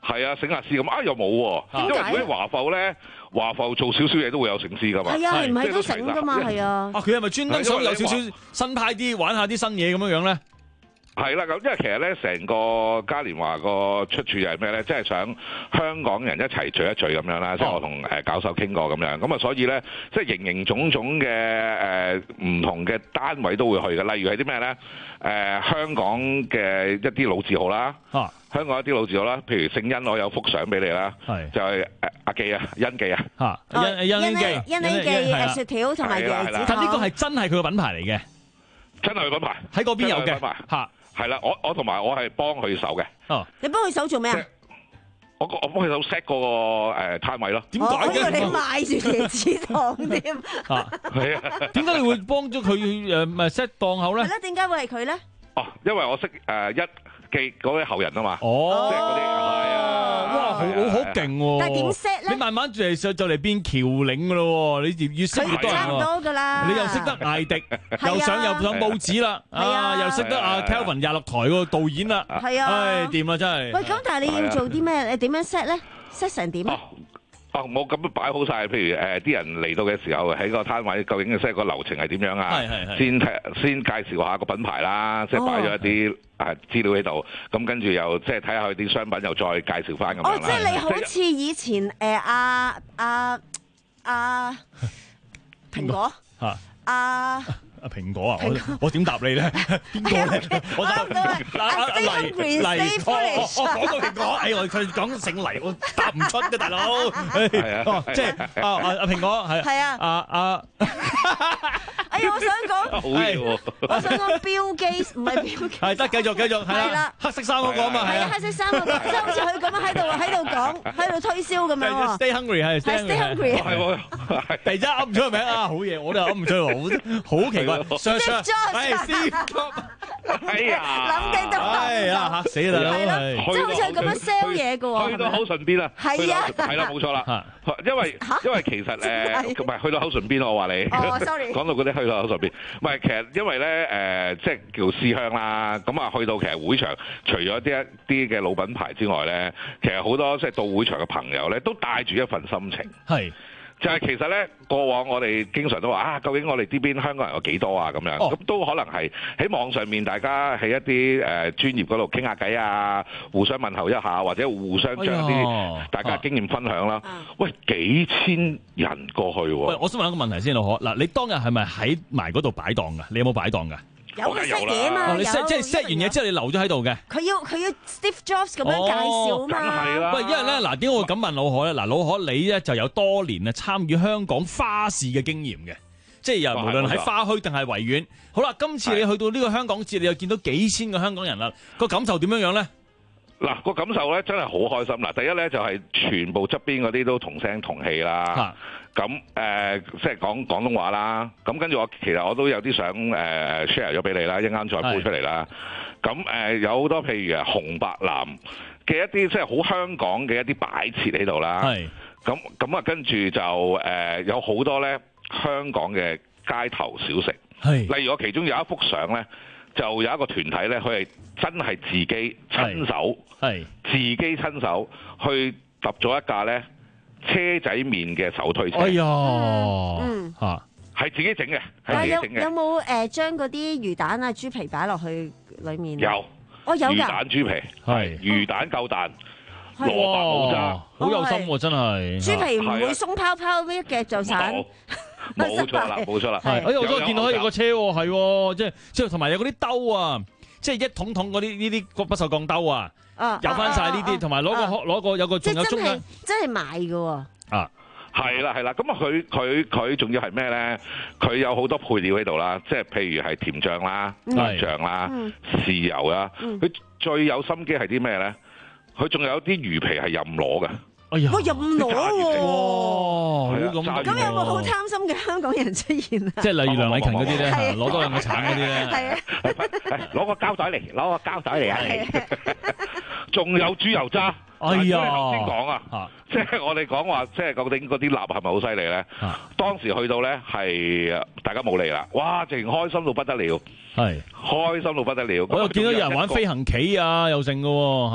係啊，醒下師咁啊又冇喎，因為如果華埠咧，華埠做少少嘢都會有醒師噶嘛。 係啊，唔係都醒噶嘛，係啊。 啊，佢係咪專登想有少少新派啲，玩下啲新嘢咁樣樣咧？ 係啦，咁因為其實咧，成個嘉年華個出處就係咩咧？即係想香港人一齊聚一聚咁樣啦。即係我同誒教授傾過咁樣，咁啊，所以咧，即係形形種種嘅誒唔同嘅單位都會去嘅。例如係啲咩咧？誒香港嘅一啲老字號啦，香港一啲老字號啦，譬如聖恩，我有幅相俾你啦，就係誒阿記啊，恩記啊， 嚇，恩恩恩記， 恩恩記誒雪條同埋椰子糖。 但呢個係真係佢個品牌嚟嘅， 真係佢品牌喺嗰邊有嘅嚇。 係啦，我我同埋我係幫佢手嘅。 哦， 你幫佢手做咩啊？ 我我幫佢手 set 嗰個誒攤位咯。 點解嘅？ 我以為你賣住椰子糖添。 嚇，係啊。點解你會幫咗佢誒咪 set 檔口咧？ 係咧，點解會係佢咧？ 哦，因為我識誒一記嗰啲後人啊嘛。 哦， 即係嗰啲係啊。 哇，好好好勁喎！ 但係點 set 咧？ 你慢慢就係就嚟變橋領噶咯喎！你越越識越多人喎。 差唔多㗎啦。 你又識得艾迪，又上又上報紙啦，啊，又識得阿 Kelvin 廿六台嗰個導演啦。 係啊。 唉，掂啦真係。 喂，咁但係你要做啲咩？你點樣 set 咧 ？set 成點啊？ 哦，冇咁樣擺好晒，譬如誒啲人嚟到嘅時候喺個攤位，究竟即係個流程係點樣啊？先先介紹下個品牌啦，即係擺咗一啲誒資料喺度，咁跟住又即係睇下佢啲商品，又再介紹翻咁樣啦。 哦，即係你好似以前誒阿阿阿蘋果嚇阿。 阿蘋果啊，我我點答你咧？邊個咧？我答阿黎黎，我我講到蘋果，哎我佢講姓黎，我答唔出嘅大佬。係啊，即係阿阿阿蘋果係。 係啊。 阿阿， 哎呀，我想講， 好嘢喎！ 我想講 Bill Gates 唔係 Bill Gates。 係得，繼續繼續，係啦。黑色衫嗰個啊嘛，係啊。 黑色衫嗰個，即係好似佢咁樣喺度喺度講，喺度推銷咁樣喎。 Stay hungry 係 Stay hungry。 係喎， 突然之間噏唔出個名啊！好嘢，我都噏唔出喎，好好奇怪。 Steve Jobs， 係 Steve Jobs， 哎呀， 諗極都哎呀嚇死啦！ 係咯，即係好似佢咁樣 sell 嘢嘅喎。 去到口唇邊啊， 係啊， 係啦，冇錯啦。因為因為其實誒唔係去到口唇邊，我話你。 哦，sorry。 講到嗰啲去到口唇邊，唔係其實因為咧誒，即係叫思鄉啦。咁啊，去到其實會場，除咗啲一啲嘅老品牌之外咧，其實好多即係到會場嘅朋友咧，都帶住一份心情。 係。 就係其實咧，過往我哋經常都話啊，究竟我哋呢邊香港人有幾多啊？咁樣，咁、哦、都可能係喺網上面，大家喺一啲誒、呃、專業嗰度傾下偈啊，互相問候一下，或者互相將啲大家經驗分享啦。哎、喂，幾千人過去喎！ 喂，我想問一個問題先，老可嗱，你當日係咪喺埋嗰度擺檔㗎？你有冇擺檔㗎？ 有嘅 set 嘢嘛， 哦、你 set 即係 set 完嘢之後，你留咗喺度嘅。 佢要佢要 Steve Jobs 咁樣介紹嘛。 係啦。 喂，因為咧嗱，點解我咁問老可咧？嗱，老可你咧就有多年啊參與香港花市嘅經驗嘅，即係又無論喺花墟定係維園。好啦，今次你去到呢個香港節，你又見到幾千個香港人啦，個感受點樣樣咧？ 嗱，個感受咧真係好開心。嗱，第一咧就係全部側邊嗰啲都同聲同氣啦。咁誒、呃，即係講廣東話啦。咁跟住我其實我都有啲想誒 share 咗俾你啦，一陣再播出嚟啦。咁誒、呃、有好多譬如啊紅白藍嘅一啲即係好香港嘅一啲擺設喺度啦。咁咁啊，跟住就誒、呃、有好多咧香港嘅街頭小食。例如我其中有一幅相咧，就有一個團體咧，佢係真係自己親手，自己親手去揼咗一架咧車仔麵嘅手推車。 哎呀， 嗯， 嚇， 係自己整嘅，係自己整嘅。 有冇誒將嗰啲魚蛋啊、豬皮擺落去裡面？ 有， 哦有㗎。魚蛋豬皮係魚蛋夠蛋，蘿蔔冇渣， 好有心喎，真係。 豬皮唔會鬆泡泡，一夾就散。 冇錯啦，冇錯啦。 係，哎我都見到有個車喎，係，即係即係同埋有嗰啲兜啊，即係一桶桶嗰啲呢啲不鏽鋼兜啊，有翻晒呢啲，同埋攞個攞個有個仲有中間， 真係賣嘅喎。 啊，係啦係啦，咁啊佢佢佢仲要係咩咧？佢有好多配料喺度啦，即係譬如係甜醬啦、辣醬啦、豉油啦。佢最有心機係啲咩咧？佢仲有啲魚皮係任攞嘅。 哎呀！ 哇，任攞喎！ 哇，咁咁有冇好貪心嘅香港人出現啊？ 即係例如梁禮勤嗰啲咧，攞多兩個橙嗰啲咧， 係啊， 攞個膠袋嚟，攞個膠袋嚟啊！仲有豬油渣。哎呀！頭先講啊，即係我哋講話，即係究竟嗰啲蠟係咪好犀利咧？當時去到咧係大家冇嚟啦，哇！直情開心到不得了，係開心到不得了。 我又見到有人玩飛行棋啊，又剩嘅喎嚇。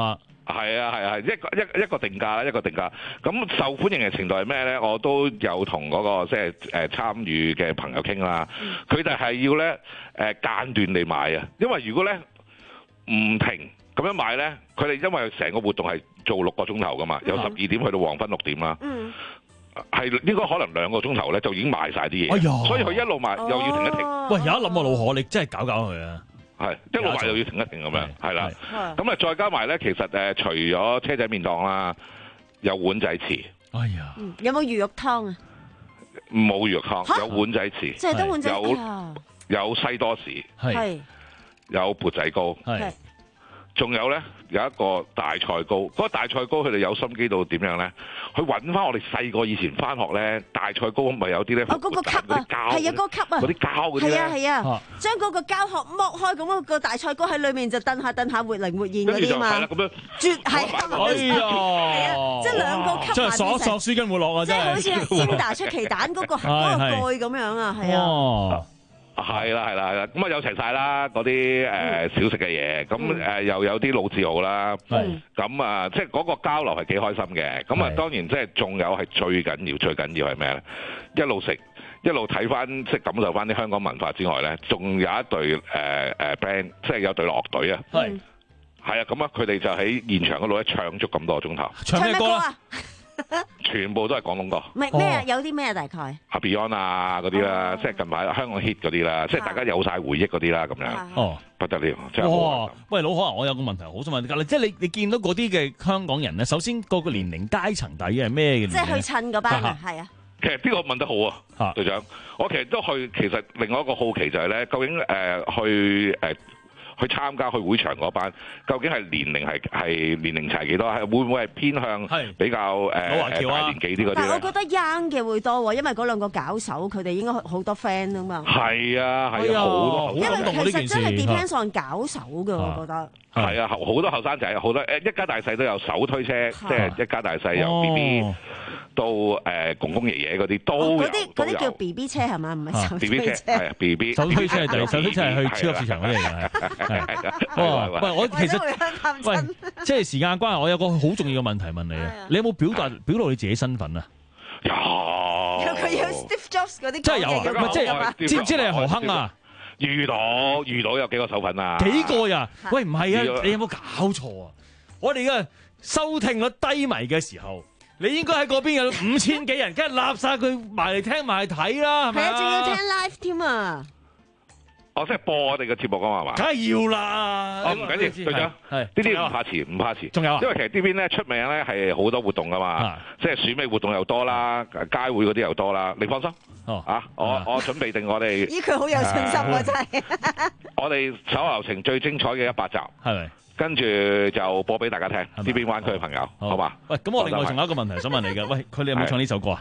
係啊係啊係一個一一個定價啦，一個定價。咁受歡迎嘅程度係咩咧？我都有同嗰、那個即係誒參與嘅朋友傾啦。佢哋係要咧誒間斷地買啊，因為如果咧唔停咁樣買咧，佢哋因為成個活動係做六個鐘頭噶嘛，由十二點去到黃昏六點啦。嗯。係應該可能兩個鐘頭咧就已經賣晒啲嘢，哎、所以佢一路賣又要停一停。 喂，有一諗個老可，你真係搞搞佢啊！ 係一路賣又要停一停咁樣，係啦。咁啊再加埋咧，其實誒除咗車仔麵檔啦，有碗仔翅。 哎呀， 嗯、有冇魚肉湯啊？ 冇魚肉湯，有碗仔翅， 即係得碗仔有有西多士， 係有缽仔糕，係。仲有咧有一個大菜糕，嗰、那個大菜糕佢哋有心機到點樣咧？去揾翻我哋細個以前翻學咧，大菜糕咪有啲咧， 哦嗰、那個級啊，係啊嗰個級啊， 嗰啲膠嗰啲咧， 係啊係啊，將嗰個膠殼剝開，咁、那個大菜糕喺裏面就燉下燉下活靈活現嗰啲嘛， 咁樣絕係啊，係啊，即係兩個級， 即係索索舒筋活絡啊， 即係好似英達出奇蛋嗰個嗰個蓋咁樣啊，係啊。 係啦係啦係啦，咁啊有齊晒啦嗰啲誒小食嘅嘢，咁誒、呃、又有啲老字號啦，咁啊即係嗰個交流係幾開心嘅，咁啊當然即係仲有係最緊要最緊要係咩咧？一路食一路睇翻即係感受翻啲香港文化之外咧，仲有一隊誒誒 band， 即係有隊樂隊啊，係係啊，咁啊佢哋就喺現場嗰度咧唱足咁多個鐘頭， 唱咩歌啊？ 全部都係廣東歌。 咩咩啊？有啲咩大概？ 阿 Beyond 啊嗰啲啦，即係近排香港 hit 嗰啲啦，即係大家有晒回憶嗰啲啦，咁樣。哦，不得了，真係好。 哇！喂，老可，我有個問題好想問你，即係你你見到嗰啲嘅香港人咧，首先個個年齡階層底係咩嘅？ 即係去襯嗰班啊，係啊。 其實呢個問得好啊，隊長。我其實都去，其實另外一個好奇就係咧，究竟誒、呃、去誒。呃去參加去會場嗰班，究竟係年齡係係年齡層幾多？係會唔會係偏向比較誒、呃、大年紀啲嗰啲？ 但係我覺得 young 嘅會多喎，因為嗰兩個搞手佢哋應該好多 friend 啊嘛。 係啊係啊，好多， 因為其實真係 depends on 搞手㗎，我覺得。 係啊，好多後生仔，好多誒一家大細都有手推車，即係一家大細由 B B 到誒公公爺爺嗰啲都有。嗰啲嗰啲叫 B B 車係嘛？唔係手推車。B B 車係啊 B B 手推車係第手推車係去超級市場嗰啲嚟嘅。係。喂，我其實喂，即係時間關係，我有個好重要嘅問題問你啊，你有冇表達表露你自己身份啊？ 有。 有佢有 Steve Jobs 嗰啲。 真係有啊！唔係即係知唔知你係何亨啊？ 遇到遇到有幾個手粉啊？ 幾個呀？喂，唔係啊！你有冇搞錯啊？我哋嘅收聽率低迷嘅時候，你應該喺嗰邊有五千幾人，梗係立晒佢埋嚟聽埋嚟睇啦，係咪啊？係啊， 仲要聽 live 添啊！ 我即係播我哋嘅節目㗎嘛，係嘛？ 梗係要啦！ 哦，唔緊要，隊長，係呢啲唔怕遲，唔怕遲。仲有，因為其實呢邊咧出名咧係好多活動㗎嘛，即係選美活動又多啦，街會嗰啲又多啦。你放心，哦啊，我我準備定我哋。 咦，佢好有信心喎，真係。 我哋手流程最精彩嘅一百集，係咪？跟住就播俾大家聽，呢邊灣區嘅朋友，好嘛？ 喂，咁我另外仲有一個問題想問你嘅，喂，佢哋有冇唱呢首歌啊？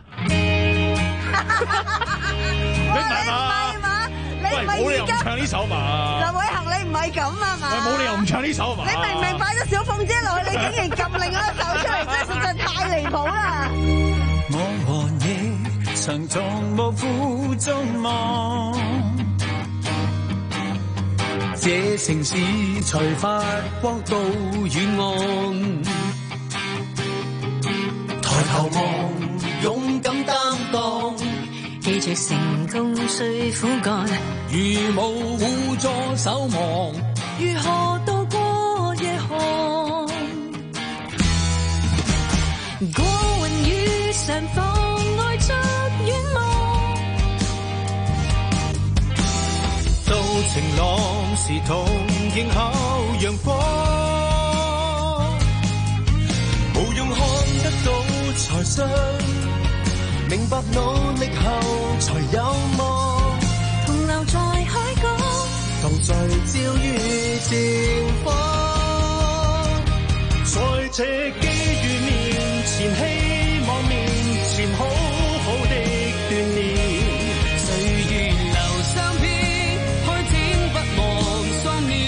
你唔係嘛？你唔係冇理由唔唱呢首嘛？ 劉偉恒，你唔係咁啊嘛？ 冇理由唔唱呢首嘛？ 你明明擺咗小鳳姐落去，你竟然撳另外一首出嚟，真係實在太離譜啦！ 我和你常從無負眾望，這城市才發光到遠岸。抬頭望，勇敢擔當。 記着成功需苦幹， 如無互助守望， 如何渡過夜寒？過雲雨上放愛着遠望， 到晴朗時同迎候陽光，無用看得到才信。明白努力後才有望， 同留在海港， 同聚焦於前方。在這機遇面前，希望面前好好的鍛鍊。歲月留三篇，開展不忘雙面。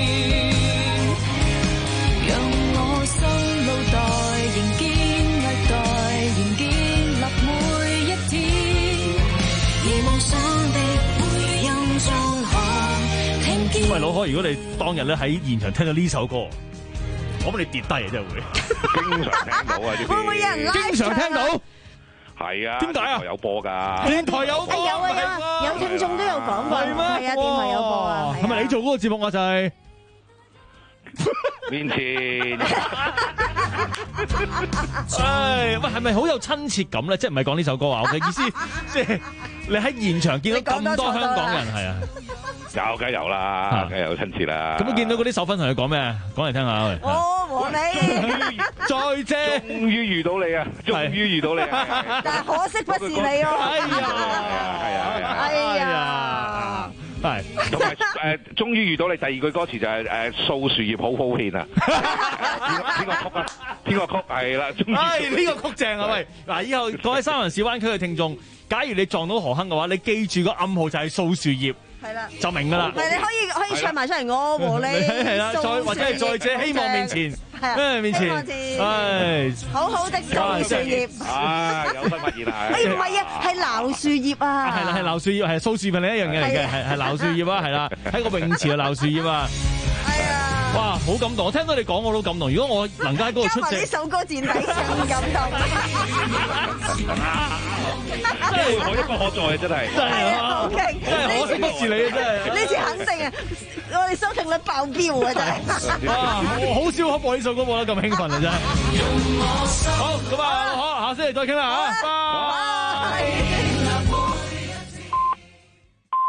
讓我心腦袋仍堅額待，仍堅立每一天，而夢想的回音中可聽見。 喂，老開，如果你當日咧喺現場聽到呢首歌， 我幫你跌低啊，真係會。 經常聽到啊，呢啲會唔會有人拉經常聽到？ 係啊， 點解啊？ 電台有播㗎， 電台有播， 有啊有啊，有聽眾都有講過， 係咩？ 係啊，電台有播啊。 係咪你做嗰個節目啊？就係面前。 唉，喂，係咪好有親切感咧？即係唔係講呢首歌啊？我嘅意思，即係你喺現場見到咁多香港人，係啊， 有梗係有啦，梗係有親切啦。 咁見到嗰啲手粉同你講咩？講嚟聽下喂。 哦，和你再姐， 終於遇到你啊！終於遇到你啊！ 但係可惜不是你喎。 哎呀， 係啊係啊！ 哎呀， 係。同埋誒，終於遇到你。第二句歌詞就係誒掃樹葉好好獻啊！呢個曲啊，呢個曲係啦。 唉，呢個曲正啊！喂，嗱，以後各位三藩市灣區嘅聽眾，假如你撞到何鏗嘅話，你記住個暗號就係掃樹葉。係啦，就明㗎啦。 唔係你可以可以唱埋出嚟，我和你係啦，再或者係再借希望面前，誒面前，唉， 好好的掃樹葉。 啊，有新發現啊！ 哎，唔係啊，係鬧樹葉啊。 係啦，係鬧樹葉，係掃樹葉另一樣嘢嚟嘅，係係鬧樹葉啊，係啦，喺個泳池啊鬧樹葉啊。係啊。哇，好感動！我聽到你講我都感動。如果我能夠喺嗰度出席， 呢首歌墊底更感動。 真係可一不可再，真係。 真係啊！ 好勁！ 真係可惜不是你啊！真係。 呢次肯定啊！我哋收聽率爆標啊！真係。 哇！我好少可播呢首歌播得咁興奮啊！真係。好，咁啊，好，下星期再傾啦嚇，拜。